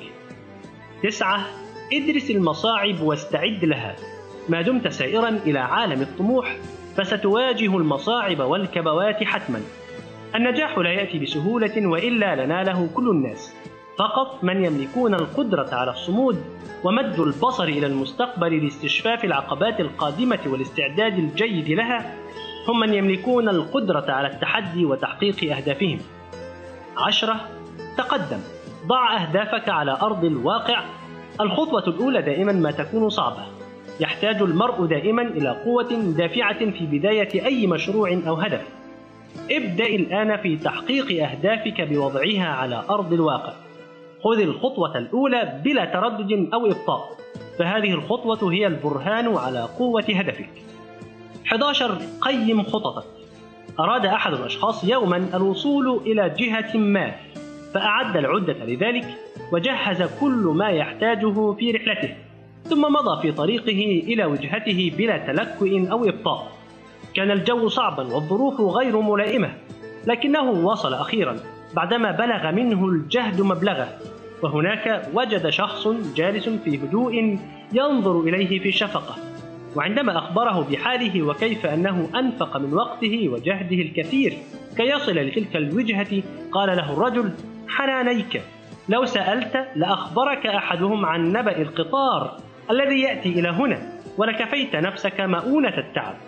تسعة، ادرس المصاعب واستعد لها. ما دمت سائرا إلى عالم الطموح فستواجه المصاعب والكبوات حتما. النجاح لا يأتي بسهولة وإلا لناله كل الناس. فقط من يملكون القدرة على الصمود ومد البصر إلى المستقبل لاستشفاف العقبات القادمة والاستعداد الجيد لها هم من يملكون القدرة على التحدي وتحقيق أهدافهم. عشرة، تقدم. ضع أهدافك على أرض الواقع. الخطوة الأولى دائما ما تكون صعبة. يحتاج المرء دائما إلى قوة دافعة في بداية أي مشروع أو هدف. ابدأ الآن في تحقيق أهدافك بوضعها على أرض الواقع. خذ الخطوة الأولى بلا تردد أو إبطاء، فهذه الخطوة هي البرهان على قوة هدفك. أحد عشر، قيم خططك. أراد أحد الأشخاص يوما الوصول إلى جهة ما، فأعد العدة لذلك وجهز كل ما يحتاجه في رحلته، ثم مضى في طريقه إلى وجهته بلا تلكؤ أو إبطاء. كان الجو صعبا والظروف غير ملائمة، لكنه وصل أخيرا بعدما بلغ منه الجهد مبلغه، وهناك وجد شخص جالس في هدوء ينظر إليه في شفقة. وعندما أخبره بحاله وكيف أنه أنفق من وقته وجهده الكثير كي يصل لتلك الوجهة، قال له الرجل: حنانيك، لو سألت لأخبرك أحدهم عن نبأ القطار الذي يأتي إلى هنا ولكفيت نفسك مؤونة التعب.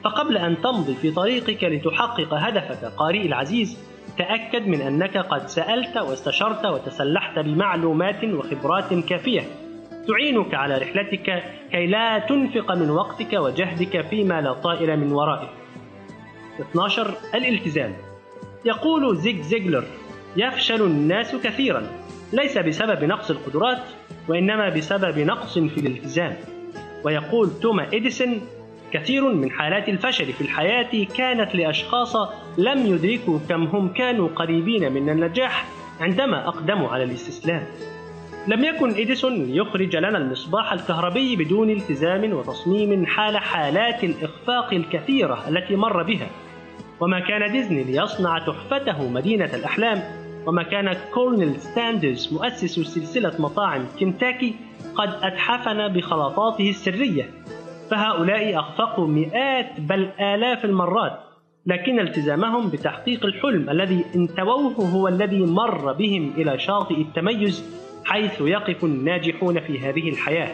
فقبل أن تمضي في طريقك لتحقق هدفك قارئي العزيز، تأكد من أنك قد سألت واستشرت وتسلحت بمعلومات وخبرات كافية تعينك على رحلتك كي لا تنفق من وقتك وجهدك فيما لا طائل من ورائه. اثني عشر. الالتزام. يقول زيغ زيغلر: يفشل الناس كثيرا ليس بسبب نقص القدرات وإنما بسبب نقص في الالتزام. ويقول توما إديسون: كثير من حالات الفشل في الحياة كانت لأشخاص لم يدركوا كم هم كانوا قريبين من النجاح عندما أقدموا على الاستسلام. لم يكن إديسون ليخرج لنا المصباح الكهربي بدون التزام وتصميم حال حالات الإخفاق الكثيرة التي مر بها، وما كان ديزني ليصنع تحفته مدينة الأحلام، وما كان كورنيل ستاندرز مؤسس سلسلة مطاعم كنتاكي قد أتحفنا بخلطاته السرية. فهؤلاء أخفقوا مئات بل آلاف المرات، لكن التزامهم بتحقيق الحلم الذي انتووه هو الذي مر بهم إلى شاطئ التميز حيث يقف الناجحون في هذه الحياة.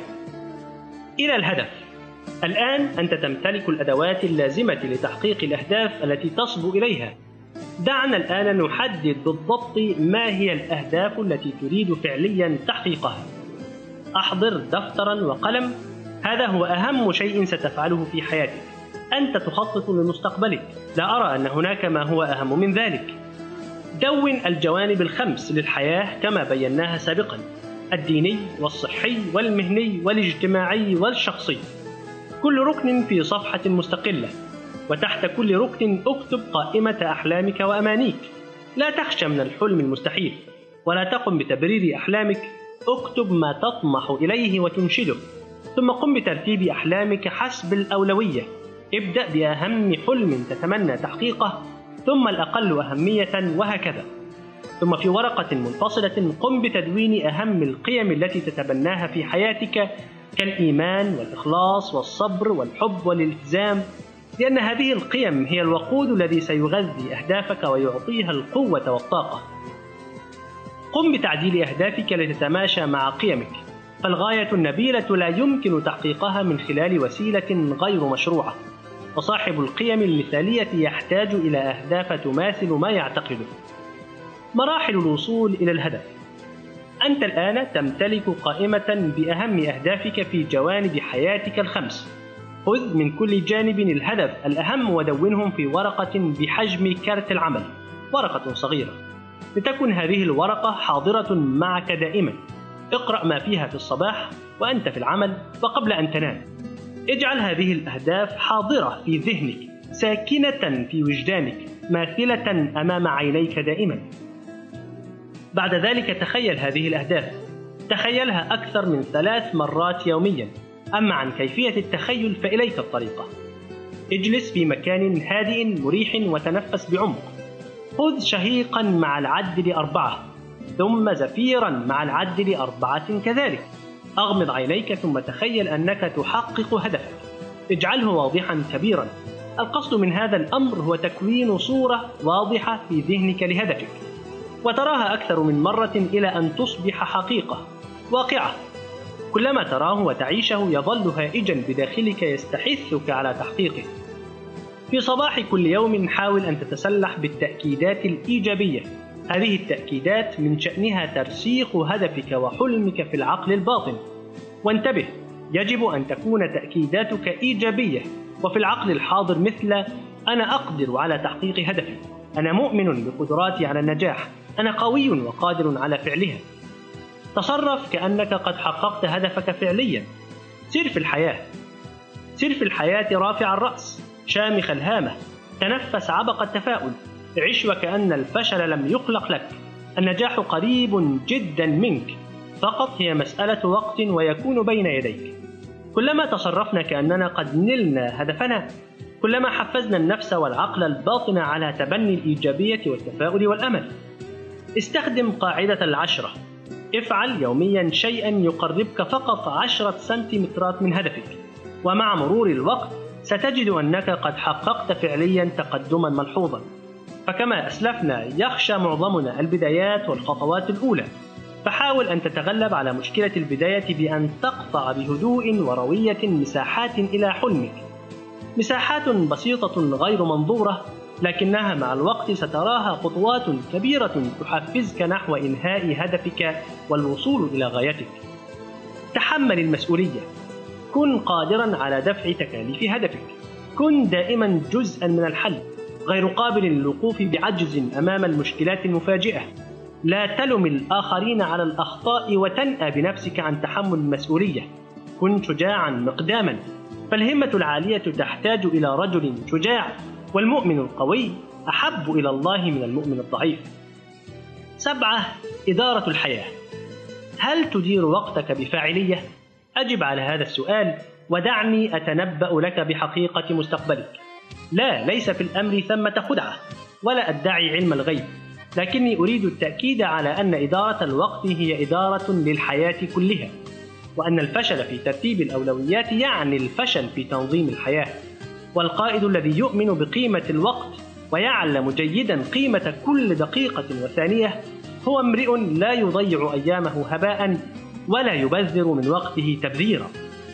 إلى الهدف. الآن أنت تمتلك الأدوات اللازمة لتحقيق الأهداف التي تصبو إليها. دعنا الآن نحدد بالضبط ما هي الأهداف التي تريد فعليا تحقيقها. أحضر دفترا وقلم، هذا هو أهم شيء ستفعله في حياتك. أنت تخطط لمستقبلك، لا أرى أن هناك ما هو أهم من ذلك. دون الجوانب الخمس للحياة كما بيناها سابقا: الديني والصحي والمهني والاجتماعي والشخصي، كل ركن في صفحة مستقلة، وتحت كل ركن اكتب قائمة أحلامك وأمانيك. لا تخشى من الحلم المستحيل، ولا تقم بتبرير أحلامك، اكتب ما تطمح إليه وتنشده، ثم قم بترتيب أحلامك حسب الأولوية. ابدأ بأهم حلم تتمنى تحقيقه، ثم الأقل أهمية، وهكذا. ثم في ورقة منفصلة قم بتدوين أهم القيم التي تتبناها في حياتك كالإيمان والإخلاص والصبر والحب والالتزام، لأن هذه القيم هي الوقود الذي سيغذي أهدافك ويعطيها القوة والطاقة. قم بتعديل أهدافك لتتماشى مع قيمك، فالغاية النبيلة لا يمكن تحقيقها من خلال وسيلة غير مشروعة، وصاحب القيم المثالية يحتاج إلى أهداف تماثل ما يعتقده. مراحل الوصول إلى الهدف. أنت الآن تمتلك قائمة بأهم أهدافك في جوانب حياتك الخمس. خذ من كل جانب الهدف الأهم ودونهم في ورقة بحجم كرت العمل، ورقة صغيرة، لتكن هذه الورقة حاضرة معك دائما. اقرأ ما فيها في الصباح وأنت في العمل وقبل أن تنام. اجعل هذه الأهداف حاضرة في ذهنك، ساكنة في وجدانك، ماثلة أمام عينيك دائما. بعد ذلك تخيل هذه الأهداف، تخيلها أكثر من ثلاث مرات يوميا. أما عن كيفية التخيل فإليك الطريقة. اجلس في مكان هادئ مريح وتنفس بعمق. خذ شهيقا مع العد لأربعة، ثم زفيرا مع العد لأربعة كذلك. أغمض عينيك ثم تخيل أنك تحقق هدفك. اجعله واضحا كبيرا. القصد من هذا الأمر هو تكوين صورة واضحة في ذهنك لهدفك، وتراها أكثر من مرة إلى أن تصبح حقيقة واقعة. كلما تراه وتعيشه يظل هائجا بداخلك يستحثك على تحقيقه. في صباح كل يوم حاول أن تتسلح بالتأكيدات الإيجابية. هذه التأكيدات من شأنها ترسيخ هدفك وحلمك في العقل الباطن. وانتبه، يجب أن تكون تأكيداتك إيجابية وفي العقل الحاضر، مثل: أنا أقدر على تحقيق هدفي، أنا مؤمن بقدراتي على النجاح، أنا قوي وقادر على فعلها. تصرف كأنك قد حققت هدفك فعليا. سر في الحياة سر في الحياة رافع الرأس، شامخ الهامة، تنفس عبق التفاؤل، عش وكأن الفشل لم يخلق لك. النجاح قريب جدا منك، فقط هي مسألة وقت ويكون بين يديك. كلما تصرفنا كأننا قد نلنا هدفنا، كلما حفزنا النفس والعقل الباطن على تبني الإيجابية والتفاؤل والأمل. استخدم قاعدة العشرة. افعل يوميا شيئا يقربك فقط عشرة سنتيمترات من هدفك، ومع مرور الوقت ستجد أنك قد حققت فعليا تقدما ملحوظا. فكما أسلفنا، يخشى معظمنا البدايات والخطوات الأولى، فحاول أن تتغلب على مشكلة البداية بأن تقطع بهدوء وروية مساحات إلى حلمك. مساحات بسيطة غير منظورة، لكنها مع الوقت ستراها خطوات كبيرة تحفزك نحو إنهاء هدفك والوصول إلى غايتك. تحمل المسؤولية، كن قادرا على دفع تكاليف هدفك، كن دائما جزءا من الحل، غير قابل للوقوف بعجز أمام المشكلات المفاجئة. لا تلم الآخرين على الأخطاء وتنأى بنفسك عن تحمل المسؤولية. كن شجاعا مقداما، فالهمة العالية تحتاج إلى رجل شجاع، والمؤمن القوي أحب إلى الله من المؤمن الضعيف. سبعة، إدارة الحياة. هل تدير وقتك بفاعلية؟ أجب على هذا السؤال ودعني أتنبأ لك بحقيقة مستقبلك. لا، ليس في الأمر ثمة خدعة، ولا أدعي علم الغيب، لكني أريد التأكيد على أن إدارة الوقت هي إدارة للحياة كلها، وأن الفشل في ترتيب الأولويات يعني الفشل في تنظيم الحياة. والقائد الذي يؤمن بقيمة الوقت ويعلم جيدا قيمة كل دقيقة وثانية هو امرئ لا يضيع أيامه هباء ولا يبذر من وقته تبذيرا.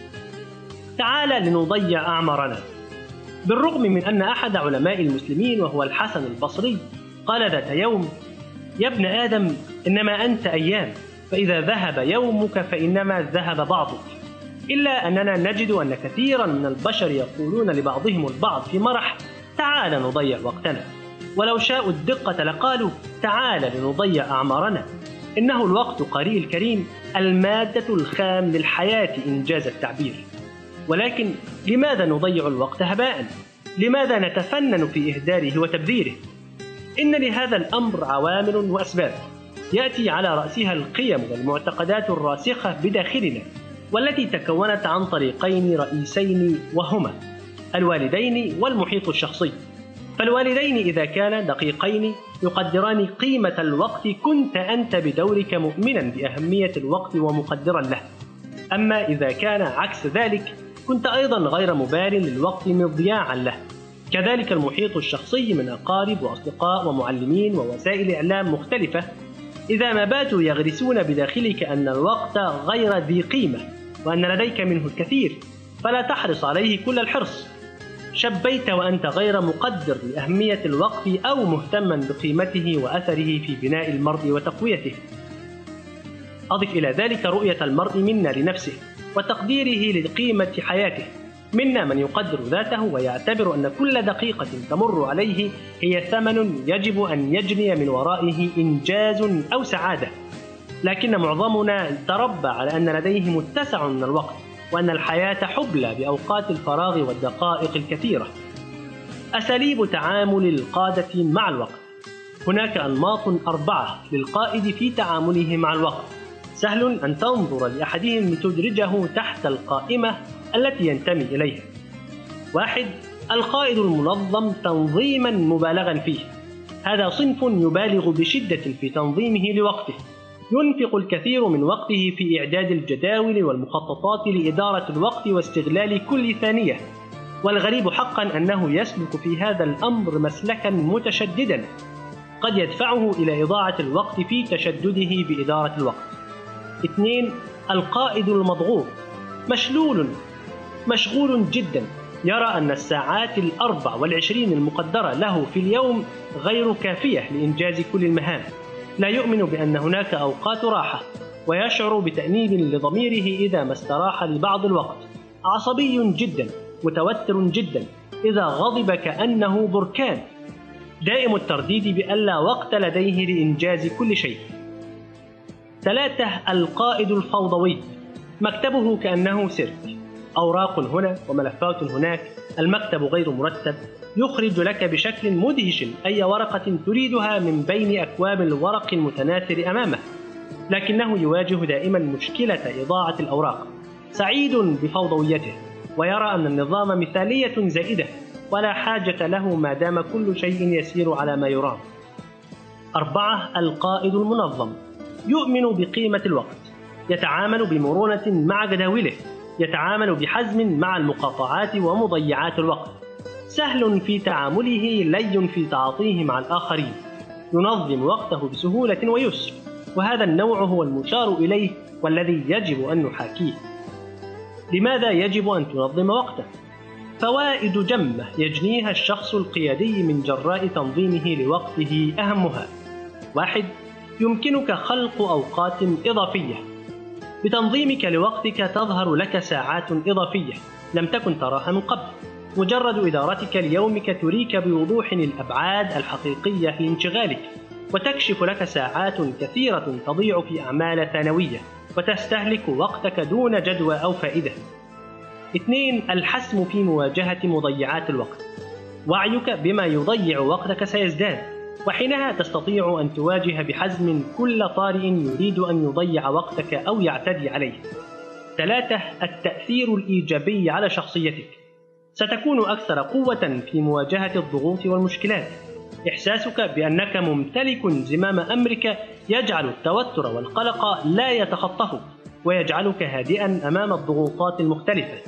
تعال لنضيع أعمارنا. بالرغم من أن أحد علماء المسلمين وهو الحسن البصري قال ذات يوم: يا ابن آدم، إنما أنت أيام، فإذا ذهب يومك فإنما ذهب بعضك. إلا أننا نجد أن كثيرا من البشر يقولون لبعضهم البعض في مرح: تعال نضيع وقتنا. ولو شاءوا الدقة لقالوا: تعال لنضيع أعمارنا. إنه الوقت قريء الكريم المادة الخام للحياة إنجاز التعبير. ولكن لماذا نضيع الوقت هباء؟ لماذا نتفنن في إهداره وتبذيره؟ إن لهذا الأمر عوامل وأسباب يأتي على رأسها القيم والمعتقدات الراسخة بداخلنا، والتي تكونت عن طريقين رئيسين، وهما الوالدين والمحيط الشخصي. فالوالدين إذا كانا دقيقين يقدران قيمة الوقت كنت أنت بدورك مؤمنا بأهمية الوقت ومقدرا له. أما إذا كان عكس ذلك كنت أيضا غير مبال للوقت مضياعا له. كذلك المحيط الشخصي من أقارب وأصدقاء ومعلمين ووسائل إعلام مختلفة، إذا ما باتوا يغرسون بداخلك أن الوقت غير ذي قيمة وأن لديك منه الكثير، فلا تحرص عليه كل الحرص. شبيت وأنت غير مقدر لأهمية الوقت أو مهتما بقيمته وأثره في بناء المرء وتقويته. أضف إلى ذلك رؤية المرء منا لنفسه وتقديره لقيمة حياته. منا من يقدر ذاته ويعتبر أن كل دقيقة تمر عليه هي ثمن يجب أن يجني من ورائه إنجاز أو سعادة، لكن معظمنا تربى على أن لديه متسع من الوقت، وأن الحياة حبلى بأوقات الفراغ والدقائق الكثيرة. أساليب تعامل القادة مع الوقت. هناك أنماط أربعة للقائد في تعامله مع الوقت، سهل أن تنظر لأحدهم لتدرجه تحت القائمة التي ينتمي إليها. واحد، القائد المنظم تنظيما مبالغا فيه. هذا صنف يبالغ بشدة في تنظيمه لوقته، ينفق الكثير من وقته في إعداد الجداول والمخططات لإدارة الوقت واستغلال كل ثانية. والغريب حقا أنه يسلك في هذا الأمر مسلكا متشددا قد يدفعه إلى إضاعة الوقت في تشدده بإدارة الوقت. اثنين، القائد المضغوط مشلول مشغول جدا، يرى أن الساعات الأربع والعشرين المقدرة له في اليوم غير كافية لإنجاز كل المهام. لا يؤمن بأن هناك أوقات راحة، ويشعر بتأنيب لضميره إذا ما استراح لبعض الوقت. عصبي جدا، متوتر جدا، إذا غضب كأنه بركان، دائم الترديد بأن لا وقت لديه لإنجاز كل شيء. ثلاثة، القائد الفوضوي مكتبه كأنه سيرك، أوراق هنا وملفات هناك، المكتب غير مرتب، يخرج لك بشكل مدهش أي ورقة تريدها من بين أكواب الورق المتناثر أمامه، لكنه يواجه دائما مشكلة إضاعة الأوراق. سعيد بفوضويته، ويرى أن النظام مثالية زائدة ولا حاجة له ما دام كل شيء يسير على ما يرام. أربعة، القائد المنظم يؤمن بقيمة الوقت، يتعامل بمرونة مع جداوله، يتعامل بحزم مع المقاطعات ومضيعات الوقت، سهل في تعامله لين في تعاطيه مع الآخرين، ينظم وقته بسهولة ويسر، وهذا النوع هو المشار إليه والذي يجب أن نحاكيه. لماذا يجب أن تنظم وقتك؟ فوائد جمة يجنيها الشخص القيادي من جراء تنظيمه لوقته أهمها: واحد. يمكنك خلق أوقات إضافية. بتنظيمك لوقتك تظهر لك ساعات إضافية لم تكن تراها من قبل. مجرد إدارتك ليومك تريك بوضوح الأبعاد الحقيقية لانشغالك، وتكشف لك ساعات كثيرة تضيع في أعمال ثانوية وتستهلك وقتك دون جدوى أو فائدة. اثنين. الحسم في مواجهة مضيعات الوقت. وعيك بما يضيع وقتك سيزداد، وحينها تستطيع أن تواجه بحزم كل طارئ يريد أن يضيع وقتك أو يعتدي عليه. ثلاثة. التأثير الإيجابي على شخصيتك. ستكون أكثر قوة في مواجهة الضغوط والمشكلات. إحساسك بأنك ممتلك زمام أمرك يجعل التوتر والقلق لا يتخطفك، ويجعلك هادئا أمام الضغوطات المختلفة.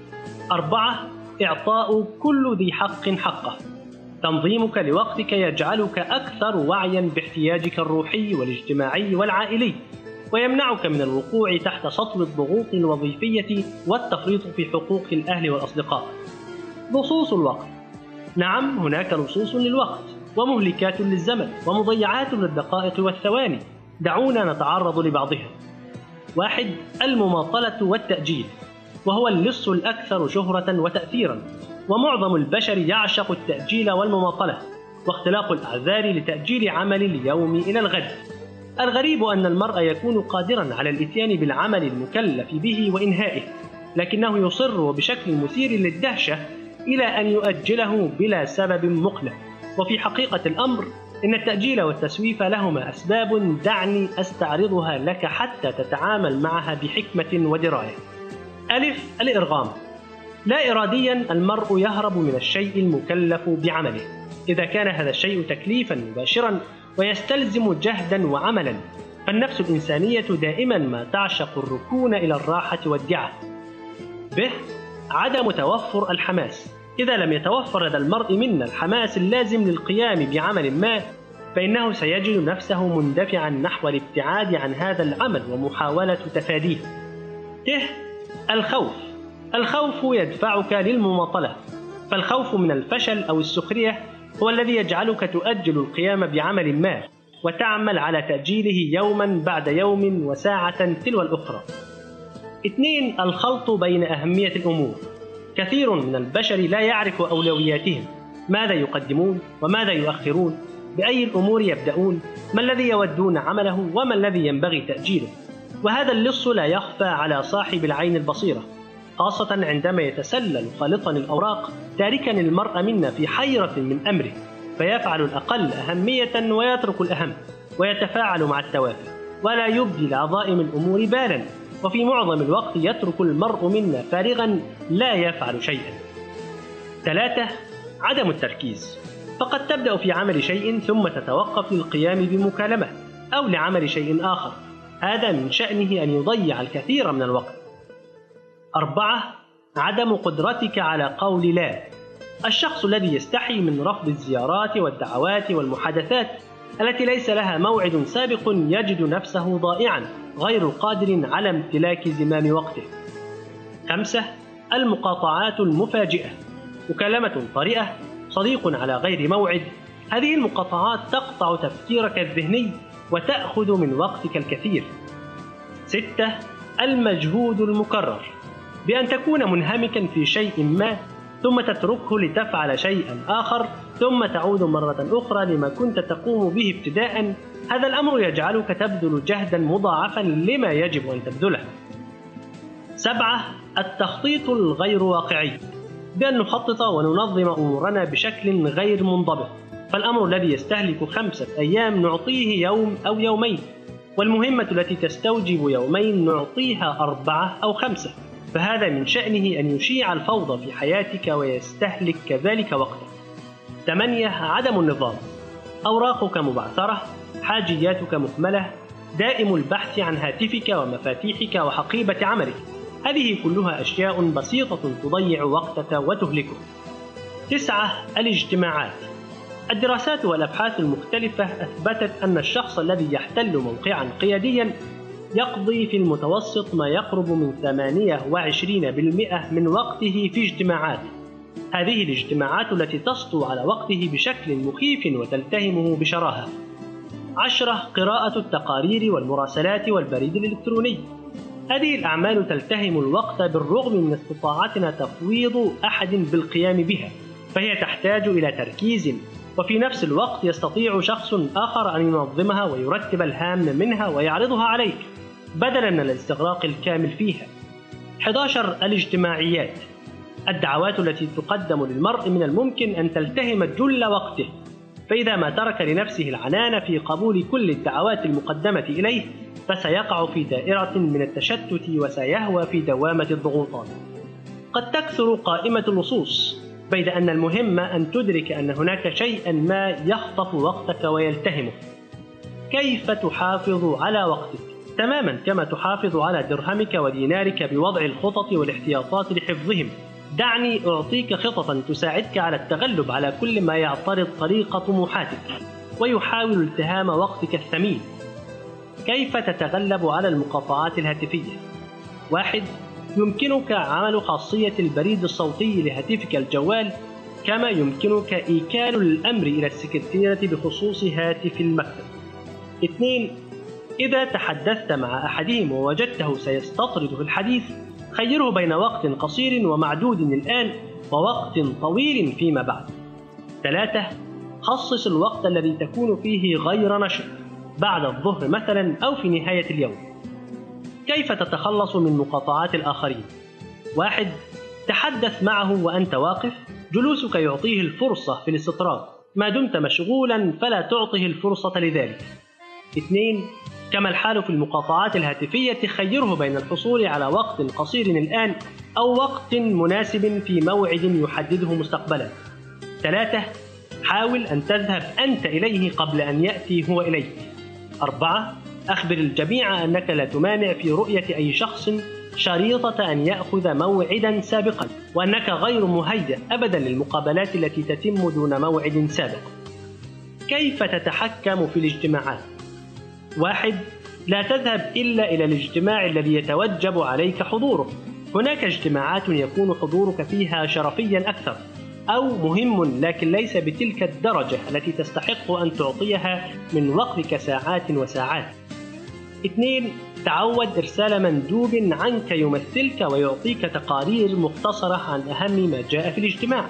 أربعة. إعطاء كل ذي حق حقه. تنظيمك لوقتك يجعلك أكثر وعيا باحتياجك الروحي والاجتماعي والعائلي، ويمنعك من الوقوع تحت سطو الضغوط الوظيفية والتفريط في حقوق الأهل والأصدقاء. لصوص الوقت. نعم، هناك لصوص للوقت، ومهلكات للزمن، ومضيعات للدقائق والثواني. دعونا نتعرض لبعضها. واحد. المماطلة والتأجيل، وهو اللص الأكثر شهرة وتأثيرا، ومعظم البشر يعشق التأجيل والمماطلة واختلاق الأعذار لتأجيل عمل اليوم إلى الغد. الغريب أن المرء يكون قادرا على الإتيان بالعمل المكلف به وإنهائه، لكنه يصر وبشكل مثير للدهشة إلى أن يؤجله بلا سبب مقنع. وفي حقيقة الأمر إن التأجيل والتسويف لهما أسباب دعني أستعرضها لك حتى تتعامل معها بحكمة ودراية. ألف. الإرغام. لا إراديا المرء يهرب من الشيء المكلف بعمله، إذا كان هذا الشيء تكليفا مباشرا ويستلزم جهدا وعملا، فالنفس الإنسانية دائما ما تعشق الركون إلى الراحة والدعة. ب. عدم توفر الحماس. إذا لم يتوفر لدى المرء منا الحماس اللازم للقيام بعمل ما، فإنه سيجد نفسه مندفعا نحو الابتعاد عن هذا العمل ومحاولة تفاديه. ت. الخوف. الخوف يدفعك للمماطلة، فالخوف من الفشل أو السخرية هو الذي يجعلك تؤجل القيام بعمل ما وتعمل على تأجيله يوما بعد يوم وساعة تلو الأخرى. اثنين. الخلط بين أهمية الأمور. كثير من البشر لا يعرف أولوياتهم، ماذا يقدمون وماذا يؤخرون، بأي الأمور يبدأون، ما الذي يودون عمله وما الذي ينبغي تأجيله. وهذا اللص لا يخفى على صاحب العين البصيرة، خاصة عندما يتسلل خالطا الأوراق تاركا المرء منا في حيرة من أمره، فيفعل الأقل أهمية ويترك الأهم، ويتفاعل مع التوافه ولا يبدي لعظائم الأمور بالا، وفي معظم الوقت يترك المرء منا فارغا لا يفعل شيئا. ثلاثة. عدم التركيز. فقد تبدأ في عمل شيء ثم تتوقف للقيام بمكالمة أو لعمل شيء آخر، هذا من شأنه أن يضيع الكثير من الوقت. أربعة. عدم قدرتك على قول لا. الشخص الذي يستحي من رفض الزيارات والدعوات والمحادثات التي ليس لها موعد سابق يجد نفسه ضائعا غير قادر على امتلاك زمام وقته. خمسة. المقاطعات المفاجئة. مكالمة طارئة، صديق على غير موعد، هذه المقاطعات تقطع تفكيرك الذهني وتأخذ من وقتك الكثير. ستة. المجهود المكرر. بأن تكون منهمكا في شيء ما ثم تتركه لتفعل شيئا آخر ثم تعود مرة أخرى لما كنت تقوم به ابتداء، هذا الأمر يجعلك تبذل جهدا مضاعفا لما يجب أن تبذله. سبعة. التخطيط الغير واقعي. بأن نخطط وننظم أمورنا بشكل غير منضبط، فالأمر الذي يستهلك خمسة أيام نعطيه يوم أو يومين، والمهمة التي تستوجب يومين نعطيها أربعة أو خمسة، فهذا من شأنه أن يشيع الفوضى في حياتك ويستهلك كذلك وقتك. ثمانية. عدم النظام. أوراقك مبعثرة، حاجياتك مكملة، دائم البحث عن هاتفك ومفاتيحك وحقيبة عملك، هذه كلها أشياء بسيطة تضيع وقتك وتهلكه. تسعة. الاجتماعات. الدراسات والأبحاث المختلفة أثبتت أن الشخص الذي يحتل موقعا قياديا يقضي في المتوسط ما يقرب من ثمانية وعشرين بالمئة من وقته في اجتماعات، هذه الاجتماعات التي تسطو على وقته بشكل مخيف وتلتهمه بشراهة. عشرة قراءة التقارير والمراسلات والبريد الإلكتروني. هذه الأعمال تلتهم الوقت بالرغم من استطاعتنا تفويض أحد بالقيام بها، فهي تحتاج إلى تركيز، وفي نفس الوقت يستطيع شخص آخر أن ينظمها ويرتب الهام منها ويعرضها عليك بدلا من الاستغراق الكامل فيها. أحد عشر الاجتماعيات. الدعوات التي تقدم للمرء من الممكن أن تلتهم جل وقته، فإذا ما ترك لنفسه العنان في قبول كل الدعوات المقدمة إليه فسيقع في دائرة من التشتت وسيهوى في دوامة الضغوطات. قد تكثر قائمة اللصوص، بيد أن المهم أن تدرك أن هناك شيئا ما يخطف وقتك ويلتهمه. كيف تحافظ على وقتك؟ تماما كما تحافظ على درهمك ودينارك بوضع الخطط والاحتياطات لحفظهم. دعني أعطيك خططا تساعدك على التغلب على كل ما يعترض طريق طموحاتك ويحاول التهام وقتك الثمين. كيف تتغلب على المقاطعات الهاتفية؟ واحد. يمكنك عمل خاصية البريد الصوتي لهاتفك الجوال، كما يمكنك إيكال الأمر إلى السكرتيرة بخصوص هاتف المكتب. اثنين. إذا تحدثت مع أحدهم ووجدته سيستطرد في الحديث، خيره بين وقت قصير ومعدود الآن ووقت طويل فيما بعد. ثلاثة. خصص الوقت الذي تكون فيه غير نشط، بعد الظهر مثلا أو في نهاية اليوم. كيف تتخلص من مقاطعات الآخرين؟ واحد. تحدث معه وأنت واقف، جلوسك يعطيه الفرصة في الاستطراد، ما دمت مشغولا فلا تعطه الفرصة لذلك. اثنين. كما الحال في المقاطعات الهاتفية، خيره بين الحصول على وقت قصير الآن أو وقت مناسب في موعد يحدده مستقبلا. ثلاثة. حاول أن تذهب أنت إليه قبل أن يأتي هو إليك. أربعة. أخبر الجميع أنك لا تمانع في رؤية أي شخص شريطة أن يأخذ موعدا سابقا، وأنك غير مهيأ أبدا للمقابلات التي تتم دون موعد سابق. كيف تتحكم في الاجتماعات؟ واحد. لا تذهب إلا إلى الاجتماع الذي يتوجب عليك حضوره. هناك اجتماعات يكون حضورك فيها شرفيا أكثر أو مهم، لكن ليس بتلك الدرجة التي تستحق أن تعطيها من وقتك ساعات وساعات. اثنين. تعود إرسال مندوب عنك يمثلك ويعطيك تقارير مختصرة عن أهم ما جاء في الاجتماع.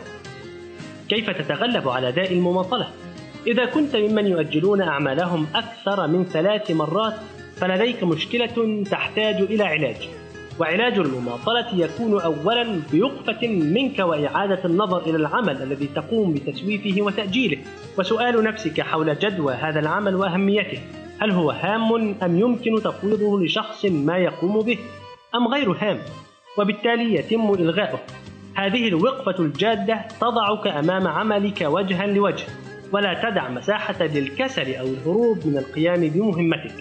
كيف تتغلب على داء المماطلة؟ إذا كنت ممن يؤجلون أعمالهم أكثر من ثلاث مرات فلديك مشكلة تحتاج إلى علاج، وعلاج المماطلة يكون أولا بوقفة منك وإعادة النظر إلى العمل الذي تقوم بتسويفه وتأجيله، وسؤال نفسك حول جدوى هذا العمل وأهميته. هل هو هام أم يمكن تفويضه لشخص ما يقوم به، أم غير هام وبالتالي يتم إلغاؤه؟ هذه الوقفة الجادة تضعك أمام عملك وجها لوجه، ولا تدع مساحة للكسل أو الهروب من القيام بمهمتك.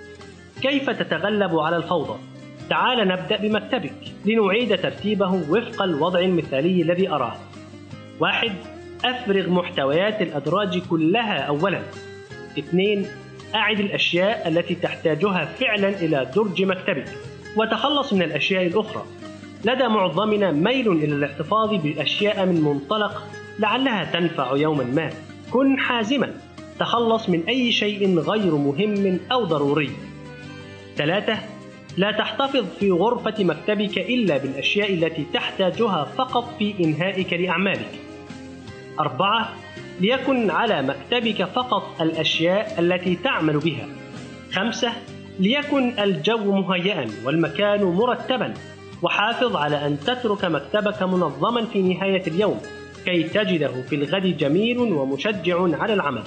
كيف تتغلب على الفوضى؟ تعال نبدأ بمكتبك لنعيد ترتيبه وفق الوضع المثالي الذي أراه. واحد. أفرغ محتويات الأدراج كلها أولا. اثنين. أعد الأشياء التي تحتاجها فعلا إلى درج مكتبك، وتخلص من الأشياء الأخرى. لدى معظمنا ميل إلى الاحتفاظ بأشياء من منطلق لعلها تنفع يوما ما. كن حازما، تخلص من أي شيء غير مهم أو ضروري. ثلاثة. لا تحتفظ في غرفة مكتبك إلا بالأشياء التي تحتاجها فقط في إنهائك لأعمالك. أربعة. ليكن على مكتبك فقط الأشياء التي تعمل بها. خمسة. ليكن الجو مهيئا والمكان مرتبا، وحافظ على أن تترك مكتبك منظما في نهاية اليوم كي تجده في الغد جميل ومشجع على العمل.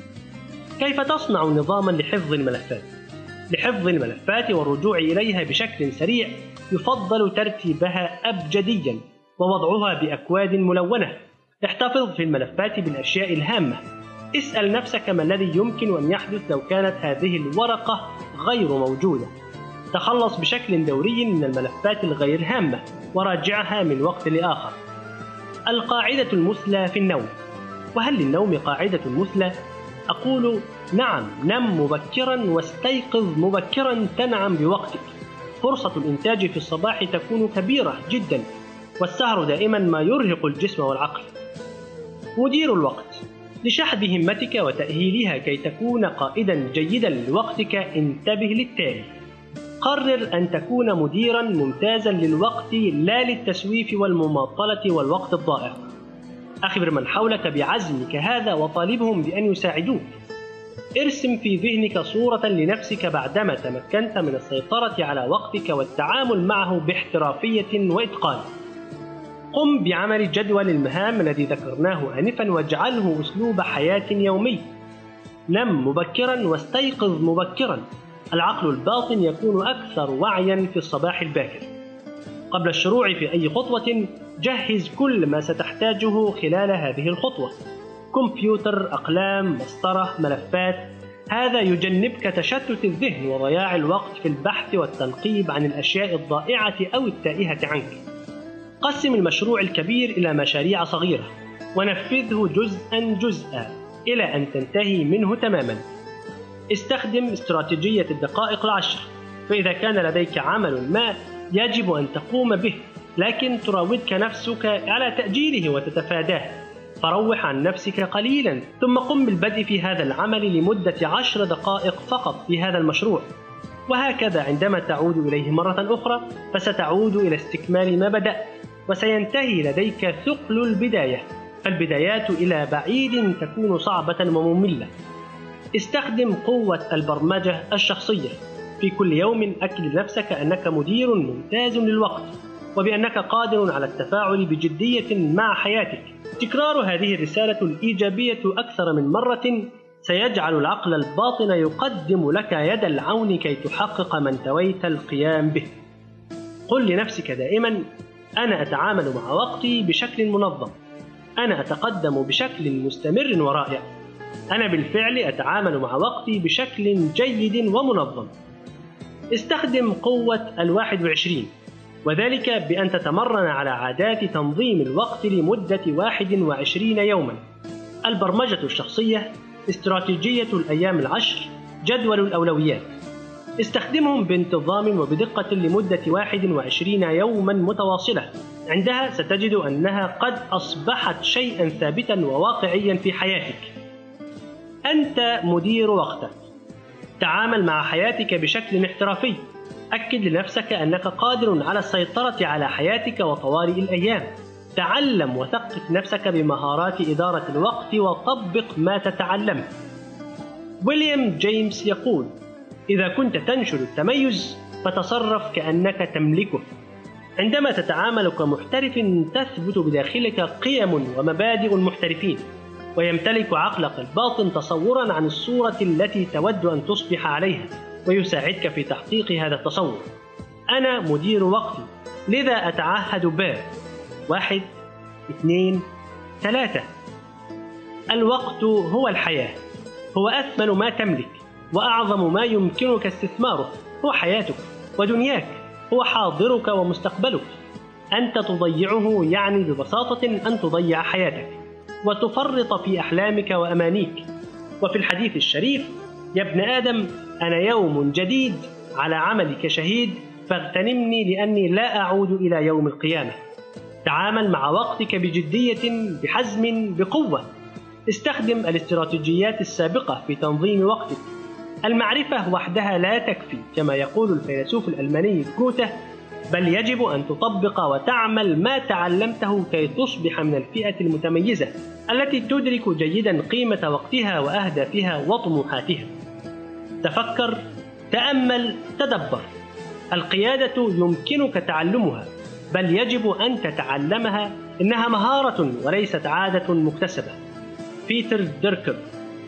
كيف تصنع نظاما لحفظ الملفات؟ لحفظ الملفات والرجوع إليها بشكل سريع يفضل ترتيبها أبجديا ووضعها بأكواد ملونة. احتفظ في الملفات بالأشياء الهامة. اسأل نفسك ما الذي يمكن أن يحدث لو كانت هذه الورقة غير موجودة. تخلص بشكل دوري من الملفات الغير هامة وراجعها من وقت لآخر. القاعدة المثلى في النوم. وهل للنوم قاعدة مثلى؟ أقول نعم، نم مبكرا واستيقظ مبكرا تنعم بوقتك. فرصة الإنتاج في الصباح تكون كبيرة جدا، والسهر دائما ما يرهق الجسم والعقل. مدير الوقت: لشحذ همتك وتأهيلها كي تكون قائدا جيدا لوقتك انتبه للتالي. قرر أن تكون مديرا ممتازا للوقت لا للتسويف والمماطلة والوقت الضائع. أخبر من حولك بعزمك هذا وطالبهم بأن يساعدوك. ارسم في ذهنك صورة لنفسك بعدما تمكنت من السيطرة على وقتك والتعامل معه باحترافية وإتقان. قم بعمل جدول المهام الذي ذكرناه آنفا واجعله أسلوب حياة يومي. نم مبكرا واستيقظ مبكرا. العقل الباطن يكون أكثر وعيا في الصباح الباكر. قبل الشروع في أي خطوة جهز كل ما ستحتاجه خلال هذه الخطوة: كمبيوتر، أقلام، مسطرة، ملفات. هذا يجنبك تشتت الذهن وضياع الوقت في البحث والتنقيب عن الأشياء الضائعة أو التائهة عنك. قسم المشروع الكبير إلى مشاريع صغيرة ونفذه جزءا جزءا إلى أن تنتهي منه تماما. استخدم استراتيجية الدقائق العشر، فإذا كان لديك عمل ما يجب أن تقوم به لكن تراودك نفسك على تأجيله وتتفاداه، فروح عن نفسك قليلا ثم قم بالبدء في هذا العمل لمدة عشر دقائق فقط في هذا المشروع. وهكذا عندما تعود إليه مرة أخرى فستعود إلى استكمال ما بدأت، وسينتهي لديك ثقل البداية، فالبدايات إلى بعيد تكون صعبة ومملة. استخدم قوة البرمجة الشخصية. في كل يوم أكد لنفسك أنك مدير ممتاز للوقت وبأنك قادر على التفاعل بجدية مع حياتك. تكرار هذه الرسالة الإيجابية أكثر من مرة سيجعل العقل الباطن يقدم لك يد العون كي تحقق ما انتويت القيام به. قل لنفسك دائما: أنا أتعامل مع وقتي بشكل منظم. أنا أتقدم بشكل مستمر ورائع. أنا بالفعل أتعامل مع وقتي بشكل جيد ومنظم. استخدم قوة الواحد وعشرين، وذلك بأن تتمرن على عادات تنظيم الوقت لمدة واحد وعشرين يوما. البرمجة الشخصية، استراتيجية الأيام العشر، جدول الأولويات. استخدمهم بانتظام وبدقة لمدة واحد وعشرين يوما متواصلة. عندها ستجد أنها قد أصبحت شيئا ثابتا وواقعيا في حياتك. أنت مدير وقتك. تعامل مع حياتك بشكل احترافي. أكد لنفسك أنك قادر على السيطرة على حياتك وطوارئ الأيام. تعلم وثقف نفسك بمهارات إدارة الوقت وطبق ما تتعلم. ويليام جيمس يقول: إذا كنت تنشر التميز فتصرف كأنك تملكه. عندما تتعامل كمحترف تثبت بداخلك قيم ومبادئ المحترفين، ويمتلك عقلك الباطن تصورا عن الصورة التي تود أن تصبح عليها، ويساعدك في تحقيق هذا التصور. أنا مدير وقتي، لذا أتعهد ب واحد، اثنين، ثلاثة. الوقت هو الحياة، هو أثمن ما تملك وأعظم ما يمكنك استثماره. هو حياتك ودنياك، هو حاضرك ومستقبلك. أنت تضيعه يعني ببساطة أن تضيع حياتك وتفرط في أحلامك وأمانيك. وفي الحديث الشريف: يا ابن آدم، أنا يوم جديد على عملك شهيد، فاغتنمني لأني لا أعود إلى يوم القيامة. تعامل مع وقتك بجدية، بحزم، بقوة. استخدم الاستراتيجيات السابقة في تنظيم وقتك. المعرفة وحدها لا تكفي كما يقول الفيلسوف الألماني جوته، بل يجب أن تطبق وتعمل ما تعلمته كي تصبح من الفئة المتميزة التي تدرك جيدا قيمة وقتها وأهدافها وطموحاتها. تفكر، تأمل، تدبر. القيادة يمكنك تعلمها، بل يجب أن تتعلمها. إنها مهارة وليست عادة مكتسبة. بيتر دركر.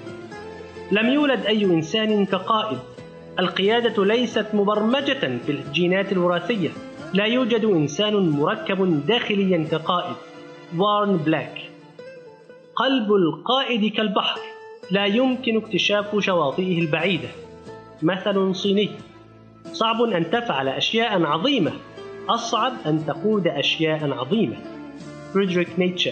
لم يولد أي إنسان كقائد. القيادة ليست مبرمجة في الجينات الوراثية. لا يوجد إنسان مركب داخليا كقائد. وارن بلاك. قلب القائد كالبحر، لا يمكن اكتشاف شواطئه البعيدة. مثل صيني: صعب أن تفعل أشياء عظيمة، أصعب أن تقود أشياء عظيمة. فريدريك نيتشه.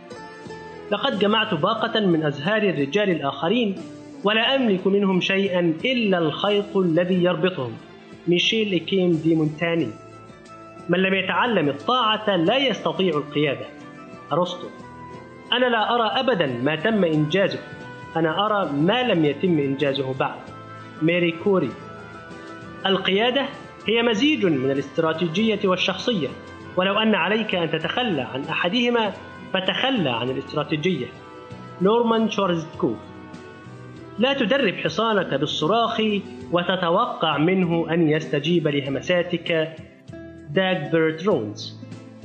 لقد جمعت باقة من أزهار الرجال الآخرين ولا أملك منهم شيئا إلا الخيط الذي يربطهم. ميشيل إكيم دي مونتاني. من لم يتعلم الطاعة لا يستطيع القيادة. أرسطو. أنا لا أرى أبدا ما تم إنجازه، أنا أرى ما لم يتم إنجازه بعد. ماري كوري. القيادة هي مزيج من الاستراتيجية والشخصية، ولو أن عليك أن تتخلى عن أحدهما فتخلى عن الاستراتيجية. نورمان شورزكوف. لا تدرب حصانك بالصراخ وتتوقع منه أن يستجيب لهمساتك. داغبرت رونز.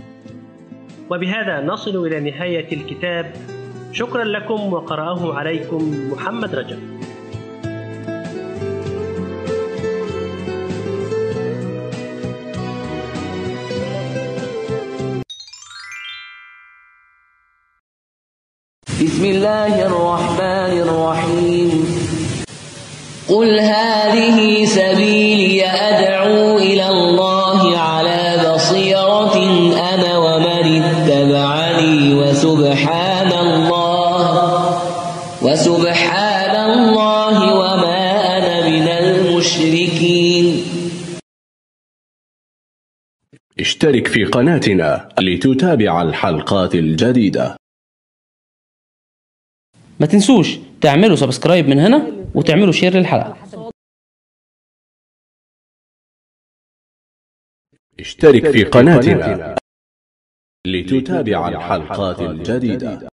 وبهذا نصل إلى نهاية الكتاب. شكرا لكم، وقرأه عليكم محمد رجب. بسم الله الرحمن الرحيم. قل هذه سبيلي أدعو إلى الله على بصيرة أنا ومن اتبعني وسبحان الله وسبحان الله وما أنا من المشركين. اشترك في قناتنا لتتابع الحلقات الجديدة. ما تنسوش تعملوا سبسكرايب من هنا وتعملوا شير للحلقة. اشترك في قناتنا لتتابع الحلقات الجديدة.